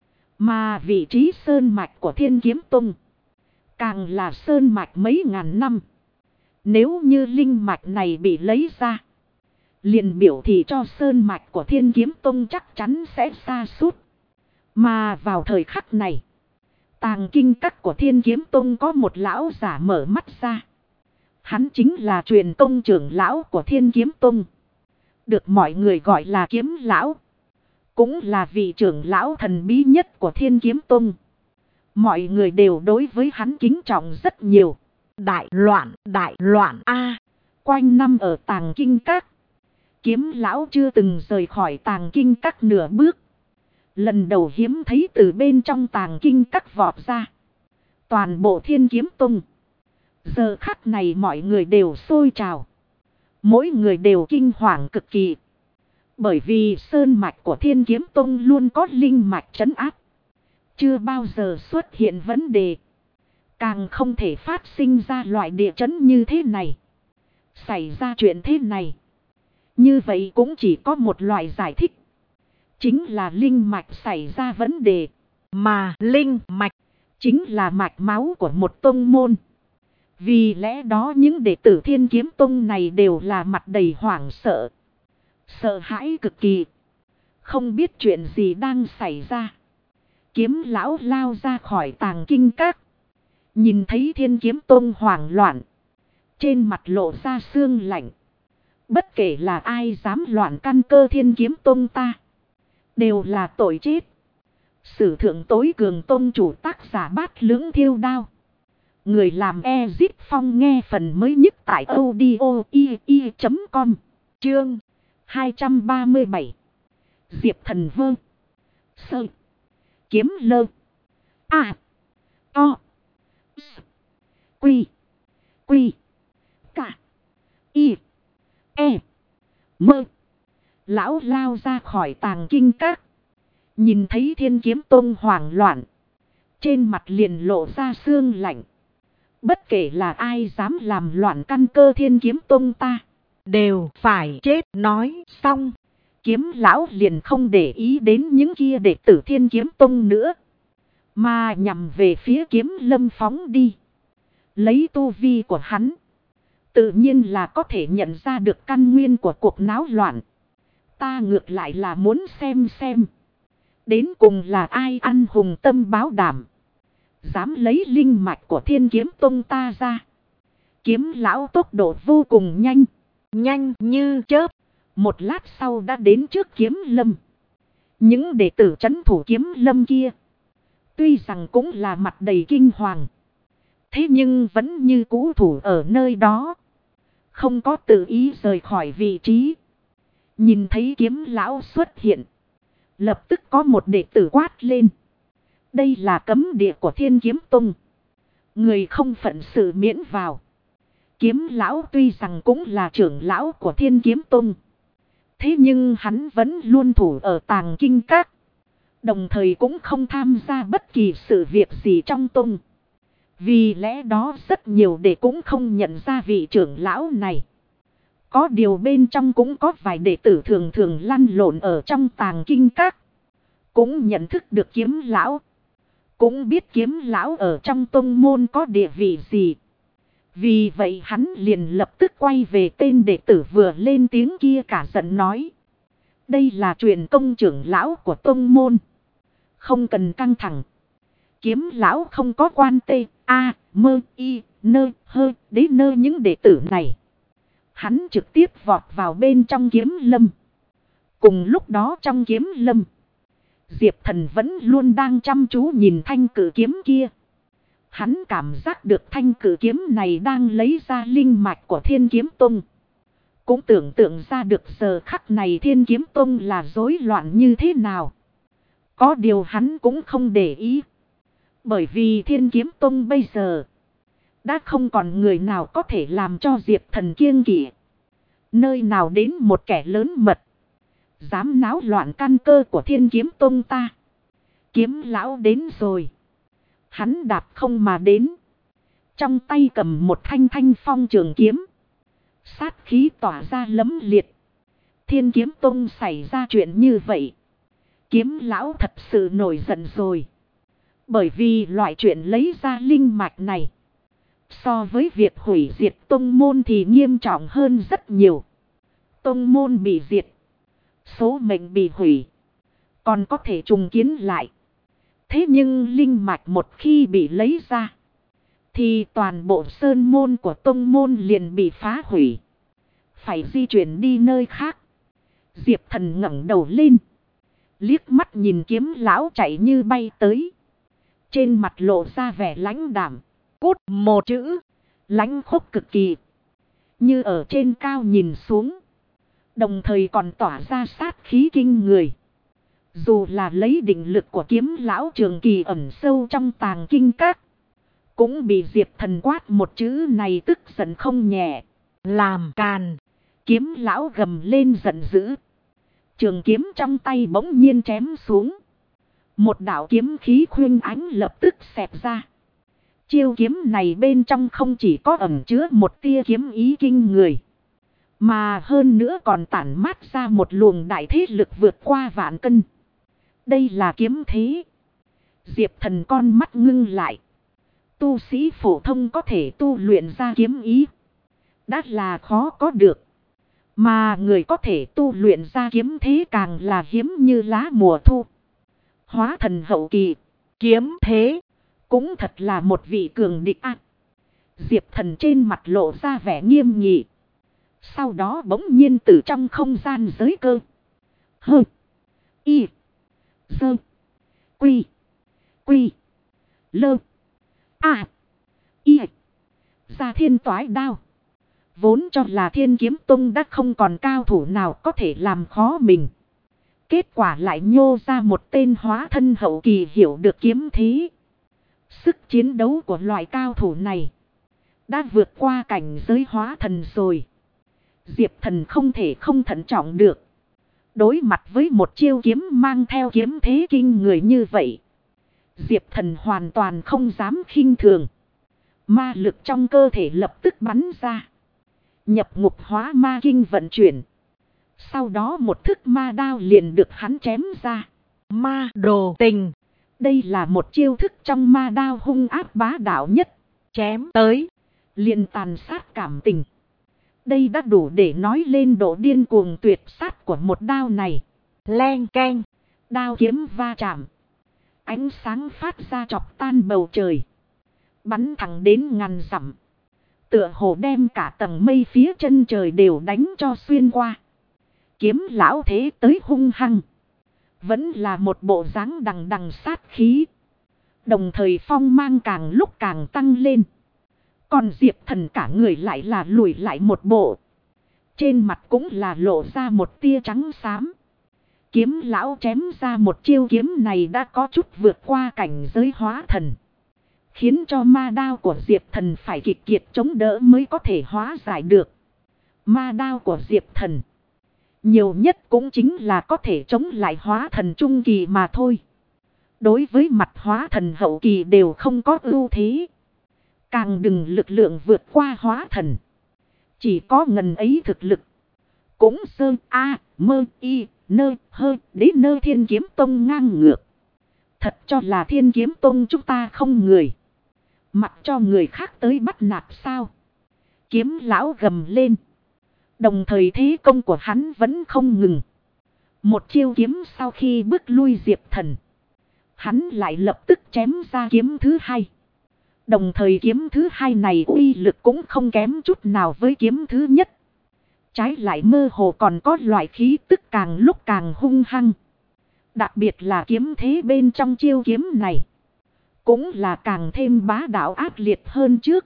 Mà vị trí sơn mạch của Thiên Kiếm Tông. Càng là sơn mạch mấy ngàn năm. Nếu như linh mạch này bị lấy ra. Liền biểu thị cho sơn mạch của Thiên Kiếm Tông chắc chắn sẽ sa sút. Mà vào thời khắc này. Tàng kinh các của Thiên Kiếm Tông có một lão giả mở mắt ra. Hắn chính là truyền tông trưởng lão của Thiên Kiếm Tông. Được mọi người gọi là Kiếm Lão. Cũng là vị trưởng lão thần bí nhất của Thiên Kiếm Tông. Mọi người đều đối với hắn kính trọng rất nhiều. Đại loạn a. Quanh năm ở Tàng Kinh Các. Kiếm Lão chưa từng rời khỏi Tàng Kinh Các nửa bước. Lần đầu hiếm thấy từ bên trong Tàng Kinh Các vọt ra. Toàn bộ Thiên Kiếm Tông. Giờ khắc này mọi người đều sôi trào. Mỗi người đều kinh hoàng cực kỳ. Bởi vì sơn mạch của Thiên Kiếm Tông luôn có linh mạch trấn áp. Chưa bao giờ xuất hiện vấn đề. Càng không thể phát sinh ra loại địa chấn như thế này. Xảy ra chuyện thế này. Như vậy cũng chỉ có một loại giải thích. Chính là linh mạch xảy ra vấn đề. Mà linh mạch chính là mạch máu của một tông môn. Vì lẽ đó những đệ tử Thiên Kiếm Tông này đều là mặt đầy hoảng sợ. Sợ hãi cực kỳ. Không biết chuyện gì đang xảy ra. Kiếm lão lao ra khỏi tàng kinh các. Nhìn thấy Thiên Kiếm Tông hoảng loạn. Trên mặt lộ ra sương lạnh. Bất kể là ai dám loạn căn cơ Thiên Kiếm Tông ta. Đều là tội chết. Sử thượng tối cường tông chủ tác giả Bát Lưỡng Thiêu Đao. Người làm Ezip Phong nghe phần mới nhất tại audio.com. Chương 237. Diệp Thần Vương. Sơ. Kiếm Lơ. A. O. Quy. Quy. Cả. Y. E. Mơ. Lão lao ra khỏi tàng kinh các. Nhìn thấy Thiên Kiếm Tông hoảng loạn. Trên mặt liền lộ ra sương lạnh. Bất kể là ai dám làm loạn căn cơ Thiên Kiếm Tông ta. đều phải chết. Nói xong. Kiếm lão liền không để ý đến những kia đệ tử Thiên Kiếm Tông nữa. Mà nhằm về phía Kiếm Lâm phóng đi. Lấy tu vi của hắn. Tự nhiên là có thể nhận ra được căn nguyên của cuộc náo loạn. Ta ngược lại là muốn xem. Đến cùng là ai ăn hùng tâm báo đảm. Dám lấy linh mạch của Thiên Kiếm Tông ta ra. Kiếm lão tốc độ vô cùng nhanh. Nhanh như chớp. Một lát sau đã đến trước Kiếm Lâm. Những đệ tử trấn thủ Kiếm Lâm kia. Tuy rằng cũng là mặt đầy kinh hoàng. Thế nhưng vẫn như cũ thủ ở nơi đó. Không có tự ý rời khỏi vị trí. Nhìn thấy Kiếm lão xuất hiện. Lập tức có một đệ tử quát lên. Đây là cấm địa của Thiên Kiếm Tông. Người không phận sự miễn vào. Kiếm lão tuy rằng cũng là trưởng lão của Thiên Kiếm Tông. Thế nhưng hắn vẫn luôn thủ ở tàng kinh các. Đồng thời cũng không tham gia bất kỳ sự việc gì trong tông. Vì lẽ đó rất nhiều đệ cũng không nhận ra vị trưởng lão này. Có điều bên trong cũng có vài đệ tử thường thường lăn lộn ở trong tàng kinh các. Cũng nhận thức được Kiếm lão. Cũng biết Kiếm lão ở trong tông môn có địa vị gì. Vì vậy hắn liền lập tức quay về tên đệ tử vừa lên tiếng kia cả giận nói. Đây là truyền công trưởng lão của tông môn. Không cần căng thẳng. Kiếm lão không có quan tê, a, mơ, y, nơ, hơ, đế nơ những đệ tử này. Hắn trực tiếp vọt vào bên trong Kiếm Lâm. Cùng lúc đó trong Kiếm Lâm. Diệp Thần vẫn luôn đang chăm chú nhìn thanh cử kiếm kia. Hắn cảm giác được thanh cử kiếm này đang lấy ra linh mạch của Thiên Kiếm Tông. Cũng tưởng tượng ra được giờ khắc này Thiên Kiếm Tông là rối loạn như thế nào. Có điều hắn cũng không để ý. Bởi vì Thiên Kiếm Tông bây giờ đã không còn người nào có thể làm cho Diệp Thần kiêng kỵ. Nơi nào đến một kẻ lớn mật. Dám náo loạn căn cơ của Thiên Kiếm Tông ta. Kiếm lão đến rồi. Hắn đạp không mà đến. Trong tay cầm một thanh phong trường kiếm. Sát khí tỏa ra lấm liệt. Thiên Kiếm Tông xảy ra chuyện như vậy. Kiếm lão thật sự nổi giận rồi. Bởi vì loại chuyện lấy ra linh mạch này. So với việc hủy diệt tông môn thì nghiêm trọng hơn rất nhiều. Tông môn bị diệt. Số mệnh bị hủy. Còn có thể trùng kiến lại. Thế nhưng linh mạch một khi bị lấy ra. Thì toàn bộ sơn môn của tông môn liền bị phá hủy. Phải di chuyển đi nơi khác. Diệp Thần ngẩng đầu lên. Liếc mắt nhìn Kiếm lão chạy như bay tới. Trên mặt lộ ra vẻ lãnh đạm. Cút một chữ. Lãnh khốc cực kỳ. Như ở trên cao nhìn xuống. Đồng thời còn tỏa ra sát khí kinh người. Dù là lấy định lực của Kiếm lão trường kỳ ẩn sâu trong tàng kinh các. Cũng bị Diệp Thần quát một chữ này tức giận không nhẹ. Làm càn. Kiếm lão gầm lên giận dữ. Trường kiếm trong tay bỗng nhiên chém xuống. Một đạo kiếm khí khuynh ánh lập tức xẹt ra. Chiêu kiếm này bên trong không chỉ có ẩn chứa một tia kiếm ý kinh người. Mà hơn nữa còn tản mát ra một luồng đại thế lực vượt qua vạn cân. Đây là kiếm thế. Diệp Thần con mắt ngưng lại. Tu sĩ phổ thông có thể tu luyện ra kiếm ý, đã là khó có được. Mà người có thể tu luyện ra kiếm thế càng là hiếm như lá mùa thu. Hóa thần hậu kỳ, kiếm thế, cũng thật là một vị cường địch ác. Diệp Thần trên mặt lộ ra vẻ nghiêm nghị. Sau đó bỗng nhiên từ trong không gian giới cơ. Hơ. Y. Dơ. Quy. Quy. Lơ. À. Y. Ra thiên toái đao. Vốn cho là Thiên Kiếm Tông đã không còn cao thủ nào có thể làm khó mình. Kết quả lại nhô ra một tên hóa thân hậu kỳ hiểu được kiếm thế. Sức chiến đấu của loại cao thủ này đã vượt qua cảnh giới hóa thần rồi. Diệp Thần không thể không thận trọng được. Đối mặt với một chiêu kiếm mang theo kiếm thế kinh người như vậy, Diệp Thần hoàn toàn không dám khinh thường. Ma lực trong cơ thể lập tức bắn ra. Nhập ngục hóa ma kinh vận chuyển. Sau đó một thức ma đao liền được hắn chém ra. Ma đồ tình. Đây là một chiêu thức trong ma đao hung ác bá đạo nhất. Chém tới liền tàn sát cảm tình. Đây đã đủ để nói lên độ điên cuồng tuyệt sát của một đao này. Len keng. Đao kiếm va chạm. Ánh sáng phát ra chọc tan bầu trời. Bắn thẳng đến ngàn dặm. Tựa hồ đem cả tầng mây phía chân trời đều đánh cho xuyên qua. Kiếm lão thế tới hung hăng. Vẫn là một bộ dáng đằng đằng sát khí. Đồng thời phong mang càng lúc càng tăng lên. Còn Diệp Thần cả người lại là lùi lại một bộ. Trên mặt cũng là lộ ra một tia trắng xám. Kiếm lão chém ra một chiêu kiếm này đã có chút vượt qua cảnh giới hóa thần. Khiến cho ma đao của Diệp Thần phải kịch kiệt chống đỡ mới có thể hóa giải được. Ma đao của Diệp Thần nhiều nhất cũng chính là có thể chống lại hóa thần trung kỳ mà thôi. Đối với mặt hóa thần hậu kỳ đều không có ưu thế. Càng đừng lực lượng vượt qua hóa thần. Chỉ có ngần ấy thực lực. Cũng sơ a mơ y nơ hơ đến nơ Thiên Kiếm Tông ngang ngược. Thật cho là Thiên Kiếm Tông chúng ta không người. Mặc cho người khác tới bắt nạt sao. Kiếm lão gầm lên. Đồng thời thế công của hắn vẫn không ngừng. Một chiêu kiếm sau khi bước lui Diệp Thần, hắn lại lập tức chém ra kiếm thứ hai. Đồng thời kiếm thứ hai này uy lực cũng không kém chút nào với kiếm thứ nhất. Trái lại mơ hồ còn có loại khí tức càng lúc càng hung hăng. Đặc biệt là kiếm thế bên trong chiêu kiếm này cũng là càng thêm bá đạo ác liệt hơn trước.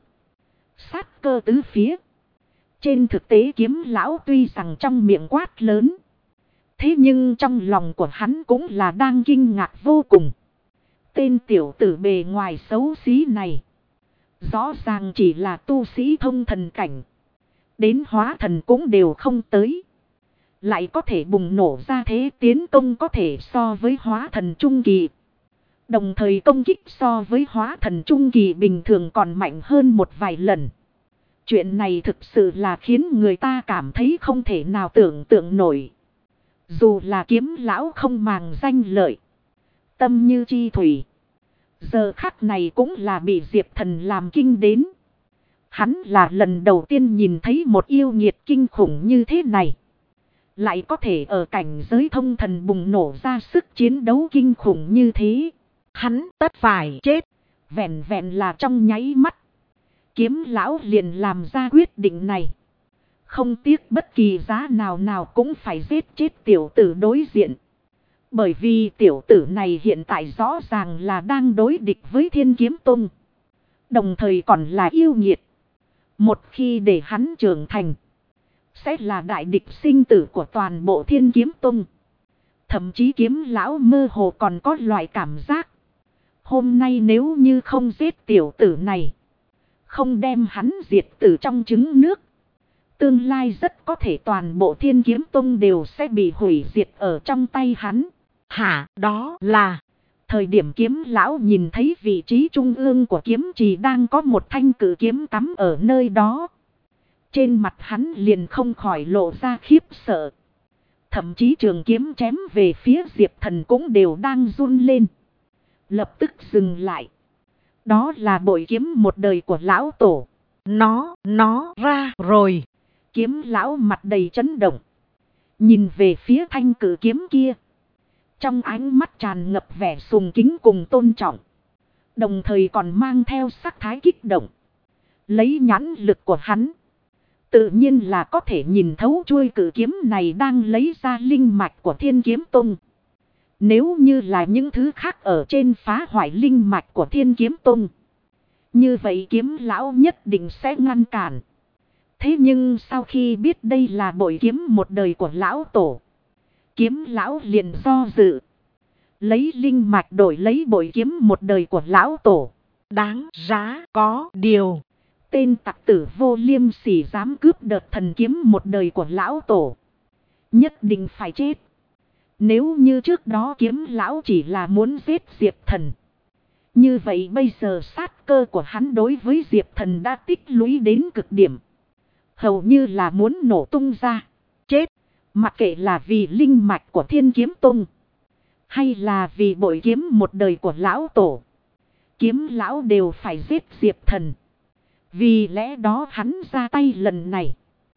Sát cơ tứ phía. Trên thực tế kiếm lão tuy rằng trong miệng quát lớn, thế nhưng trong lòng của hắn cũng là đang kinh ngạc vô cùng. Tên tiểu tử bề ngoài xấu xí này rõ ràng chỉ là tu sĩ thông thần cảnh. Đến hóa thần cũng đều không tới. Lại có thể bùng nổ ra thế tiến công có thể so với hóa thần trung kỳ. Đồng thời công kích so với hóa thần trung kỳ bình thường còn mạnh hơn một vài lần. Chuyện này thực sự là khiến người ta cảm thấy không thể nào tưởng tượng nổi. Dù là kiếm lão không màng danh lợi, tâm như chi thủy, giờ khắc này cũng là bị Diệp Thần làm kinh đến. Hắn là lần đầu tiên nhìn thấy một yêu nghiệt kinh khủng như thế này. Lại có thể ở cảnh giới thông thần bùng nổ ra sức chiến đấu kinh khủng như thế. Hắn tất phải chết. Vẹn vẹn là trong nháy mắt, kiếm lão liền làm ra quyết định này. Không tiếc bất kỳ giá nào nào cũng phải giết chết tiểu tử đối diện. Bởi vì tiểu tử này hiện tại rõ ràng là đang đối địch với Thiên Kiếm Tông. Đồng thời còn là yêu nghiệt. Một khi để hắn trưởng thành, sẽ là đại địch sinh tử của toàn bộ Thiên Kiếm Tông. Thậm chí kiếm lão mơ hồ còn có loại cảm giác. Hôm nay nếu như không giết tiểu tử này, không đem hắn diệt từ trong trứng nước, tương lai rất có thể toàn bộ Thiên Kiếm Tông đều sẽ bị hủy diệt ở trong tay hắn. Hả, đó là... Thời điểm kiếm lão nhìn thấy vị trí trung ương của kiếm trì đang có một thanh cử kiếm cắm ở nơi đó. Trên mặt hắn liền không khỏi lộ ra khiếp sợ. Thậm chí trường kiếm chém về phía Diệp Thần cũng đều đang run lên. Lập tức dừng lại. Đó là bội kiếm một đời của lão tổ. Nó ra rồi. Kiếm lão mặt đầy chấn động. Nhìn về phía thanh cử kiếm kia. Trong ánh mắt tràn ngập vẻ sùng kính cùng tôn trọng. Đồng thời còn mang theo sắc thái kích động. Lấy nhãn lực của hắn. Tự nhiên là có thể nhìn thấu chuôi cử kiếm này đang lấy ra linh mạch của Thiên Kiếm Tông. Nếu như là những thứ khác ở trên phá hoại linh mạch của Thiên Kiếm Tông. Như vậy kiếm lão nhất định sẽ ngăn cản. Thế nhưng sau khi biết đây là bội kiếm một đời của lão tổ. Kiếm lão liền do dự. Lấy linh mạch đổi lấy bội kiếm một đời của lão tổ. Đáng giá có điều. Tên tặc tử Vô Liêm Sỉ dám cướp đợt thần kiếm một đời của lão tổ. Nhất định phải chết. Nếu như trước đó kiếm lão chỉ là muốn giết Diệp Thần. Như vậy bây giờ sát cơ của hắn đối với Diệp Thần đã tích lũy đến cực điểm. Hầu như là muốn nổ tung ra. Chết. Mặc kệ là vì linh mạch của Thiên Kiếm Tông. Hay là vì bội kiếm một đời của lão tổ. Kiếm lão đều phải giết Diệp Thần. Vì lẽ đó hắn ra tay lần này.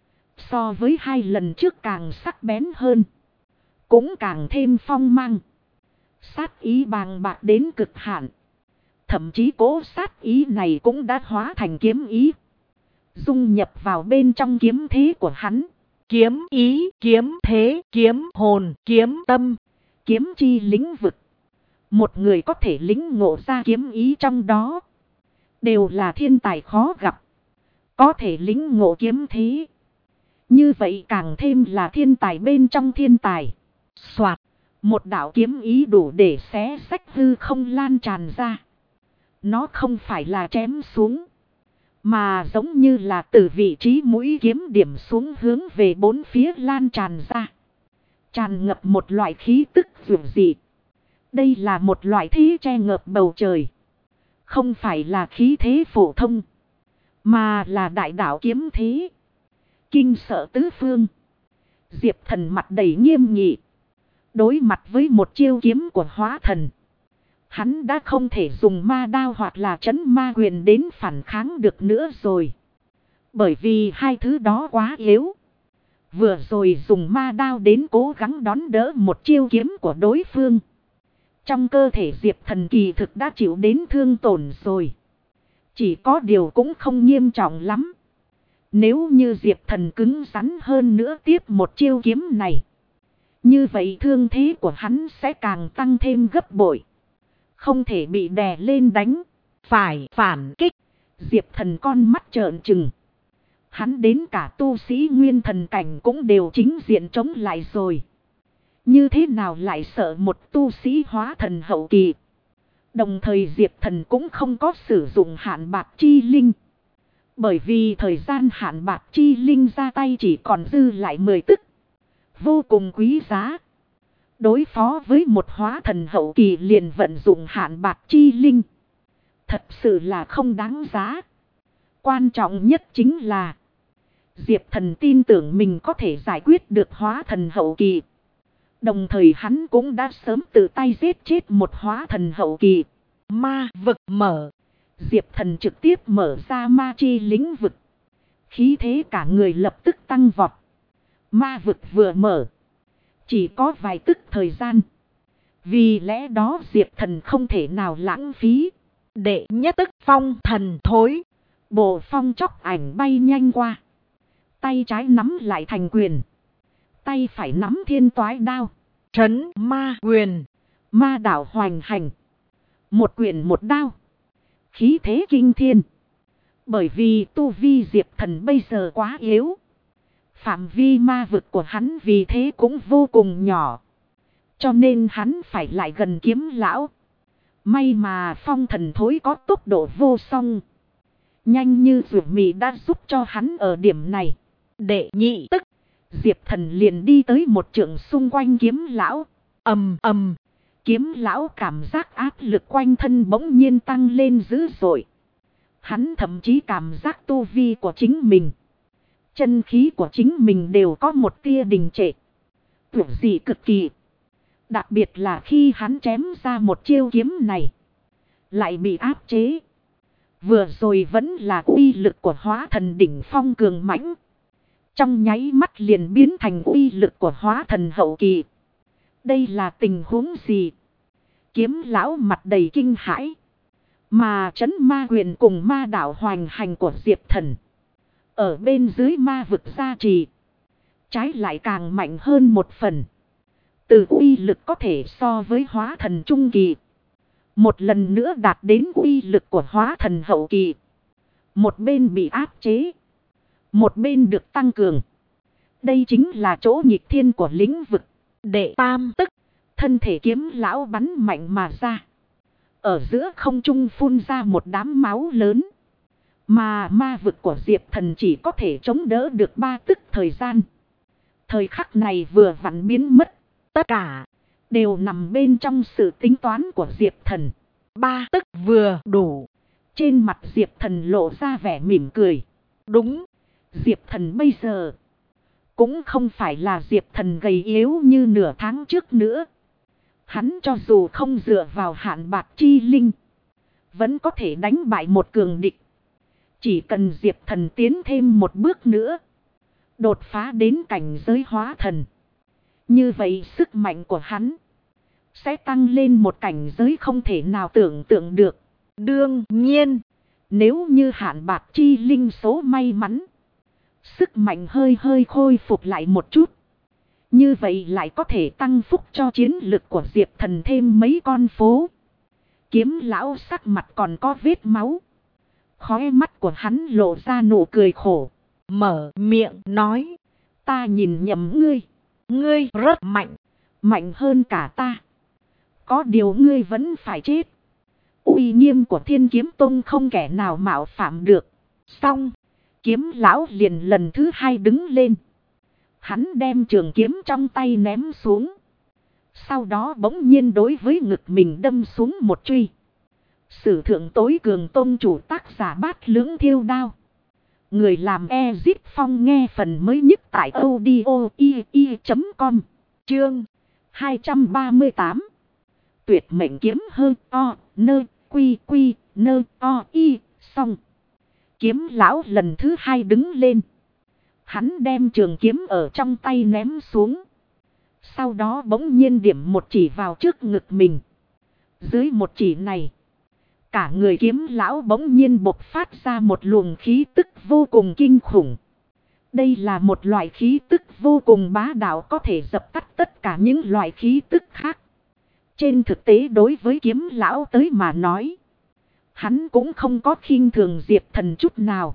So với 2 lần trước càng sắc bén hơn. Cũng càng thêm phong mang. Sát ý bàng bạc đến cực hạn. Thậm chí cố sát ý này cũng đã hóa thành kiếm ý. Dung nhập vào bên trong kiếm thế của hắn. Kiếm ý, kiếm thế, kiếm hồn, kiếm tâm. Kiếm chi lĩnh vực. Một người có thể lĩnh ngộ ra kiếm ý trong đó. Đều là thiên tài khó gặp. Có thể lĩnh ngộ kiếm thế. Như vậy càng thêm là thiên tài bên trong thiên tài. Soạt. Một đạo kiếm ý đủ để xé rách hư không lan tràn ra. Nó không phải là chém xuống. Mà giống như là từ vị trí mũi kiếm điểm xuống hướng về bốn phía lan tràn ra. Tràn ngập một loại khí tức dường dị. Đây là một loại thế che ngập bầu trời. Không phải là khí thế phổ thông. Mà là đại đạo kiếm thế. Kinh sợ tứ phương. Diệp Thần mặt đầy nghiêm nghị. Đối mặt với một chiêu kiếm của hóa thần. Hắn đã không thể dùng ma đao hoặc là trấn ma quyền đến phản kháng được nữa rồi. Bởi vì hai thứ đó quá yếu. Vừa rồi dùng ma đao đến cố gắng đón đỡ một chiêu kiếm của đối phương. Trong cơ thể Diệp Thần kỳ thực đã chịu đến thương tổn rồi. Chỉ có điều cũng không nghiêm trọng lắm. Nếu như Diệp Thần cứng rắn hơn nữa tiếp một chiêu kiếm này. Như vậy thương thế của hắn sẽ càng tăng thêm gấp bội. Không thể bị đè lên đánh. Phải phản kích. Diệp Thần con mắt trợn trừng. Hắn đến cả tu sĩ nguyên thần cảnh cũng đều chính diện chống lại rồi. Như thế nào lại sợ một tu sĩ hóa thần hậu kỳ. Đồng thời Diệp Thần cũng không có sử dụng hạn bạc chi linh. Bởi vì thời gian hạn bạc chi linh ra tay chỉ còn dư lại 10 tức. Vô cùng quý giá. Đối phó với một hóa thần hậu kỳ liền vận dụng hạn bạc chi linh. Thật sự là không đáng giá. Quan trọng nhất chính là Diệp Thần tin tưởng mình có thể giải quyết được hóa thần hậu kỳ. Đồng thời hắn cũng đã sớm tự tay giết chết một hóa thần hậu kỳ. Ma vực mở. Diệp Thần trực tiếp mở ra ma chi lĩnh vực. Khí thế cả người lập tức tăng vọt. Ma vực vừa mở. Chỉ có vài tức thời gian. Vì lẽ đó Diệp Thần không thể nào lãng phí. Đệ nhất tức phong thần thối. Bộ phong chóc ảnh bay nhanh qua. Tay trái nắm lại thành quyền. Tay phải nắm thiên toái đao. Trấn ma quyền. Ma đạo hoành hành. Một quyền một đao. Khí thế kinh thiên. Bởi vì tu vi Diệp Thần bây giờ quá yếu. Phạm vi ma vực của hắn vì thế cũng vô cùng nhỏ. Cho nên hắn phải lại gần kiếm lão. May mà phong thần thối có tốc độ vô song. Nhanh như rượu mì đã giúp cho hắn ở điểm này. Đệ nhị tức. Diệp Thần liền đi tới một trượng xung quanh kiếm lão. Ầm ầm. Kiếm lão cảm giác áp lực quanh thân bỗng nhiên tăng lên dữ dội. Hắn thậm chí cảm giác tu vi của chính mình Chân khí của chính mình đều có một tia đình trệ. Tuyệt dị cực kỳ. Đặc biệt là khi hắn chém ra một chiêu kiếm này. Lại bị áp chế. Vừa rồi vẫn là uy lực của hóa thần đỉnh phong cường mãnh. Trong nháy mắt liền biến thành uy lực của hóa thần hậu kỳ. Đây là tình huống gì? Kiếm lão mặt đầy kinh hãi. Mà trấn ma quyền cùng ma đạo hoành hành của Diệp Thần. Ở bên dưới ma vực gia trì. Trái lại càng mạnh hơn một phần. Từ uy lực có thể so với hóa thần trung kỳ. Một lần nữa đạt đến uy lực của hóa thần hậu kỳ. Một bên bị áp chế. Một bên được tăng cường. Đây chính là chỗ nghịch thiên của lĩnh vực. Đệ tam tức. Thân thể kiếm lão bắn mạnh mà ra. Ở giữa không trung phun ra một đám máu lớn. Mà ma vực của Diệp Thần chỉ có thể chống đỡ được 3 tức thời gian. Thời khắc này vừa vặn biến mất. Tất cả đều nằm bên trong sự tính toán của Diệp Thần. 3 tức vừa đủ. Trên mặt Diệp Thần lộ ra vẻ mỉm cười. Đúng. Diệp Thần bây giờ cũng không phải là Diệp Thần gầy yếu như nửa tháng trước nữa. Hắn cho dù không dựa vào hạn bạc chi linh. Vẫn có thể đánh bại một cường địch. Chỉ cần Diệp Thần tiến thêm một bước nữa. Đột phá đến cảnh giới hóa thần. Như vậy sức mạnh của hắn sẽ tăng lên một cảnh giới không thể nào tưởng tượng được. Đương nhiên, nếu như hạn bạc chi linh số may mắn. Sức mạnh hơi hơi khôi phục lại một chút. Như vậy lại có thể tăng phúc cho chiến lực của Diệp Thần thêm mấy con phố. Kiếm lão sắc mặt còn có vết máu. Khóe mắt của hắn lộ ra nụ cười khổ. Mở miệng nói. Ta nhìn nhầm ngươi. Ngươi rất mạnh. Mạnh hơn cả ta. Có điều ngươi vẫn phải chết. Uy nghiêm của Thiên Kiếm Tông không kẻ nào mạo phạm được. Xong. Kiếm lão liền lần thứ 2 đứng lên. Hắn đem trường kiếm trong tay ném xuống. Sau đó bỗng nhiên đối với ngực mình đâm xuống một chuôi. Sử thượng tối cường tông chủ tác giả Bát Lưỡng Thiêu Đao. Người làm Ezip Phong nghe phần mới nhất tại audio.com. Chương 238. Tuyệt mệnh kiếm hơn o nơ quy quy nơ o y. Xong. Kiếm lão lần thứ 2 đứng lên. Hắn đem trường kiếm ở trong tay ném xuống. Sau đó bỗng nhiên điểm một chỉ vào trước ngực mình. Dưới một chỉ này. Cả người kiếm lão bỗng nhiên bộc phát ra một luồng khí tức vô cùng kinh khủng. Đây là một loại khí tức vô cùng bá đạo có thể dập tắt tất cả những loại khí tức khác. Trên thực tế đối với kiếm lão tới mà nói. Hắn cũng không có khinh thường Diệp Thần chút nào.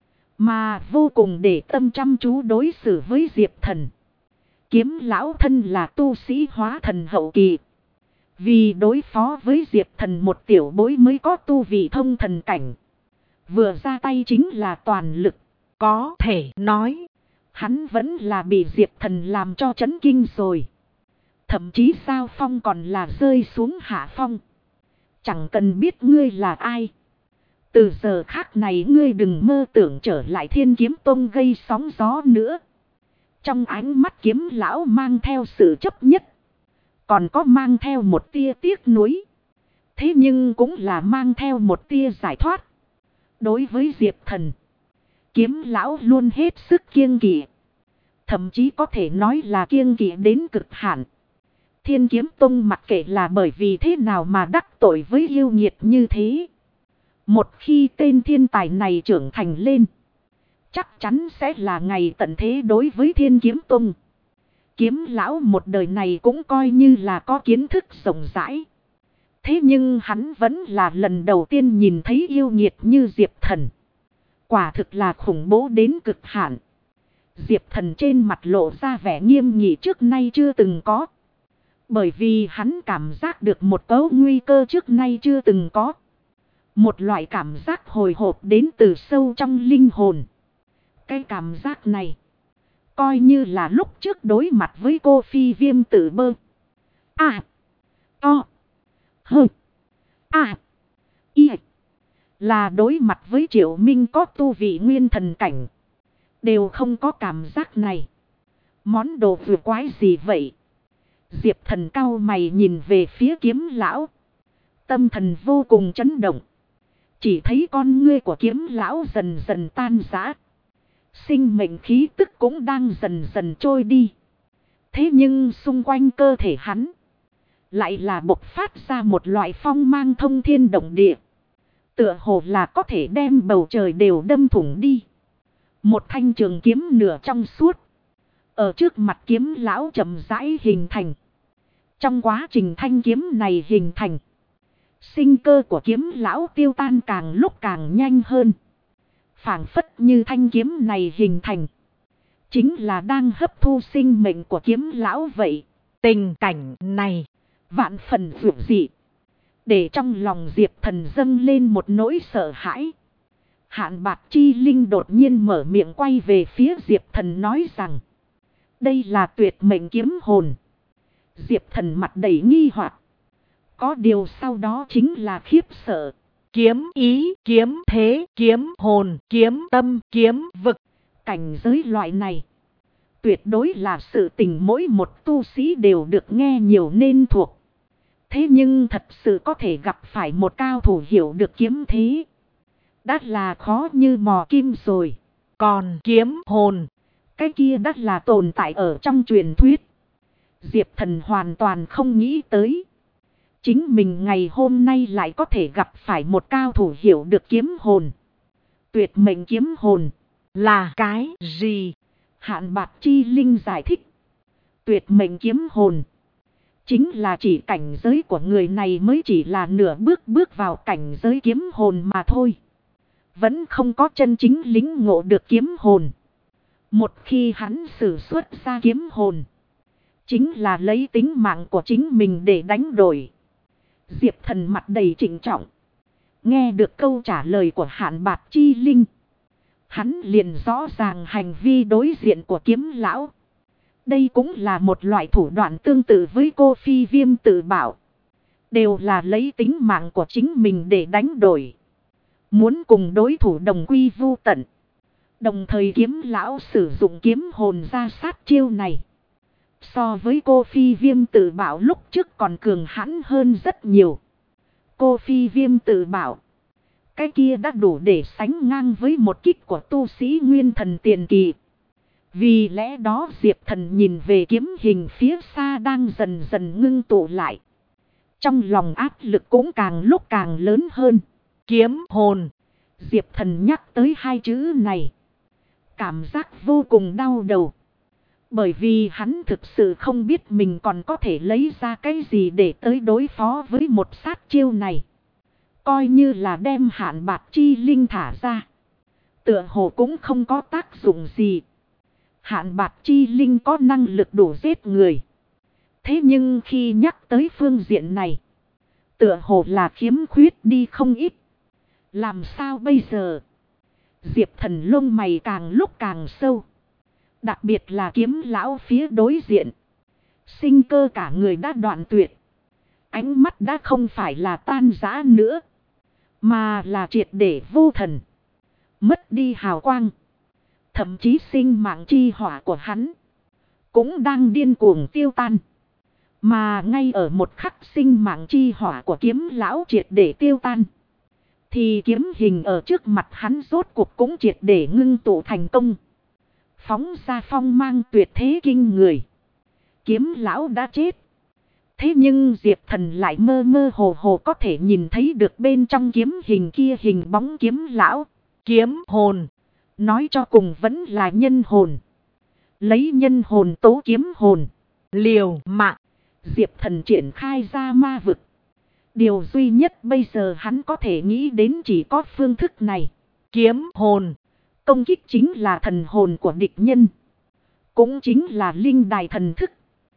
Mà vô cùng để tâm chăm chú đối xử với Diệp Thần. Kiếm lão thân là tu sĩ hóa thần hậu kỳ. Vì đối phó với Diệp Thần một tiểu bối mới có tu vị thông thần cảnh. Vừa ra tay chính là toàn lực. Có thể nói. Hắn vẫn là bị Diệp Thần làm cho chấn kinh rồi. Thậm chí sao phong còn là rơi xuống hạ phong. Chẳng cần biết ngươi là ai. Từ giờ khác này ngươi đừng mơ tưởng trở lại Thiên Kiếm Tông gây sóng gió nữa. Trong ánh mắt kiếm lão mang theo sự chấp nhất. Còn có mang theo một tia tiếc nuối. Thế nhưng cũng là mang theo một tia giải thoát. Đối với Diệp Thần. Kiếm lão luôn hết sức kiêng kỵ. Thậm chí có thể nói là kiêng kỵ đến cực hạn. Thiên Kiếm Tông mặc kệ là bởi vì thế nào mà đắc tội với yêu nghiệt như thế. Một khi tên thiên tài này trưởng thành lên. Chắc chắn sẽ là ngày tận thế đối với Thiên Kiếm Tông. Kiếm lão một đời này cũng coi như là có kiến thức rộng rãi. Thế nhưng hắn vẫn là lần đầu tiên nhìn thấy yêu nghiệt như Diệp Thần. Quả thực là khủng bố đến cực hạn. Diệp Thần trên mặt lộ ra vẻ nghiêm nghị trước nay chưa từng có. Bởi vì hắn cảm giác được một cấu nguy cơ trước nay chưa từng có. Một loại cảm giác hồi hộp đến từ sâu trong linh hồn. Cái cảm giác này. Coi như là lúc trước đối mặt với cô Phi Viêm Tử Bơ. À. O. Hơ. À. Y. Là đối mặt với Triệu Minh có tu vị nguyên thần cảnh. đều không có cảm giác này. Món đồ vừa quái gì vậy? Diệp Thần cau mày nhìn về phía kiếm lão. Tâm thần vô cùng chấn động. Chỉ thấy con ngươi của kiếm lão dần dần tan rã. Sinh mệnh khí tức cũng đang dần dần trôi đi. Thế nhưng xung quanh cơ thể hắn lại là bộc phát ra một loại phong mang thông thiên động địa. Tựa hồ là có thể đem bầu trời đều đâm thủng đi. Một thanh trường kiếm nửa trong suốt. Ở trước mặt kiếm lão chậm rãi hình thành. Trong quá trình thanh kiếm này hình thành, sinh cơ của kiếm lão tiêu tan càng lúc càng nhanh hơn. Phảng phất như thanh kiếm này hình thành, chính là đang hấp thu sinh mệnh của kiếm lão vậy. Tình cảnh này vạn phần dữ dị, để trong lòng Diệp Thần dâng lên một nỗi sợ hãi. Hạn Bạt Chi Linh đột nhiên mở miệng quay về phía Diệp Thần nói rằng, đây là tuyệt mệnh kiếm hồn. Diệp Thần mặt đầy nghi hoặc. Có điều sau đó chính là khiếp sợ. Kiếm ý, kiếm thế, kiếm hồn, kiếm tâm, kiếm vực. Cảnh giới loại này tuyệt đối là sự tình mỗi một tu sĩ đều được nghe nhiều nên thuộc. Thế nhưng thật sự có thể gặp phải một cao thủ hiểu được kiếm thế, đã là khó như mò kim rồi. Còn kiếm hồn, cái kia đã là tồn tại ở trong truyền thuyết. Diệp Thần hoàn toàn không nghĩ tới, chính mình ngày hôm nay lại có thể gặp phải một cao thủ hiểu được kiếm hồn. Tuyệt mệnh kiếm hồn là cái gì? Hạn Bạt Chi Linh giải thích. Tuyệt mệnh kiếm hồn chính là chỉ cảnh giới của người này mới chỉ là nửa bước vào cảnh giới kiếm hồn mà thôi. Vẫn không có chân chính lĩnh ngộ được kiếm hồn. Một khi hắn sử xuất ra kiếm hồn, chính là lấy tính mạng của chính mình để đánh đổi. Diệp Thần mặt đầy trịnh trọng. Nghe được câu trả lời của Hạn Bạt Chi Linh, hắn liền rõ ràng hành vi đối diện của kiếm lão. Đây cũng là một loại thủ đoạn tương tự với cô Phi Viêm tự bảo. Đều là lấy tính mạng của chính mình để đánh đổi. Muốn cùng đối thủ đồng quy vu tận. Đồng thời kiếm lão sử dụng kiếm hồn ra sát chiêu này, so với cô Phi Viêm tự bảo lúc trước còn cường hãn hơn rất nhiều. Cô Phi Viêm tự bảo, cái kia đã đủ để sánh ngang với một kích của tu sĩ nguyên thần tiền kỳ. Vì lẽ đó Diệp Thần nhìn về kiếm hình phía xa đang dần dần ngưng tụ lại. Trong lòng áp lực cũng càng lúc càng lớn hơn. Kiếm hồn. Diệp Thần nhắc tới hai chữ này, cảm giác vô cùng đau đầu. Bởi vì hắn thực sự không biết mình còn có thể lấy ra cái gì để tới đối phó với một sát chiêu này. Coi như là đem Hạn Bạt Chi Linh thả ra, tựa hồ cũng không có tác dụng gì. Hạn Bạt Chi Linh có năng lực đủ giết người. Thế nhưng khi nhắc tới phương diện này, tựa hồ là khiếm khuyết đi không ít. Làm sao bây giờ? Diệp Thần lông mày càng lúc càng sâu. Đặc biệt là kiếm lão phía đối diện, sinh cơ cả người đã đoạn tuyệt. Ánh mắt đã không phải là tan rã nữa, mà là triệt để vô thần, mất đi hào quang. Thậm chí sinh mạng chi hỏa của hắn cũng đang điên cuồng tiêu tan. Mà ngay ở một khắc sinh mạng chi hỏa của kiếm lão triệt để tiêu tan, thì kiếm hình ở trước mặt hắn rốt cuộc cũng triệt để ngưng tụ thành công. Phóng ra phong mang tuyệt thế kinh người. Kiếm lão đã chết. Thế nhưng Diệp Thần lại mơ mơ hồ hồ có thể nhìn thấy được bên trong kiếm hình kia hình bóng kiếm lão. Kiếm hồn, nói cho cùng vẫn là nhân hồn. Lấy nhân hồn tố kiếm hồn, liều mạng. Diệp Thần triển khai ra ma vực. Điều duy nhất bây giờ hắn có thể nghĩ đến chỉ có phương thức này. Kiếm hồn, công kích chính là thần hồn của địch nhân, cũng chính là linh đài thần thức.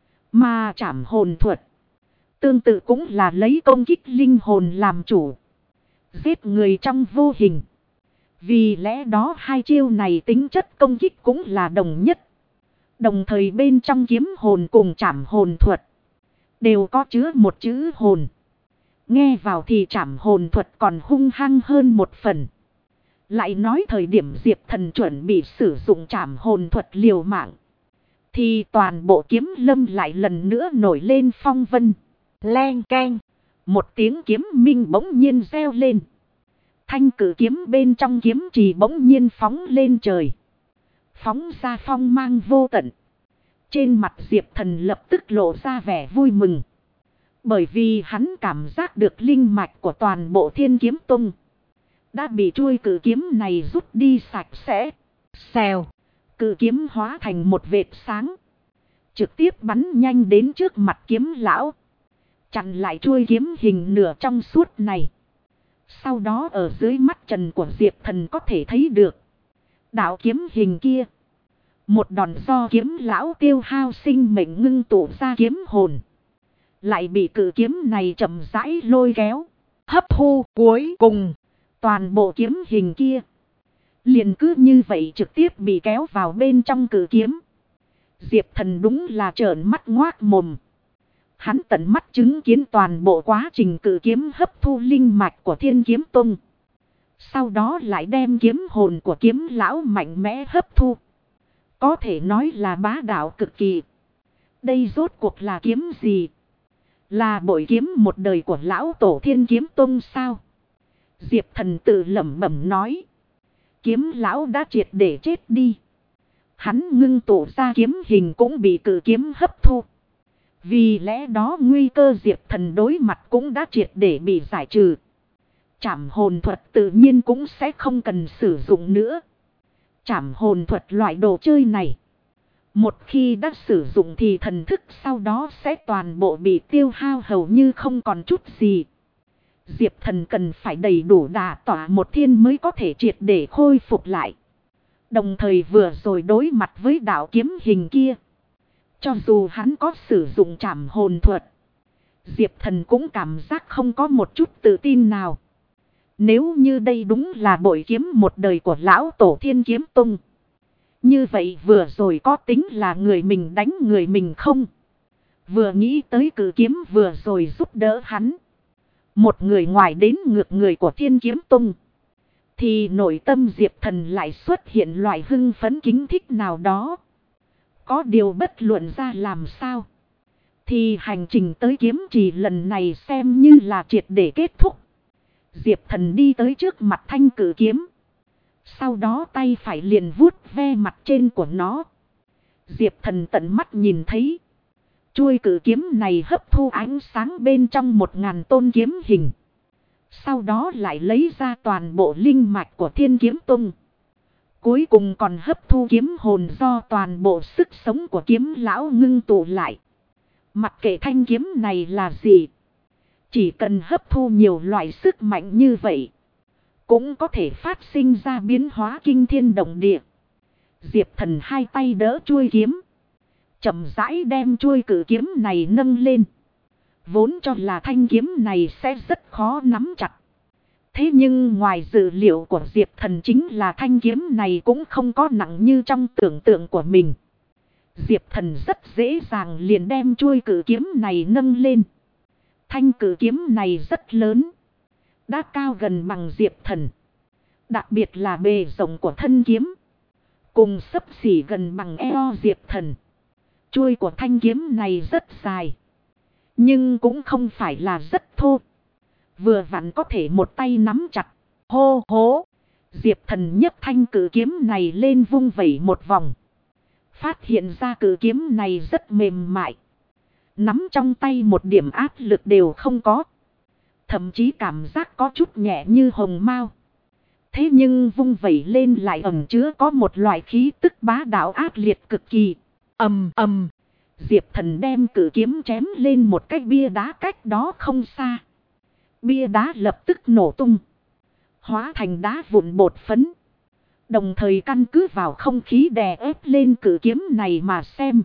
Mà trảm hồn thuật tương tự cũng là lấy công kích linh hồn làm chủ, giết người trong vô hình. Vì lẽ đó hai chiêu này tính chất công kích cũng là đồng nhất. Đồng thời bên trong kiếm hồn cùng trảm hồn thuật đều có chứa một chữ hồn. Nghe vào thì trảm hồn thuật còn hung hăng hơn một phần. Lại nói thời điểm Diệp Thần chuẩn bị sử dụng trảm hồn thuật liều mạng, thì toàn bộ kiếm lâm lại lần nữa nổi lên phong vân. Len keng. Một tiếng kiếm minh bỗng nhiên reo lên. Thanh cử kiếm bên trong kiếm trì bỗng nhiên phóng lên trời. Phóng ra phong mang vô tận. Trên mặt Diệp Thần lập tức lộ ra vẻ vui mừng. Bởi vì hắn cảm giác được linh mạch của toàn bộ Thiên Kiếm Tông đã bị chuôi cử kiếm này rút đi sạch sẽ. Xèo. Cử kiếm hóa thành một vệt sáng, trực tiếp bắn nhanh đến trước mặt kiếm lão, chặn lại chuôi kiếm hình nửa trong suốt này. Sau đó ở dưới mắt trần của Diệp Thần có thể thấy được đạo kiếm hình kia. Một đòn do kiếm lão tiêu hao sinh mệnh ngưng tụ ra kiếm hồn, lại bị cử kiếm này chậm rãi lôi kéo, hấp thu. Cuối cùng, toàn bộ kiếm hình kia liền cứ như vậy trực tiếp bị kéo vào bên trong cử kiếm. Diệp Thần đúng là trợn mắt ngoác mồm. Hắn tận mắt chứng kiến toàn bộ quá trình cử kiếm hấp thu linh mạch của Thiên Kiếm Tông. Sau đó lại đem kiếm hồn của kiếm lão mạnh mẽ hấp thu. Có thể nói là bá đạo cực kỳ. Đây rốt cuộc là kiếm gì? Là bội kiếm một đời của lão tổ Thiên Kiếm Tông sao? Diệp Thần tự lẩm bẩm nói. Kiếm lão đã triệt để chết đi. Hắn ngưng tụ ra kiếm hình cũng bị cử kiếm hấp thu. Vì lẽ đó nguy cơ Diệp Thần đối mặt cũng đã triệt để bị giải trừ. Trảm hồn thuật tự nhiên cũng sẽ không cần sử dụng nữa. Trảm hồn thuật loại đồ chơi này, một khi đã sử dụng thì thần thức sau đó sẽ toàn bộ bị tiêu hao hầu như không còn chút gì. Diệp Thần cần phải đầy đủ đả tỏa một thiên mới có thể triệt để khôi phục lại. Đồng thời vừa rồi đối mặt với đạo kiếm hình kia, cho dù hắn có sử dụng trảm hồn thuật, Diệp Thần cũng cảm giác không có một chút tự tin nào. Nếu như đây đúng là bội kiếm một đời của lão tổ Thiên Kiếm Tông, như vậy vừa rồi có tính là người mình đánh người mình không? Vừa nghĩ tới cử kiếm vừa rồi giúp đỡ hắn, một người ngoài đến ngược người của Thiên Kiếm Tông, thì nội tâm Diệp Thần lại xuất hiện loại hưng phấn kính thích nào đó. Có điều bất luận ra làm sao, thì hành trình tới kiếm trì lần này xem như là triệt để kết thúc. Diệp Thần đi tới trước mặt thanh cử kiếm. Sau đó tay phải liền vuốt ve mặt trên của nó. Diệp Thần tận mắt nhìn thấy chuôi cử kiếm này hấp thu ánh sáng bên trong 1000 tôn kiếm hình. Sau đó lại lấy ra toàn bộ linh mạch của Thiên Kiếm Tông. Cuối cùng còn hấp thu kiếm hồn do toàn bộ sức sống của kiếm lão ngưng tụ lại. Mặc kệ thanh kiếm này là gì, chỉ cần hấp thu nhiều loại sức mạnh như vậy, cũng có thể phát sinh ra biến hóa kinh thiên động địa. Diệp Thần hai tay đỡ chuôi kiếm, chậm rãi đem chuôi cử kiếm này nâng lên. Vốn cho là thanh kiếm này sẽ rất khó nắm chặt. Thế nhưng ngoài dự liệu của Diệp Thần chính là thanh kiếm này cũng không có nặng như trong tưởng tượng của mình. Diệp Thần rất dễ dàng liền đem chuôi cử kiếm này nâng lên. Thanh cử kiếm này rất lớn, đã cao gần bằng Diệp Thần. Đặc biệt là bề rộng của thân kiếm, cùng xấp xỉ gần bằng eo Diệp Thần. Chuôi của thanh kiếm này rất dài, nhưng cũng không phải là rất thô. Vừa vặn có thể một tay nắm chặt. Hô hố! Diệp Thần nhấc thanh cử kiếm này lên vung vẩy một vòng. Phát hiện ra cử kiếm này rất mềm mại. Nắm trong tay một điểm áp lực đều không có. Thậm chí cảm giác có chút nhẹ như hồng mao. Thế nhưng vung vẩy lên lại ẩn chứa có một loại khí tức bá đạo ác liệt cực kỳ. Ầm ầm. Diệp Thần đem cử kiếm chém lên một cái bia đá cách đó không xa. Bia đá lập tức nổ tung, hóa thành đá vụn bột phấn. Đồng thời căn cứ vào không khí đè ép lên cử kiếm này mà xem,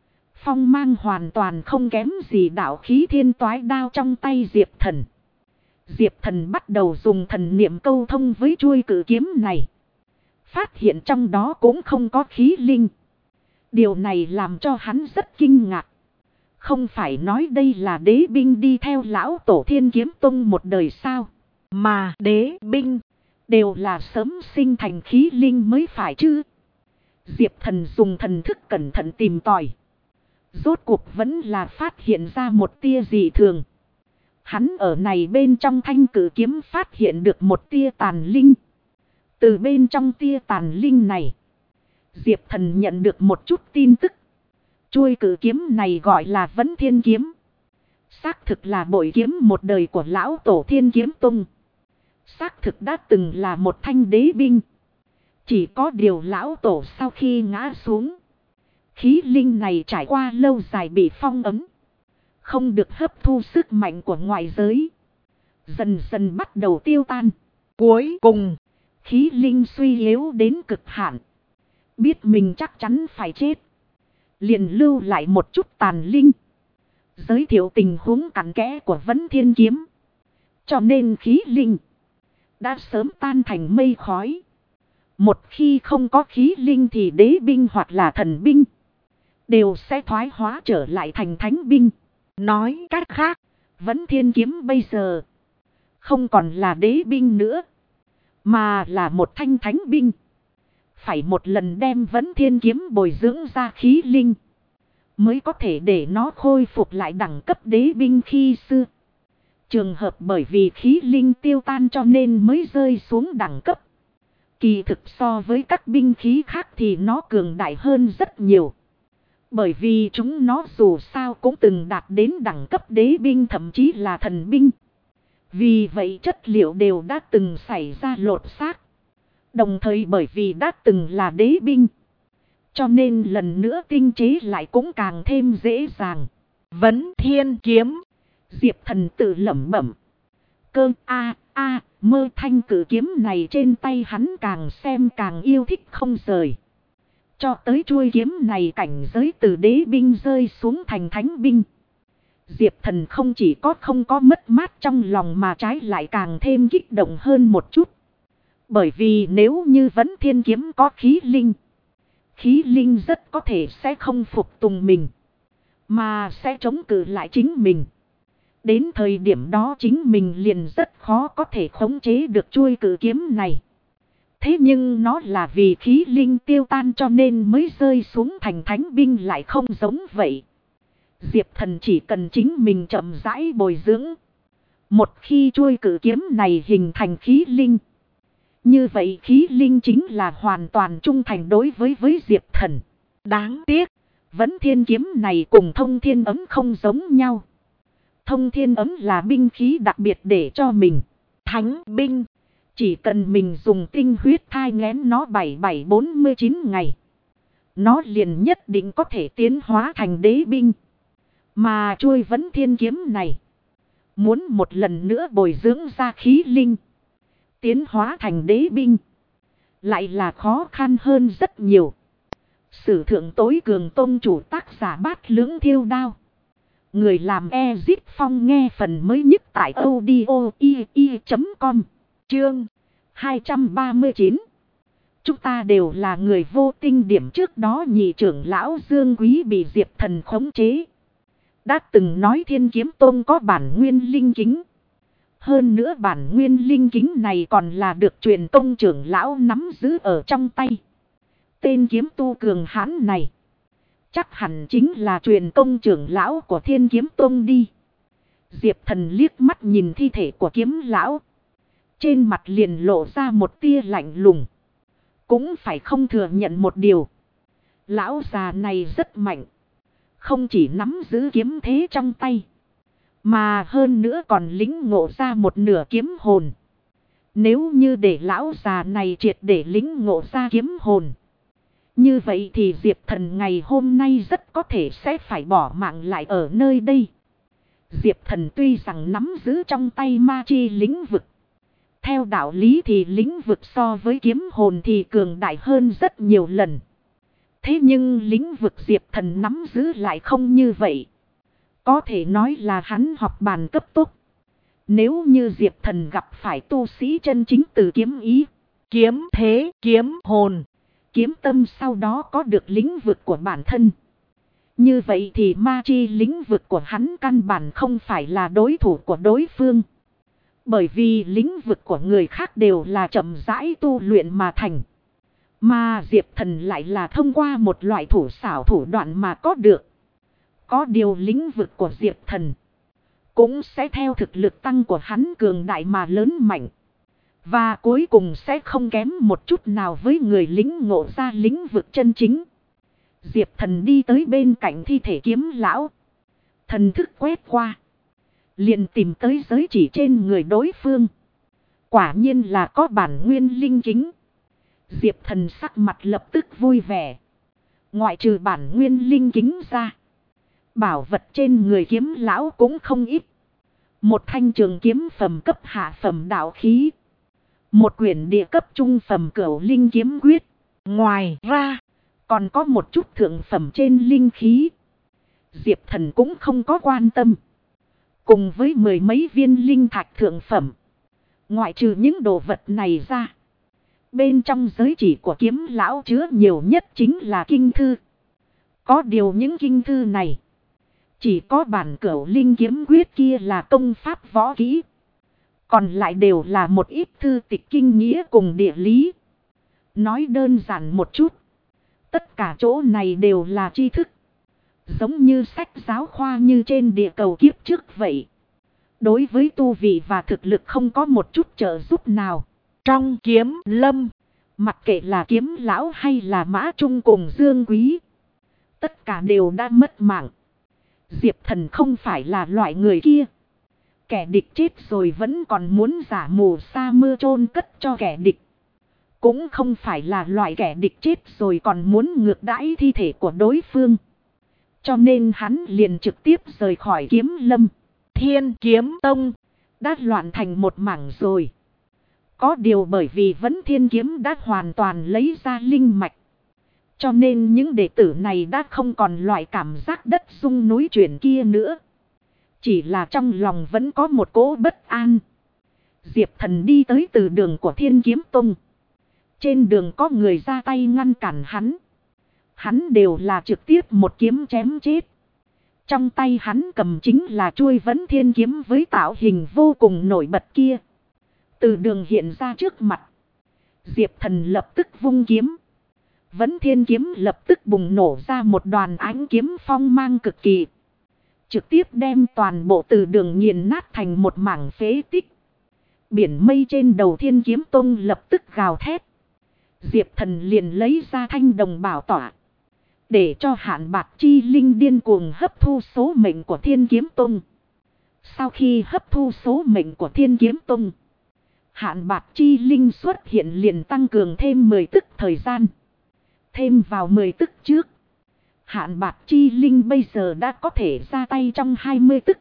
phong mang hoàn toàn không kém gì đạo khí thiên toái đao trong tay Diệp Thần. Diệp Thần bắt đầu dùng thần niệm câu thông với chuôi cử kiếm này. Phát hiện trong đó cũng không có khí linh. Điều này làm cho hắn rất kinh ngạc. Không phải nói đây là đế binh đi theo lão tổ Thiên Kiếm Tông một đời sao? Mà đế binh Đều là sớm sinh thành khí linh mới phải chứ. Diệp Thần dùng thần thức cẩn thận tìm tòi. Rốt cuộc vẫn là phát hiện ra một tia dị thường. Hắn ở này bên trong thanh cử kiếm phát hiện được một tia tàn linh. Từ bên trong tia tàn linh này, Diệp Thần nhận được một chút tin tức. Chuôi cử kiếm này gọi là Vấn Thiên Kiếm. Xác thực là bội kiếm một đời của lão tổ Thiên Kiếm Tông. Xác thực đã từng là một thanh đế binh. Chỉ có điều lão tổ sau khi ngã xuống, khí linh này trải qua lâu dài bị phong ấn, không được hấp thu sức mạnh của ngoại giới, dần dần bắt đầu tiêu tan. Cuối cùng, khí linh suy yếu đến cực hạn, biết mình chắc chắn phải chết, liền lưu lại một chút tàn linh, giới thiệu tình huống cặn kẽ của Vấn Thiên Kiếm. Cho nên khí linh đã sớm tan thành mây khói. Một khi không có khí linh thì đế binh hoặc là thần binh đều sẽ thoái hóa trở lại thành thánh binh. nói cách khác, Vấn Thiên Kiếm bây giờ không còn là đế binh nữa, mà là một thanh thánh binh. Phải một lần đem Vấn Thiên Kiếm bồi dưỡng ra khí linh, mới có thể để nó khôi phục lại đẳng cấp đế binh khi xưa. Trường hợp bởi vì khí linh tiêu tan cho nên mới rơi xuống đẳng cấp. Kỳ thực so với các binh khí khác thì nó cường đại hơn rất nhiều. Bởi vì chúng nó dù sao cũng từng đạt đến đẳng cấp đế binh, thậm chí là thần binh. Vì vậy chất liệu đều đã từng xảy ra lột xác. Đồng thời bởi vì đã từng là đế binh, cho nên lần nữa tinh chế lại cũng càng thêm dễ dàng. Vấn Thiên Kiếm. Diệp Thần tự lẩm bẩm. Cơ mơ thanh cử kiếm này trên tay hắn càng xem càng yêu thích không rời. Cho tới chuôi kiếm này cảnh giới từ đế binh rơi xuống thành thánh binh, Diệp Thần không chỉ không có mất mát trong lòng mà trái lại càng thêm kích động hơn một chút. Bởi vì nếu như Vấn Thiên Kiếm có khí linh rất có thể sẽ không phục tùng mình, mà sẽ chống cự lại chính mình. Đến thời điểm đó chính mình liền rất khó có thể khống chế được chuôi cử kiếm này. Thế nhưng nó là vì khí linh tiêu tan cho nên mới rơi xuống thành thánh binh lại không giống vậy. Diệp Thần chỉ cần chính mình chậm rãi bồi dưỡng. Một khi chuôi cử kiếm này hình thành khí linh, như vậy khí linh chính là hoàn toàn trung thành đối với Diệp Thần. Đáng tiếc, Vấn Thiên Kiếm này cùng Thông Thiên Ấm không giống nhau. Thông Thiên Ấm là binh khí đặc biệt để cho mình. thánh binh, Chỉ cần mình dùng tinh huyết thai nghén nó 7749 ngày, nó liền nhất định có thể tiến hóa thành đế binh. Mà chuôi Vấn Thiên Kiếm này, muốn một lần nữa bồi dưỡng ra khí linh, tiến hóa thành đế binh, lại là khó khăn hơn rất nhiều. Sử thượng tối cường tôn chủ tác giả Bát Lưỡng Thiêu Đao. Người làm Ezit Phong nghe phần mới nhất tại audio.com. Chương 239. Chúng ta đều là người vô tinh điểm. Trước đó nhị trưởng lão Dương Quý bị Diệp Thần khống chế. Đã từng nói Thiên Kiếm Tông có bản nguyên linh kính. Hơn nữa bản nguyên linh kính này còn là được truyền tông trưởng lão nắm giữ ở trong tay. Tên kiếm tu cường hãn này chắc hẳn chính là truyền tông trưởng lão của Thiên Kiếm Tông đi. Diệp Thần liếc mắt nhìn thi thể của kiếm lão, trên mặt liền lộ ra một tia lạnh lùng. Cũng phải không thừa nhận một điều, lão già này rất mạnh. Không chỉ nắm giữ kiếm thế trong tay, mà hơn nữa còn lĩnh ngộ ra một nửa kiếm hồn. Nếu như để lão già này triệt để lĩnh ngộ ra kiếm hồn, như vậy thì Diệp Thần ngày hôm nay rất có thể sẽ phải bỏ mạng lại ở nơi đây. Diệp Thần tuy rằng nắm giữ trong tay ma chi lĩnh vực, theo đạo lý thì lĩnh vực so với kiếm hồn thì cường đại hơn rất nhiều lần. Thế nhưng lĩnh vực Diệp Thần nắm giữ lại không như vậy. Có thể nói là hắn học bàn cấp tốc. Nếu như Diệp Thần gặp phải tu sĩ chân chính từ kiếm ý, kiếm thế, kiếm hồn, kiếm tâm, sau đó có được lĩnh vực của bản thân, như vậy thì ma chi lĩnh vực của hắn căn bản không phải là đối thủ của đối phương. Bởi vì lĩnh vực của người khác đều là chậm rãi tu luyện mà thành. Mà Diệp Thần lại là thông qua một loại thủ xảo thủ đoạn mà có được. Có điều lĩnh vực của Diệp Thần cũng sẽ theo thực lực tăng của hắn cường đại mà lớn mạnh. Và cuối cùng sẽ không kém một chút nào với người lĩnh ngộ ra lĩnh vực chân chính. Diệp Thần đi tới bên cạnh thi thể kiếm lão. Thần thức quét qua. Liền tìm tới giới chỉ trên người đối phương. Quả nhiên là có bản nguyên linh kính. Diệp Thần sắc mặt lập tức vui vẻ. Ngoại trừ bản nguyên linh kính ra, bảo vật trên người kiếm lão cũng không ít. Một thanh trường kiếm phẩm cấp hạ phẩm đạo khí. Một quyển địa cấp trung phẩm cửu linh kiếm quyết. Ngoài ra, còn có một chút thượng phẩm trên linh khí. Diệp Thần cũng không có quan tâm. Cùng với mười mấy viên linh thạch thượng phẩm. Ngoại trừ những đồ vật này ra, bên trong giới chỉ của kiếm lão chứa nhiều nhất chính là kinh thư. Có điều những kinh thư này, chỉ có bản cửu linh kiếm quyết kia là công pháp võ kỹ. Còn lại đều là một ít thư tịch kinh nghĩa cùng địa lý. Nói đơn giản một chút, tất cả chỗ này đều là tri thức. Giống như sách giáo khoa như trên địa cầu kiếp trước vậy. Đối với tu vị và thực lực không có một chút trợ giúp nào. Trong kiếm lâm, mặc kệ là kiếm lão hay là Mã Trung cùng Dương Quý, tất cả đều đã mất mạng. Diệp Thần không phải là loại người kia. Kẻ địch chết rồi vẫn còn muốn giả mù sa mưa chôn cất cho kẻ địch. Cũng không phải là loại kẻ địch chết rồi còn muốn ngược đãi thi thể của đối phương. Cho nên hắn liền trực tiếp rời khỏi kiếm lâm. Thiên Kiếm Tông đã loạn thành một mảng rồi. Có điều bởi vì Vấn Thiên Kiếm đã hoàn toàn lấy ra linh mạch. Cho nên những đệ tử này đã không còn loại cảm giác đất rung núi chuyển kia nữa. Chỉ là trong lòng vẫn có một cỗ bất an. Diệp Thần đi tới từ đường của Thiên Kiếm Tông. Trên đường có người ra tay ngăn cản hắn. Hắn đều là trực tiếp một kiếm chém chết. Trong tay hắn cầm chính là chuôi Vấn Thiên Kiếm với tạo hình vô cùng nổi bật kia. Từ đường hiện ra trước mặt. Diệp Thần lập tức vung kiếm. Vấn Thiên Kiếm lập tức bùng nổ ra một đoàn ánh kiếm phong mang cực kỳ. Trực tiếp đem toàn bộ từ đường nghiền nát thành một mảng phế tích. Biển mây trên đầu Thiên Kiếm Tông lập tức gào thét. Diệp Thần liền lấy ra thanh đồng bảo tỏa. Để cho Hạn Bạc Chi Linh điên cuồng hấp thu số mệnh của Thiên Kiếm Tông. Sau khi hấp thu số mệnh của Thiên Kiếm Tông, Hạn Bạc Chi Linh xuất hiện liền tăng cường thêm 10 tức thời gian. Thêm vào 10 tức trước, Hạn Bạc Chi Linh bây giờ đã có thể ra tay trong 20 tức.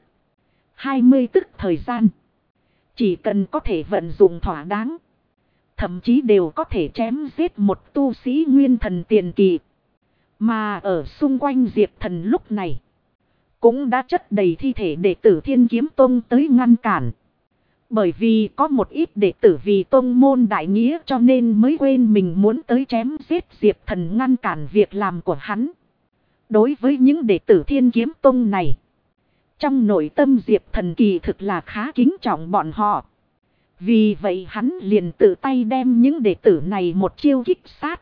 20 tức thời gian. Chỉ cần có thể vận dụng thỏa đáng, thậm chí đều có thể chém giết một tu sĩ nguyên thần tiền kỳ. Mà ở xung quanh Diệp Thần lúc này, cũng đã chất đầy thi thể đệ tử Thiên Kiếm Tông tới ngăn cản. Bởi vì có một ít đệ tử vì tông môn đại nghĩa cho nên mới quên mình muốn tới chém giết Diệp Thần ngăn cản việc làm của hắn. Đối với những đệ tử Thiên Kiếm Tông này, trong nội tâm Diệp Thần kỳ thực là khá kính trọng bọn họ. Vì vậy hắn liền tự tay đem những đệ tử này một chiêu kích sát.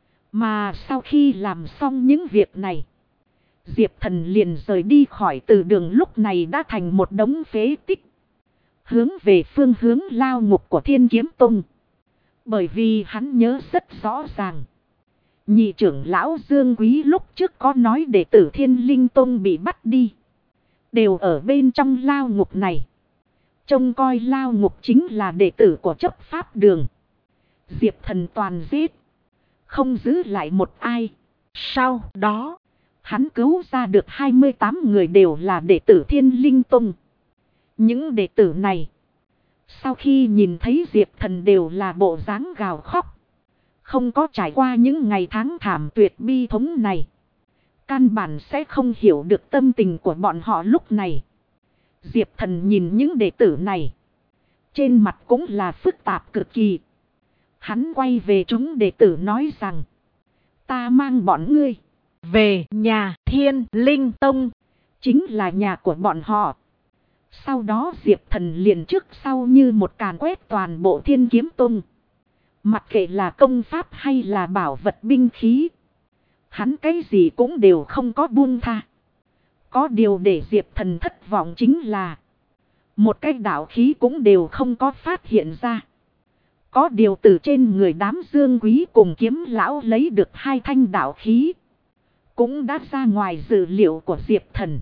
Mà sau khi làm xong những việc này, Diệp Thần liền rời đi khỏi từ đường lúc này đã thành một đống phế tích. Hướng về phương hướng lao ngục của Thiên Kiếm Tông. Bởi vì hắn nhớ rất rõ ràng. Nhị trưởng lão Dương Quý lúc trước có nói đệ tử Thiên Linh Tông bị bắt đi. Đều ở bên trong lao ngục này. Trông coi lao ngục chính là đệ tử của chấp pháp đường. Diệp Thần toàn giết. Không giữ lại một ai. Sau đó, hắn cứu ra được 28 người đều là đệ tử Thiên Linh Tông. Những đệ tử này, sau khi nhìn thấy Diệp Thần đều là bộ dáng gào khóc. Không có trải qua những ngày tháng thảm tuyệt bi thống này, căn bản sẽ không hiểu được tâm tình của bọn họ lúc này. Diệp Thần nhìn những đệ tử này, trên mặt cũng là phức tạp cực kỳ. Hắn quay về chúng đệ tử nói rằng, ta mang bọn ngươi về nhà Thiên Linh Tông, chính là nhà của bọn họ. Sau đó Diệp Thần liền trước sau như một càn quét toàn bộ Thiên Kiếm Tông. Mặc kệ là công pháp hay là bảo vật binh khí, hắn cái gì cũng đều không có buông tha. Có điều để Diệp Thần thất vọng chính là một cái đạo khí cũng đều không có phát hiện ra. Có điều từ trên người đám Dương Quý cùng Kiếm lão lấy được 2 thanh đạo khí, cũng đã ra ngoài dự liệu của Diệp Thần.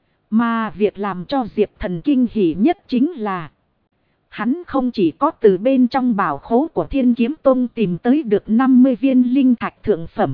Mà việc làm cho Diệp Thần kinh hỉ nhất chính là hắn không chỉ có từ bên trong bảo khố của Thiên Kiếm Tông tìm tới được 50 viên linh thạch thượng phẩm,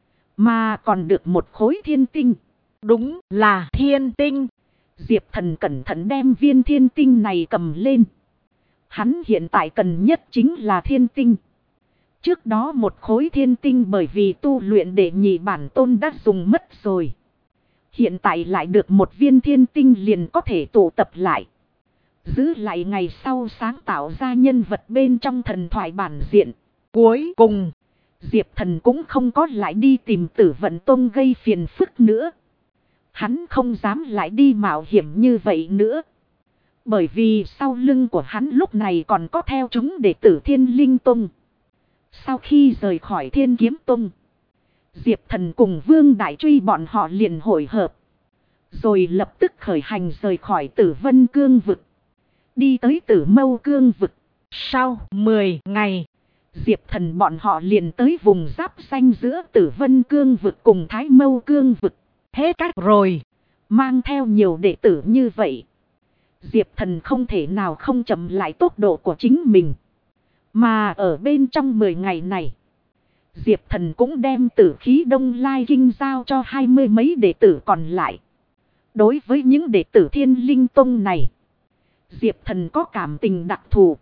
mà còn được một khối thiên tinh. Đúng là thiên tinh. Diệp Thần cẩn thận đem viên thiên tinh này cầm lên. Hắn hiện tại cần nhất chính là thiên tinh. Trước đó một khối thiên tinh bởi vì tu luyện đệ nhị bản tôn đã dùng mất rồi. Hiện tại lại được một viên thiên tinh liền có thể tụ tập lại. Giữ lại ngày sau sáng tạo ra nhân vật bên trong thần thoại bản diện. Cuối cùng, Diệp Thần cũng không có lại đi tìm Tử Vận Tông gây phiền phức nữa. Hắn không dám lại đi mạo hiểm như vậy nữa. Bởi vì sau lưng của hắn lúc này còn có theo chúng đệ tử Thiên Linh Tông. Sau khi rời khỏi Thiên Kiếm Tông, Diệp Thần cùng Vương Đại Truy bọn họ liền hội hợp. Rồi lập tức khởi hành rời khỏi Tử Vân Cương vực. Đi tới Tử Mâu Cương vực. Sau 10 ngày, Diệp Thần bọn họ liền tới vùng giáp xanh giữa Tử Vân Cương vực cùng Thái Mâu Cương vực. Hết cách rồi. Mang theo nhiều đệ tử như vậy, Diệp Thần không thể nào không chậm lại tốc độ của chính mình. Mà ở bên trong 10 ngày này, Diệp Thần cũng đem Tử Khí Đông Lai Kinh giao cho 20 mấy đệ tử còn lại. Đối với những đệ tử Thiên Linh Tông này, Diệp Thần có cảm tình đặc thù.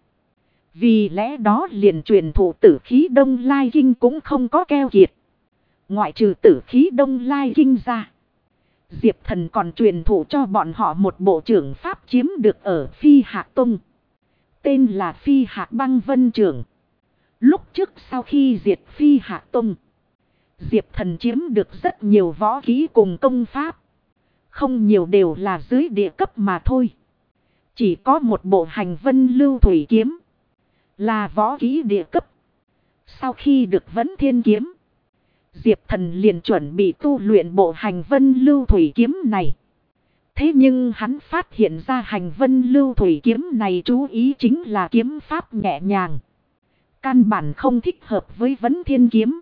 Vì lẽ đó liền truyền thụ Tử Khí Đông Lai Kinh cũng không có keo kiệt. Ngoại trừ Tử Khí Đông Lai Kinh ra, Diệp Thần còn truyền thụ cho bọn họ một bộ trưởng pháp chiếm được ở Phi Hạc Tông. Tên là Phi Hạc Băng Vân Trưởng. Lúc trước sau khi diệt Phi Hạc Tông, Diệp Thần chiếm được rất nhiều võ kỹ cùng công pháp. Không nhiều đều là dưới địa cấp mà thôi. Chỉ có một bộ Hành Vân Lưu Thủy Kiếm là võ kỹ địa cấp. Sau khi được Vấn Thiên Kiếm, Diệp Thần liền chuẩn bị tu luyện bộ Hành Vân Lưu Thủy Kiếm này. Thế nhưng hắn phát hiện ra Hành Vân Lưu Thủy Kiếm này chú ý chính là kiếm pháp nhẹ nhàng. Căn bản không thích hợp với Vấn Thiên Kiếm.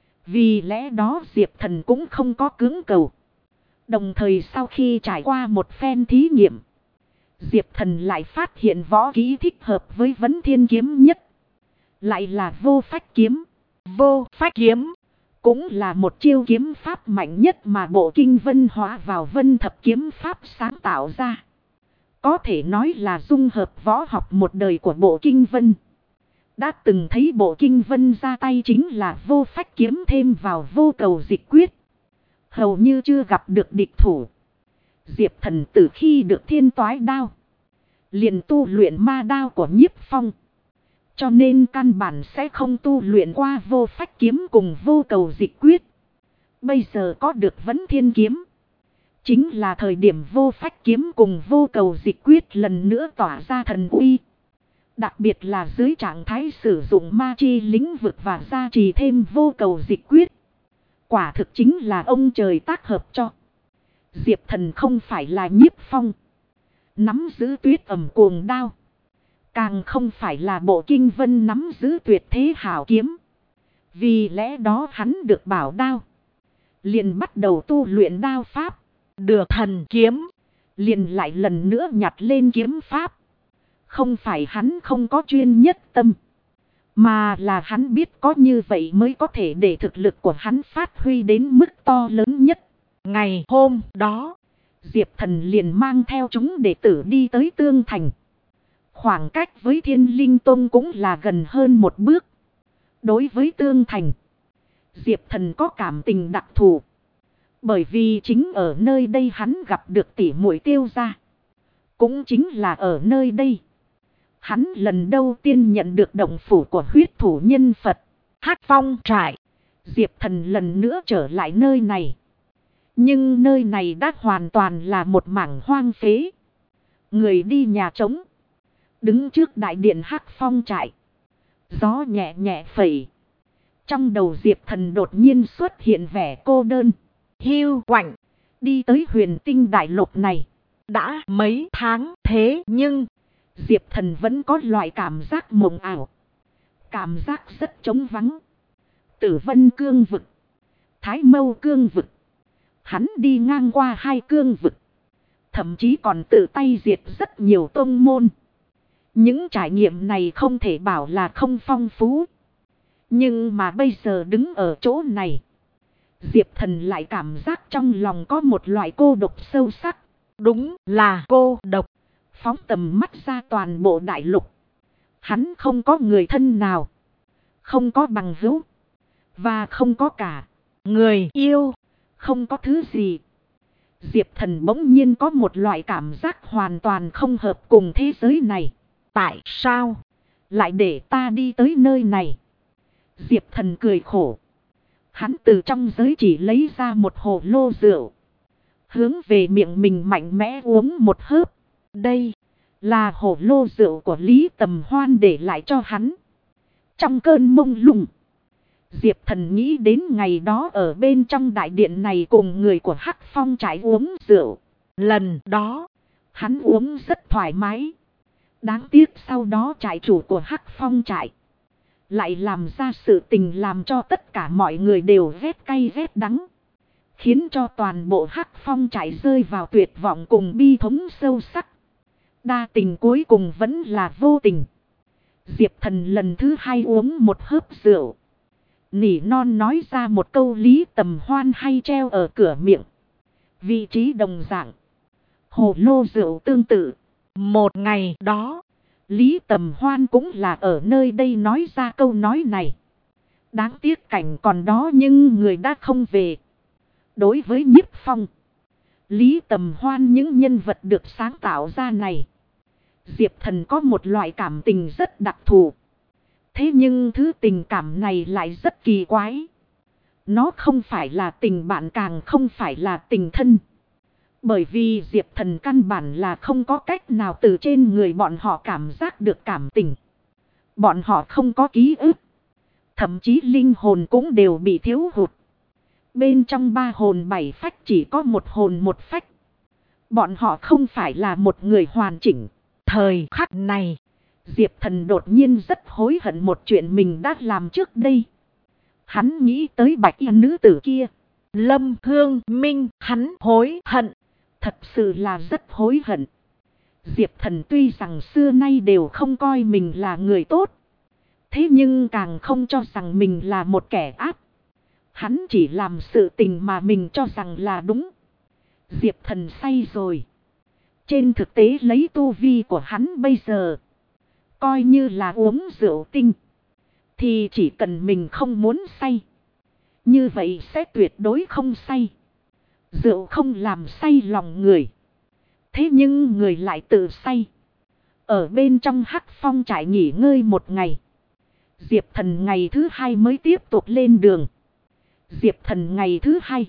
Vì lẽ đó Diệp Thần cũng không có cưỡng cầu. Đồng thời sau khi trải qua một phen thí nghiệm, Diệp Thần lại phát hiện võ kỹ thích hợp với Vấn Thiên Kiếm nhất. Lại là Vô Phách Kiếm. Vô Phách Kiếm cũng là một chiêu kiếm pháp mạnh nhất mà bộ Kinh Vân hóa vào Vân Thập Kiếm Pháp sáng tạo ra. Có thể nói là dung hợp võ học một đời của bộ Kinh Vân. Đã từng thấy bộ Kinh Vân ra tay chính là Vô Phách Kiếm thêm vào Vô Cầu Dịch Quyết. Hầu như chưa gặp được địch thủ. Diệp Thần từ khi được Thiên Toái Đao, liền tu luyện ma đao của Nhiếp Phong. Cho nên căn bản sẽ không tu luyện qua Vô Phách Kiếm cùng Vô Cầu Dịch Quyết. Bây giờ có được Vấn Thiên Kiếm, chính là thời điểm Vô Phách Kiếm cùng Vô Cầu Dịch Quyết lần nữa tỏa ra thần uy. Đặc biệt là dưới trạng thái sử dụng ma chi lĩnh vực và gia trì thêm Vô Cầu Dịch Quyết. Quả thực chính là ông trời tác hợp cho. Diệp Thần không phải là Nhiếp Phong, nắm giữ Tuyết Ẩm Cuồng Đao. Càng không phải là bộ Kinh Vân nắm giữ Tuyệt Thế Hảo Kiếm. Vì lẽ đó hắn được bảo đao, liền bắt đầu tu luyện đao pháp. Được Thần Kiếm, liền lại lần nữa nhặt lên kiếm pháp. Không phải hắn không có chuyên nhất tâm, mà là hắn biết có như vậy mới có thể để thực lực của hắn phát huy đến mức to lớn nhất. Ngày hôm đó, Diệp Thần liền mang theo chúng đệ tử đi tới Tương Thành. Khoảng cách với Thiên Linh Tông cũng là gần hơn một bước. Đối với Tương Thành, Diệp Thần có cảm tình đặc thù. Bởi vì chính ở nơi đây hắn gặp được tỷ muội Tiêu gia. Cũng chính là ở nơi đây, hắn lần đầu tiên nhận được động phủ của huyết thủ nhân Phật, Hắc Phong trại. Diệp Thần lần nữa trở lại nơi này. Nhưng nơi này đã hoàn toàn là một mảng hoang phế. Người đi nhà trống. Đứng trước đại điện Hắc Phong trại. Gió nhẹ nhẹ phẩy. Trong đầu Diệp Thần đột nhiên xuất hiện vẻ cô đơn. Hiu quạnh. Đi tới huyền tinh đại lục này. Đã mấy tháng thế nhưng Diệp Thần vẫn có loại cảm giác mộng ảo. Cảm giác rất trống vắng. Tử Vân cương vực. Thái Mâu cương vực. Hắn đi ngang qua hai cương vực. Thậm chí còn tự tay diệt rất nhiều tông môn. Những trải nghiệm này không thể bảo là không phong phú. Nhưng mà bây giờ đứng ở chỗ này. Diệp Thần lại cảm giác trong lòng có một loại cô độc sâu sắc. đúng là cô độc. Phóng tầm mắt ra toàn bộ đại lục. Hắn không có người thân nào. Không có bằng hữu. Và không có cả Người yêu. không có thứ gì. Diệp Thần bỗng nhiên có một loại cảm giác hoàn toàn không hợp cùng thế giới này. Tại sao? Lại để ta đi tới nơi này. Diệp Thần cười khổ. Hắn từ trong giới chỉ lấy ra một hồ lô rượu. Hướng về miệng mình mạnh mẽ uống một hớp. Đây là hồ lô rượu của Lý Tầm Hoan để lại cho hắn. Trong cơn mông lung, Diệp Thần nghĩ đến ngày đó ở bên trong đại điện này cùng người của Hắc Phong trại uống rượu. Lần đó, hắn uống rất thoải mái. Đáng tiếc sau đó trại chủ của Hắc Phong trại lại làm ra sự tình làm cho tất cả mọi người đều ghét cay ghét đắng. Khiến cho toàn bộ Hắc Phong trại rơi vào tuyệt vọng cùng bi thống sâu sắc. Đa tình cuối cùng vẫn là vô tình. Diệp Thần lần thứ hai uống một hớp rượu. Nỉ non nói ra một câu Lý Tầm Hoan hay treo ở cửa miệng. Vị trí đồng dạng. Hồ lô rượu tương tự. một ngày đó, Lý Tầm Hoan cũng là ở nơi đây nói ra câu nói này. Đáng tiếc cảnh còn đó nhưng người đã không về. Đối với Nhiếp Phong, Lý Tầm Hoan những nhân vật được sáng tạo ra này, Diệp Thần có một loại cảm tình rất đặc thù. Thế nhưng thứ tình cảm này lại rất kỳ quái. Nó không phải là tình bạn càng không phải là tình thân. Bởi vì Diệp Thần căn bản là không có cách nào từ trên người bọn họ cảm giác được cảm tình. Bọn họ không có ký ức. Thậm chí linh hồn cũng đều bị thiếu hụt. Bên trong 3 hồn 7 phách chỉ có một hồn một phách. Bọn họ không phải là một người hoàn chỉnh. thời khắc này, Diệp Thần đột nhiên rất hối hận một chuyện mình đã làm trước đây. Hắn nghĩ tới bạch y nữ tử kia. Lâm Hương Minh, hắn hối hận. Thật sự là rất hối hận. Diệp Thần tuy rằng xưa nay đều không coi mình là người tốt. Thế nhưng càng không cho rằng mình là một kẻ ác. Hắn chỉ làm sự tình mà mình cho rằng là đúng. Diệp Thần say rồi. Trên thực tế lấy tu vi của hắn bây giờ, coi như là uống rượu tinh, thì chỉ cần mình không muốn say, như vậy sẽ tuyệt đối không say. Rượu không làm say lòng người. Thế nhưng người lại tự say. Ở bên trong Hắc Phong trại nghỉ ngơi một ngày. Diệp Thần ngày thứ 2 mới tiếp tục lên đường. Diệp Thần ngày thứ 2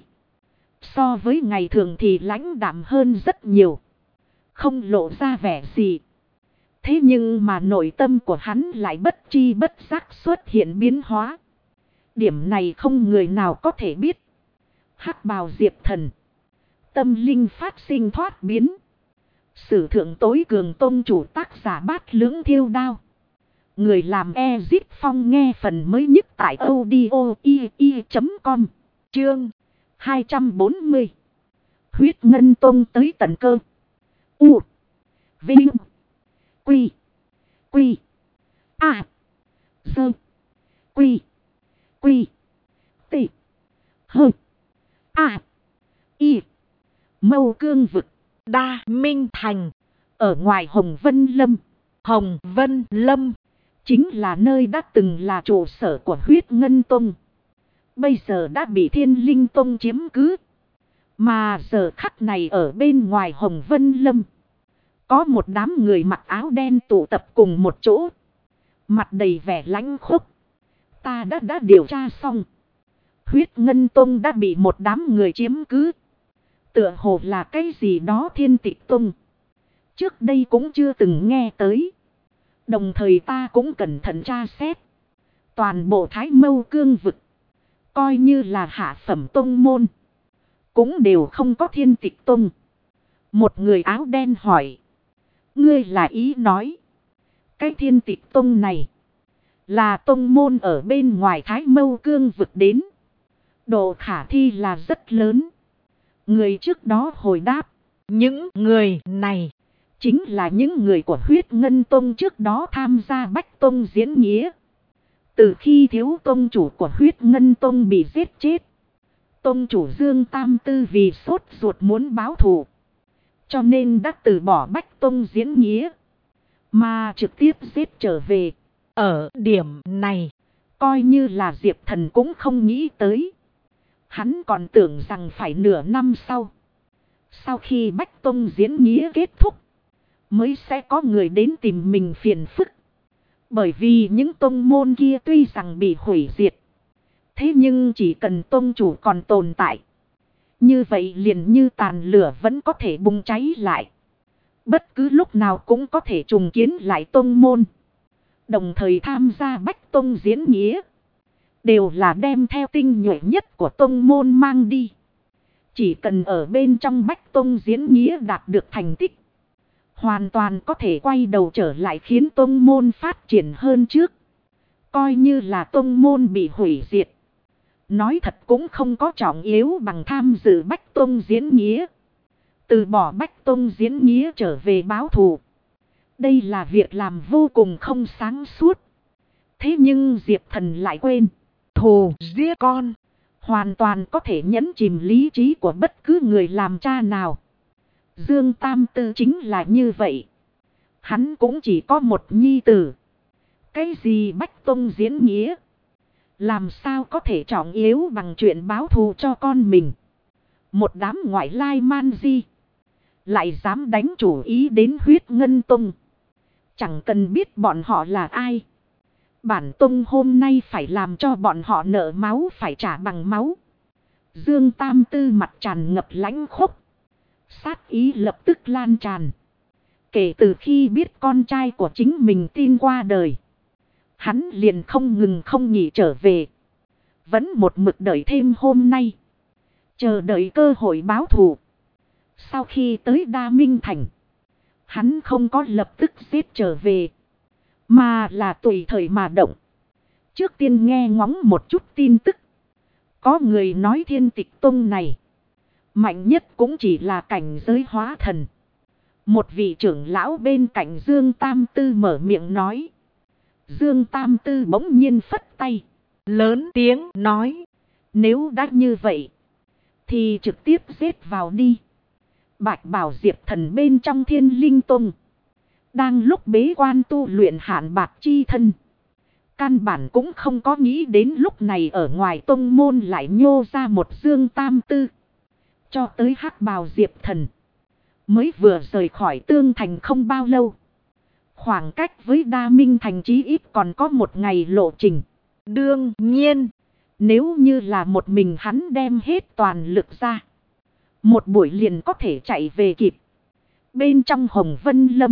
so với ngày thường thì lãnh đạm hơn rất nhiều. Không lộ ra vẻ gì. Thế nhưng mà nội tâm của hắn lại bất chi bất giác xuất hiện biến hóa. Điểm này không người nào có thể biết. Hắc bào Diệp Thần, tâm linh phát sinh thoát biến. Sử thượng tối cường tôn chủ tác giả Bát Lưỡng Thiêu Đao. Người làm Ezip Phong nghe phần mới nhất tại audio.com. Chương 240. Huyết Ngân Tông tới tận cơ. U. Vinh. Quy. Quy. A. Dơ. Quy. Quy. T. Hơ. A. Y. Mâu Cương vực. Đa Minh Thành. Ở ngoài Hồng Vân Lâm. Hồng Vân Lâm chính là nơi đã từng là trụ sở của Huyết Ngân Tông. Bây giờ đã bị Thiên Linh Tông chiếm cứ. Mà giờ khắc này ở bên ngoài Hồng Vân Lâm, có một đám người mặc áo đen tụ tập cùng một chỗ. Mặt đầy vẻ lãnh khốc. Ta đã điều tra xong. Huyết Ngân Tông đã bị một đám người chiếm cứ. Tựa hồ là cái gì đó Thiên Tịch Tông. Trước đây cũng chưa từng nghe tới. Đồng thời ta cũng cẩn thận tra xét. Toàn bộ Thái Mâu Cương vực. Coi như là hạ phẩm tông môn. Cũng đều không có Thiên Tịch Tông. Một người áo đen hỏi. Ngươi là ý nói. Cái Thiên Tịch Tông này. Là tông môn ở bên ngoài Thái Mâu Cương vực đến. Độ khả thi là rất lớn. Người trước đó hồi đáp. Những người này. Chính là những người của Huyết Ngân Tông trước đó tham gia Bách Tông diễn nghĩa. Từ khi thiếu tông chủ của Huyết Ngân Tông bị giết chết. Tông chủ Dương Tam Tư vì sốt ruột muốn báo thù. Cho nên đã từ bỏ Bách Tông diễn nghĩa. Mà trực tiếp giết trở về. Ở điểm này. Coi như là Diệp Thần cũng không nghĩ tới. Hắn còn tưởng rằng phải nửa năm sau. Sau khi Bách Tông diễn nghĩa kết thúc. Mới sẽ có người đến tìm mình phiền phức. Bởi vì những tông môn kia tuy rằng bị hủy diệt. Thế nhưng chỉ cần tông chủ còn tồn tại. Như vậy liền như tàn lửa vẫn có thể bùng cháy lại. Bất cứ lúc nào cũng có thể trùng kiến lại tông môn. Đồng thời tham gia Bách Tông diễn nghĩa. Đều là đem theo tinh nhuệ nhất của tông môn mang đi. Chỉ cần ở bên trong Bách Tông diễn nghĩa đạt được thành tích. Hoàn toàn có thể quay đầu trở lại khiến tông môn phát triển hơn trước. Coi như là tông môn bị hủy diệt. Nói thật cũng không có trọng yếu bằng tham dự Bách Tông diễn nghĩa. Từ bỏ Bách Tông diễn nghĩa trở về báo thù. Đây là việc làm vô cùng không sáng suốt. Thế nhưng Diệp Thần lại quên. Thù giết con. Hoàn toàn có thể nhấn chìm lý trí của bất cứ người làm cha nào. Dương Tam Tư chính là như vậy. Hắn cũng chỉ có một nhi tử. Cái gì Bách Tông diễn nghĩa. Làm sao có thể trọng yếu bằng chuyện báo thù cho con mình. Một đám ngoại lai man di. Lại dám đánh chủ ý đến Huyết Ngân Tông. Chẳng cần biết bọn họ là ai. Bản tông hôm nay phải làm cho bọn họ nợ máu phải trả bằng máu. Dương Tam Tư mặt tràn ngập lãnh khốc. Sát ý lập tức lan tràn. Kể từ khi biết con trai của chính mình tin qua đời. Hắn liền không ngừng không nghỉ trở về. Vẫn một mực đợi thêm hôm nay. Chờ đợi cơ hội báo thù. Sau khi tới Đa Minh Thành. Hắn không có lập tức giết trở về. Mà là tùy thời mà động. Trước tiên nghe ngóng một chút tin tức. Có người nói Thiên Tịch Tông này. Mạnh nhất cũng chỉ là cảnh giới hóa thần. Một vị trưởng lão bên cạnh Dương Tam Tư mở miệng nói. Dương Tam Tư bỗng nhiên phất tay. Lớn tiếng nói. Nếu đã như vậy. Thì trực tiếp giết vào đi. Bạch Bảo Diệp Thần bên trong Thiên Linh Tông. Đang lúc bế quan tu luyện hạn bạc chi thân. Căn bản cũng không có nghĩ đến lúc này ở ngoài tông môn lại nhô ra một Dương Tam Tư. Cho tới Hắc Bào Diệp Thần. Mới vừa rời khỏi Tương Thành không bao lâu. Khoảng cách với Đa Minh Thành chí ít còn có một ngày lộ trình. Đương nhiên. Nếu như là một mình hắn đem hết toàn lực ra. Một buổi liền có thể chạy về kịp. Bên trong Hồng Vân Lâm.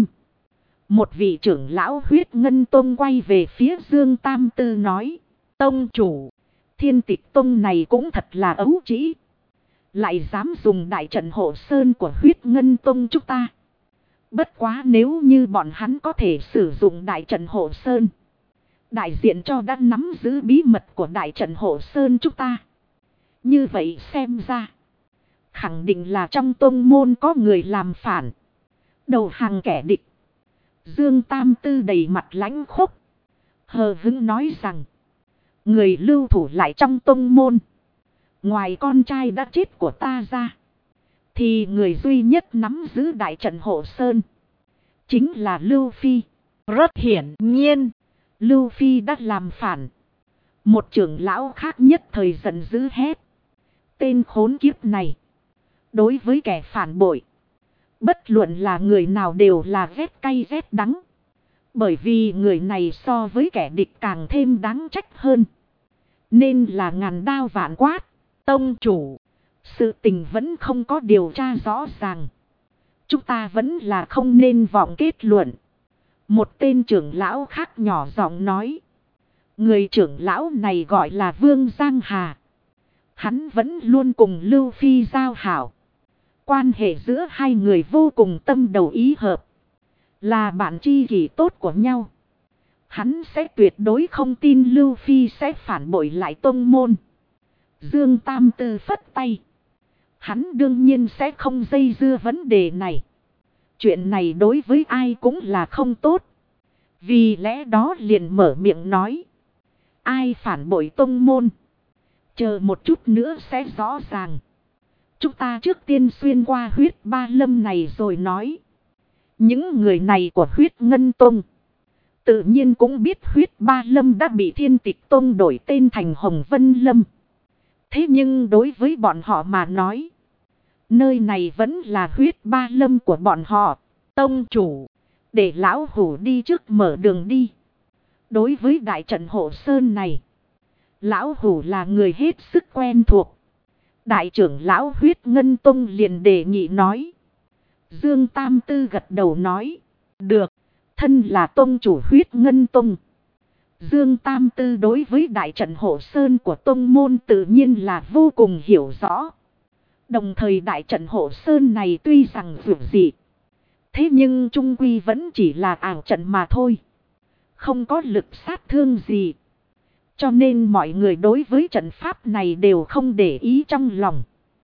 Một vị trưởng lão Huyết Ngân Tông quay về phía Dương Tam Tư nói. Tông chủ. Thiên Tịch Tông này cũng thật là ấu trĩ. Lại dám dùng đại trận hộ sơn của Huyết Ngân Tông chúng ta. Bất quá nếu như bọn hắn có thể sử dụng đại trận hộ sơn. Đại diện cho đã nắm giữ bí mật của đại trận hộ sơn chúng ta. Như vậy xem ra. Khẳng định là trong tông môn có người làm phản. Đầu hàng kẻ địch. Dương Tam Tư đầy mặt lãnh khốc. Hờ hững nói rằng. Người lưu thủ lại trong tông môn. Ngoài con trai đã chết của ta ra. Thì người duy nhất nắm giữ đại trận hộ sơn. Chính là Lưu Phi. Rất hiển nhiên. Lưu Phi đã làm phản. Một trưởng lão khác nhất thời giận dữ hét. Tên khốn kiếp này. Đối với kẻ phản bội. Bất luận là người nào đều là ghét cay ghét đắng. Bởi vì người này so với kẻ địch càng thêm đáng trách hơn. Nên là ngàn đao vạn quát. Tông chủ. Sự tình vẫn không có điều tra rõ ràng. Chúng ta vẫn là không nên vọng kết luận. Một tên trưởng lão khác nhỏ giọng nói. Người trưởng lão này gọi là Vương Giang Hà. Hắn vẫn luôn cùng Lưu Phi giao hảo. Quan hệ giữa hai người vô cùng tâm đầu ý hợp. Là bạn tri kỷ tốt của nhau. Hắn sẽ tuyệt đối không tin Lưu Phi sẽ phản bội lại tông môn. Dương Tam Tư phất tay. Hắn đương nhiên sẽ không dây dưa vấn đề này. Chuyện này đối với ai cũng là không tốt. Vì lẽ đó liền mở miệng nói. Ai phản bội tông môn? Chờ một chút nữa sẽ rõ ràng. Chúng ta trước tiên xuyên qua huyết ba lâm này rồi nói. Những người này của huyết ngân tông tự nhiên cũng biết huyết ba lâm đã bị Thiên Tịch Tông đổi tên thành Hồng Vân Lâm. Thế nhưng đối với bọn họ mà nói, nơi này vẫn là huyết ba lâm của bọn họ. Tông chủ, để lão hủ đi trước mở đường đi. Đối với đại trận hộ sơn này, lão hủ là người hết sức quen thuộc. Đại trưởng lão huyết ngân tông liền đề nghị nói. Dương Tam Tư gật đầu nói. Được, thân là tông chủ huyết ngân tông. Dương Tam Tư đối với đại trận hộ sơn của tông môn tự nhiên là vô cùng hiểu rõ. Đồng thời đại trận hộ sơn này tuy rằng vượt dị, thế nhưng trung quy vẫn chỉ là ảo trận mà thôi. Không có lực sát thương gì. Cho nên mọi người đối với trận pháp này đều không để ý trong lòng.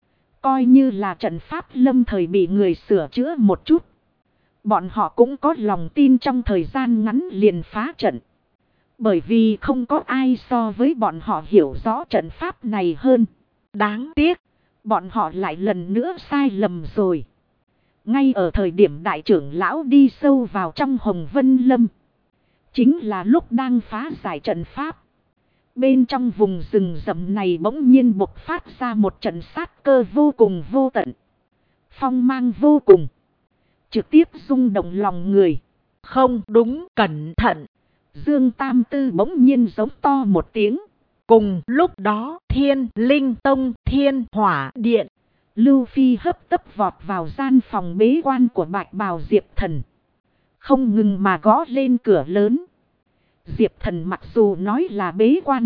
Coi như là trận pháp lâm thời bị người sửa chữa một chút. Bọn họ cũng có lòng tin trong thời gian ngắn liền phá trận. Bởi vì không có ai so với bọn họ hiểu rõ trận pháp này hơn. Đáng tiếc, bọn họ lại lần nữa sai lầm rồi. Ngay ở thời điểm đại trưởng lão đi sâu vào trong Hồng Vân Lâm, chính là lúc đang phá giải trận pháp. Bên trong vùng rừng rậm này bỗng nhiên bộc phát ra một trận sát cơ vô cùng vô tận. Phong mang vô cùng. Trực tiếp rung động lòng người. Không đúng, cẩn thận. Dương Tam Tư bỗng nhiên giống to một tiếng. Cùng lúc đó, Thiên Linh Tông Thiên Hỏa Điện. Lưu Phi hấp tấp vọt vào gian phòng bế quan của Bạch Bào Diệp Thần. Không ngừng mà gõ lên cửa lớn. Diệp Thần mặc dù nói là bế quan,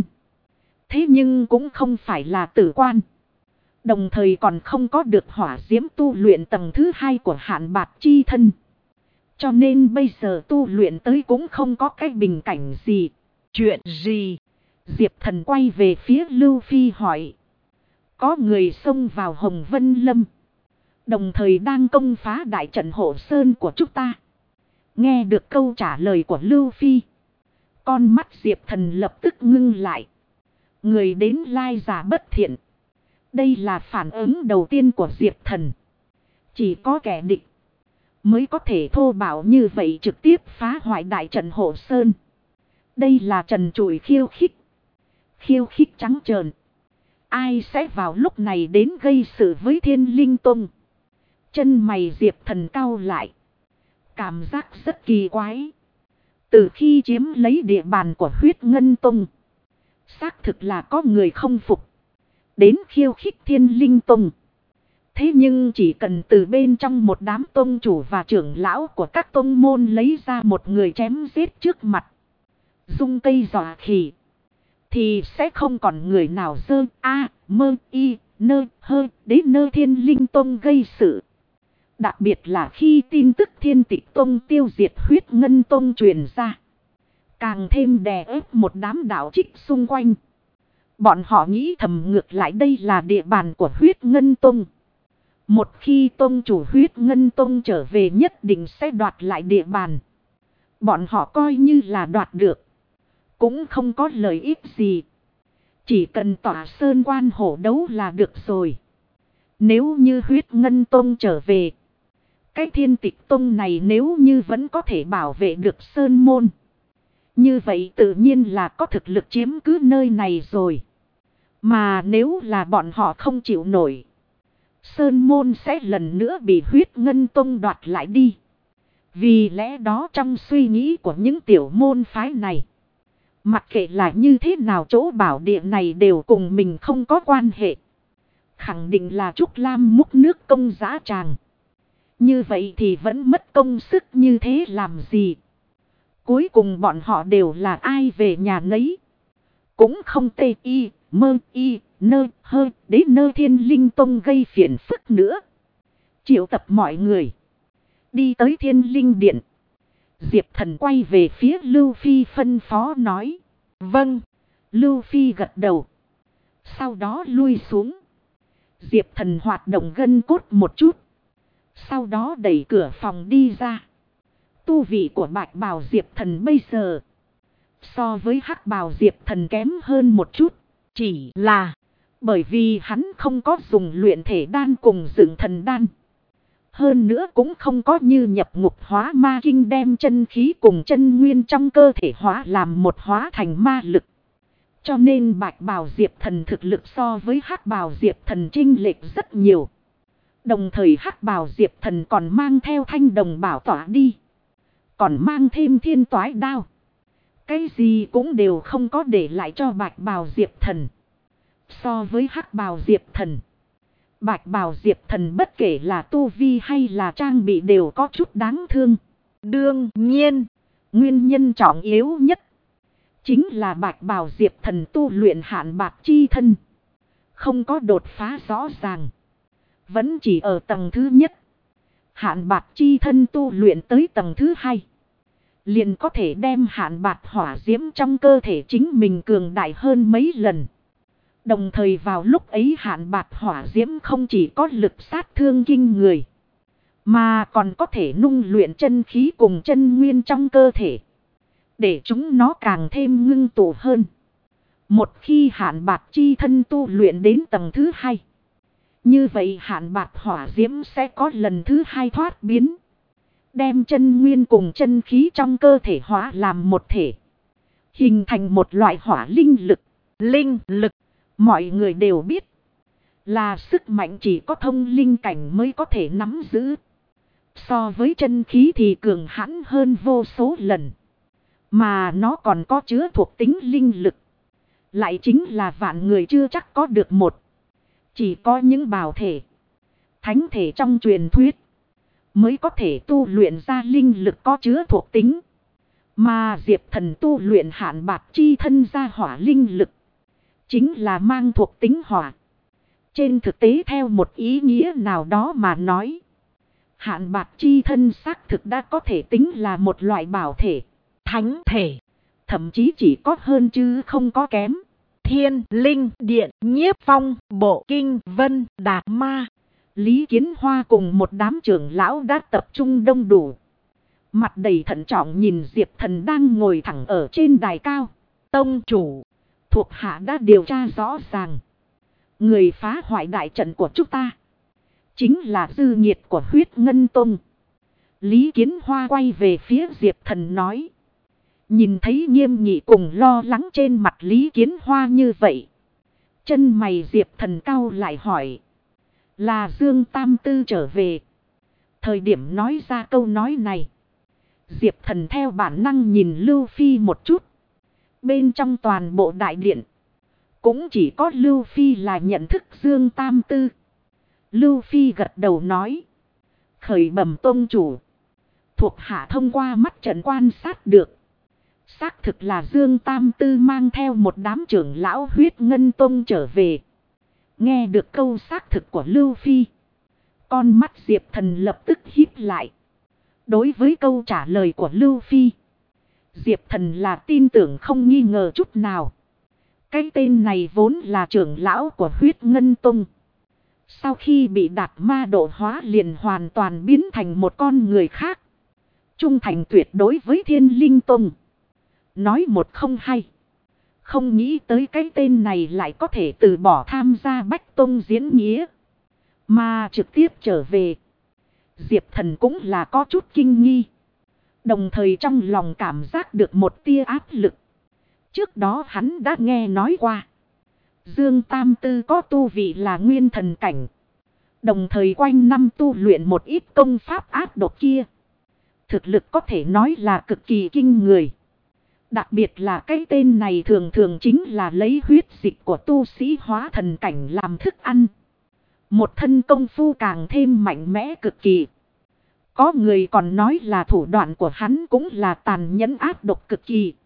thế nhưng cũng không phải là tử quan. Đồng thời còn không có được hỏa diễm tu luyện tầng thứ 2 của Hạn Bạt Chi Thân. Cho nên bây giờ tu luyện tới cũng không có cái bình cảnh gì. Chuyện gì? Diệp Thần quay về phía Lưu Phi hỏi. Có người xông vào Hồng Vân Lâm, đồng thời đang công phá đại trận hộ sơn của chúng ta. Nghe được câu trả lời của Lưu Phi, con mắt Diệp Thần lập tức ngưng lại. Người đến lai giả bất thiện. Đây là phản ứng đầu tiên của Diệp Thần. Chỉ có kẻ địch mới có thể thô bạo như vậy trực tiếp phá hoại đại trận hộ sơn. Đây là trần trụi khiêu khích. Khiêu khích trắng trợn. Ai sẽ vào lúc này đến gây sự với Thiên Linh Tông? Chân mày Diệp Thần cau lại. Cảm giác rất kỳ quái. Từ khi chiếm lấy địa bàn của huyết ngân tông, xác thực là có người không phục, đến khiêu khích Thiên Linh Tông. Thế nhưng chỉ cần từ bên trong một đám tông chủ và trưởng lão của các tông môn lấy ra một người chém giết trước mặt, dung cây dọa khỉ, thì sẽ không còn người nào dơ mơ y nơ hơ đến nơi Thiên Linh Tông gây sự. Đặc biệt là khi tin tức Thiên Tịch Tông tiêu diệt huyết ngân tông truyền ra, càng thêm đè ép một đám đạo trích xung quanh. Bọn họ nghĩ thầm ngược lại đây là địa bàn của huyết ngân tông. Một khi tông chủ huyết ngân tông trở về nhất định sẽ đoạt lại địa bàn. Bọn họ coi như là đoạt được, cũng không có lợi ích gì. Chỉ cần tỏa sơn quan hổ đấu là được rồi. Nếu như huyết ngân tông trở về, cái Thiên Tịch Tông này nếu như vẫn có thể bảo vệ được sơn môn, như vậy tự nhiên là có thực lực chiếm cứ nơi này rồi. Mà nếu là bọn họ không chịu nổi, sơn môn sẽ lần nữa bị huyết ngân tông đoạt lại đi. Vì lẽ đó trong suy nghĩ của những tiểu môn phái này, mặc kệ là như thế nào chỗ bảo địa này đều cùng mình không có quan hệ. Khẳng định là Trúc Lam múc nước công giá tràng. Như vậy thì vẫn mất công sức như thế làm gì? Cuối cùng bọn họ đều là ai về nhà nấy. Cũng không tê y, mơ y, nơ, hơ, đến nơi Thiên Linh Tông gây phiền phức nữa. Triệu tập mọi người. Đi tới Thiên Linh Điện. Diệp Thần quay về phía Lưu Phi phân phó nói. Vâng. Lưu Phi gật đầu. Sau đó lui xuống. Diệp Thần hoạt động gân cốt một chút. Sau đó đẩy cửa phòng đi ra. Tu vị của bạch bào Diệp Thần bây giờ so với hắc bào Diệp Thần kém hơn một chút. Chỉ là bởi vì hắn không có dùng luyện thể đan cùng dựng thần đan. Hơn nữa cũng không có như nhập ngục hóa ma kinh đem chân khí cùng chân nguyên trong cơ thể hóa làm một hóa thành ma lực. Cho nên bạch bào Diệp Thần thực lực so với hắc bào Diệp Thần chênh lệch rất nhiều. Đồng thời hắc bào Diệp Thần còn mang theo thanh đồng bảo tỏa đi. Còn mang thêm thiên toái đao. Cái gì cũng đều không có để lại cho bạch bào Diệp Thần. So với hắc bào Diệp Thần, bạch bào Diệp Thần bất kể là tu vi hay là trang bị đều có chút đáng thương. đương nhiên, Nguyên nhân trọng yếu nhất chính là bạch bào Diệp Thần tu luyện hạn bạc chi thân. Không có đột phá rõ ràng. Vẫn chỉ ở tầng thứ nhất. Hạn bạc chi thân tu luyện tới tầng thứ hai. Liền có thể đem hạn bạc hỏa diễm trong cơ thể chính mình cường đại hơn mấy lần. Đồng thời vào lúc ấy hạn bạc hỏa diễm không chỉ có lực sát thương kinh người. Mà còn có thể nung luyện chân khí cùng chân nguyên trong cơ thể. Để chúng nó càng thêm ngưng tụ hơn. Một khi hạn bạc chi thân tu luyện đến tầng thứ hai. Như vậy hạn bạc hỏa diễm sẽ có lần thứ hai thoát biến. Đem chân nguyên cùng chân khí trong cơ thể hóa làm một thể. Hình thành một loại hỏa linh lực. linh lực. Mọi người đều biết. Là sức mạnh chỉ có thông linh cảnh mới có thể nắm giữ. So với chân khí thì cường hãn hơn vô số lần. Mà nó còn có chứa thuộc tính linh lực. Lại chính là vạn người chưa chắc có được một. Chỉ có những bào thể, thánh thể trong truyền thuyết mới có thể tu luyện ra linh lực có chứa thuộc tính. Mà Diệp Thần tu luyện hạn bạc chi thân ra hỏa linh lực. Chính là mang thuộc tính hỏa. Trên thực tế theo một ý nghĩa nào đó mà nói. Hạn bạc chi thân xác thực đã có thể tính là một loại bảo thể, thánh thể. Thậm chí chỉ có hơn chứ không có kém. Thiên Linh Điện, Nhiếp Phong, Bộ Kinh Vân, Đạt Ma. Lý Kiến Hoa cùng một đám trưởng lão đã tập trung đông đủ. Mặt đầy thận trọng nhìn Diệp Thần đang ngồi thẳng ở trên đài cao. Tông chủ, thuộc hạ đã điều tra rõ ràng. Người phá hoại đại trận của chúng ta chính là dư nhiệt của Huyết Ngân Tông. Lý Kiến Hoa quay về phía Diệp Thần nói. Nhìn thấy nghiêm nghị cùng lo lắng trên mặt Lý Kiến Hoa như vậy. Chân mày Diệp Thần cau lại hỏi. Là Dương Tam Tư trở về. Thời điểm nói ra câu nói này. Diệp Thần theo bản năng nhìn Lưu Phi một chút. Bên trong toàn bộ đại điện. Cũng chỉ có Lưu Phi là nhận thức Dương Tam Tư. Lưu Phi gật đầu nói. Khởi bẩm tông chủ. Thuộc hạ thông qua mắt trận quan sát được. Xác thực là Dương Tam Tư mang theo một đám trưởng lão Huyết Ngân Tông trở về. Nghe được câu xác thực của Lưu Phi. Con mắt Diệp Thần lập tức híp lại. Đối với câu trả lời của Lưu Phi. Diệp Thần là tin tưởng không nghi ngờ chút nào. Cái tên này vốn là trưởng lão của Huyết Ngân Tông. Sau khi bị Đạt Ma độ hóa liền hoàn toàn biến thành một con người khác. Trung thành tuyệt đối với Thiên Linh Tông. Nói một không hay. Không nghĩ tới cái tên này lại có thể từ bỏ tham gia Bách Tông diễn nghĩa. Mà trực tiếp trở về. Diệp Thần cũng là có chút kinh nghi. Đồng thời trong lòng cảm giác được một tia áp lực. Trước đó hắn đã nghe nói qua. Dương Tam Tư có tu vị là nguyên thần cảnh. Đồng thời quanh năm tu luyện một ít công pháp ác độc kia. Thực lực có thể nói là cực kỳ kinh người. Đặc biệt là cái tên này thường thường chính là lấy huyết dịch của tu sĩ hóa thần cảnh làm thức ăn. Một thân công phu càng thêm mạnh mẽ cực kỳ. Có người còn nói là thủ đoạn của hắn cũng là tàn nhẫn ác độc cực kỳ.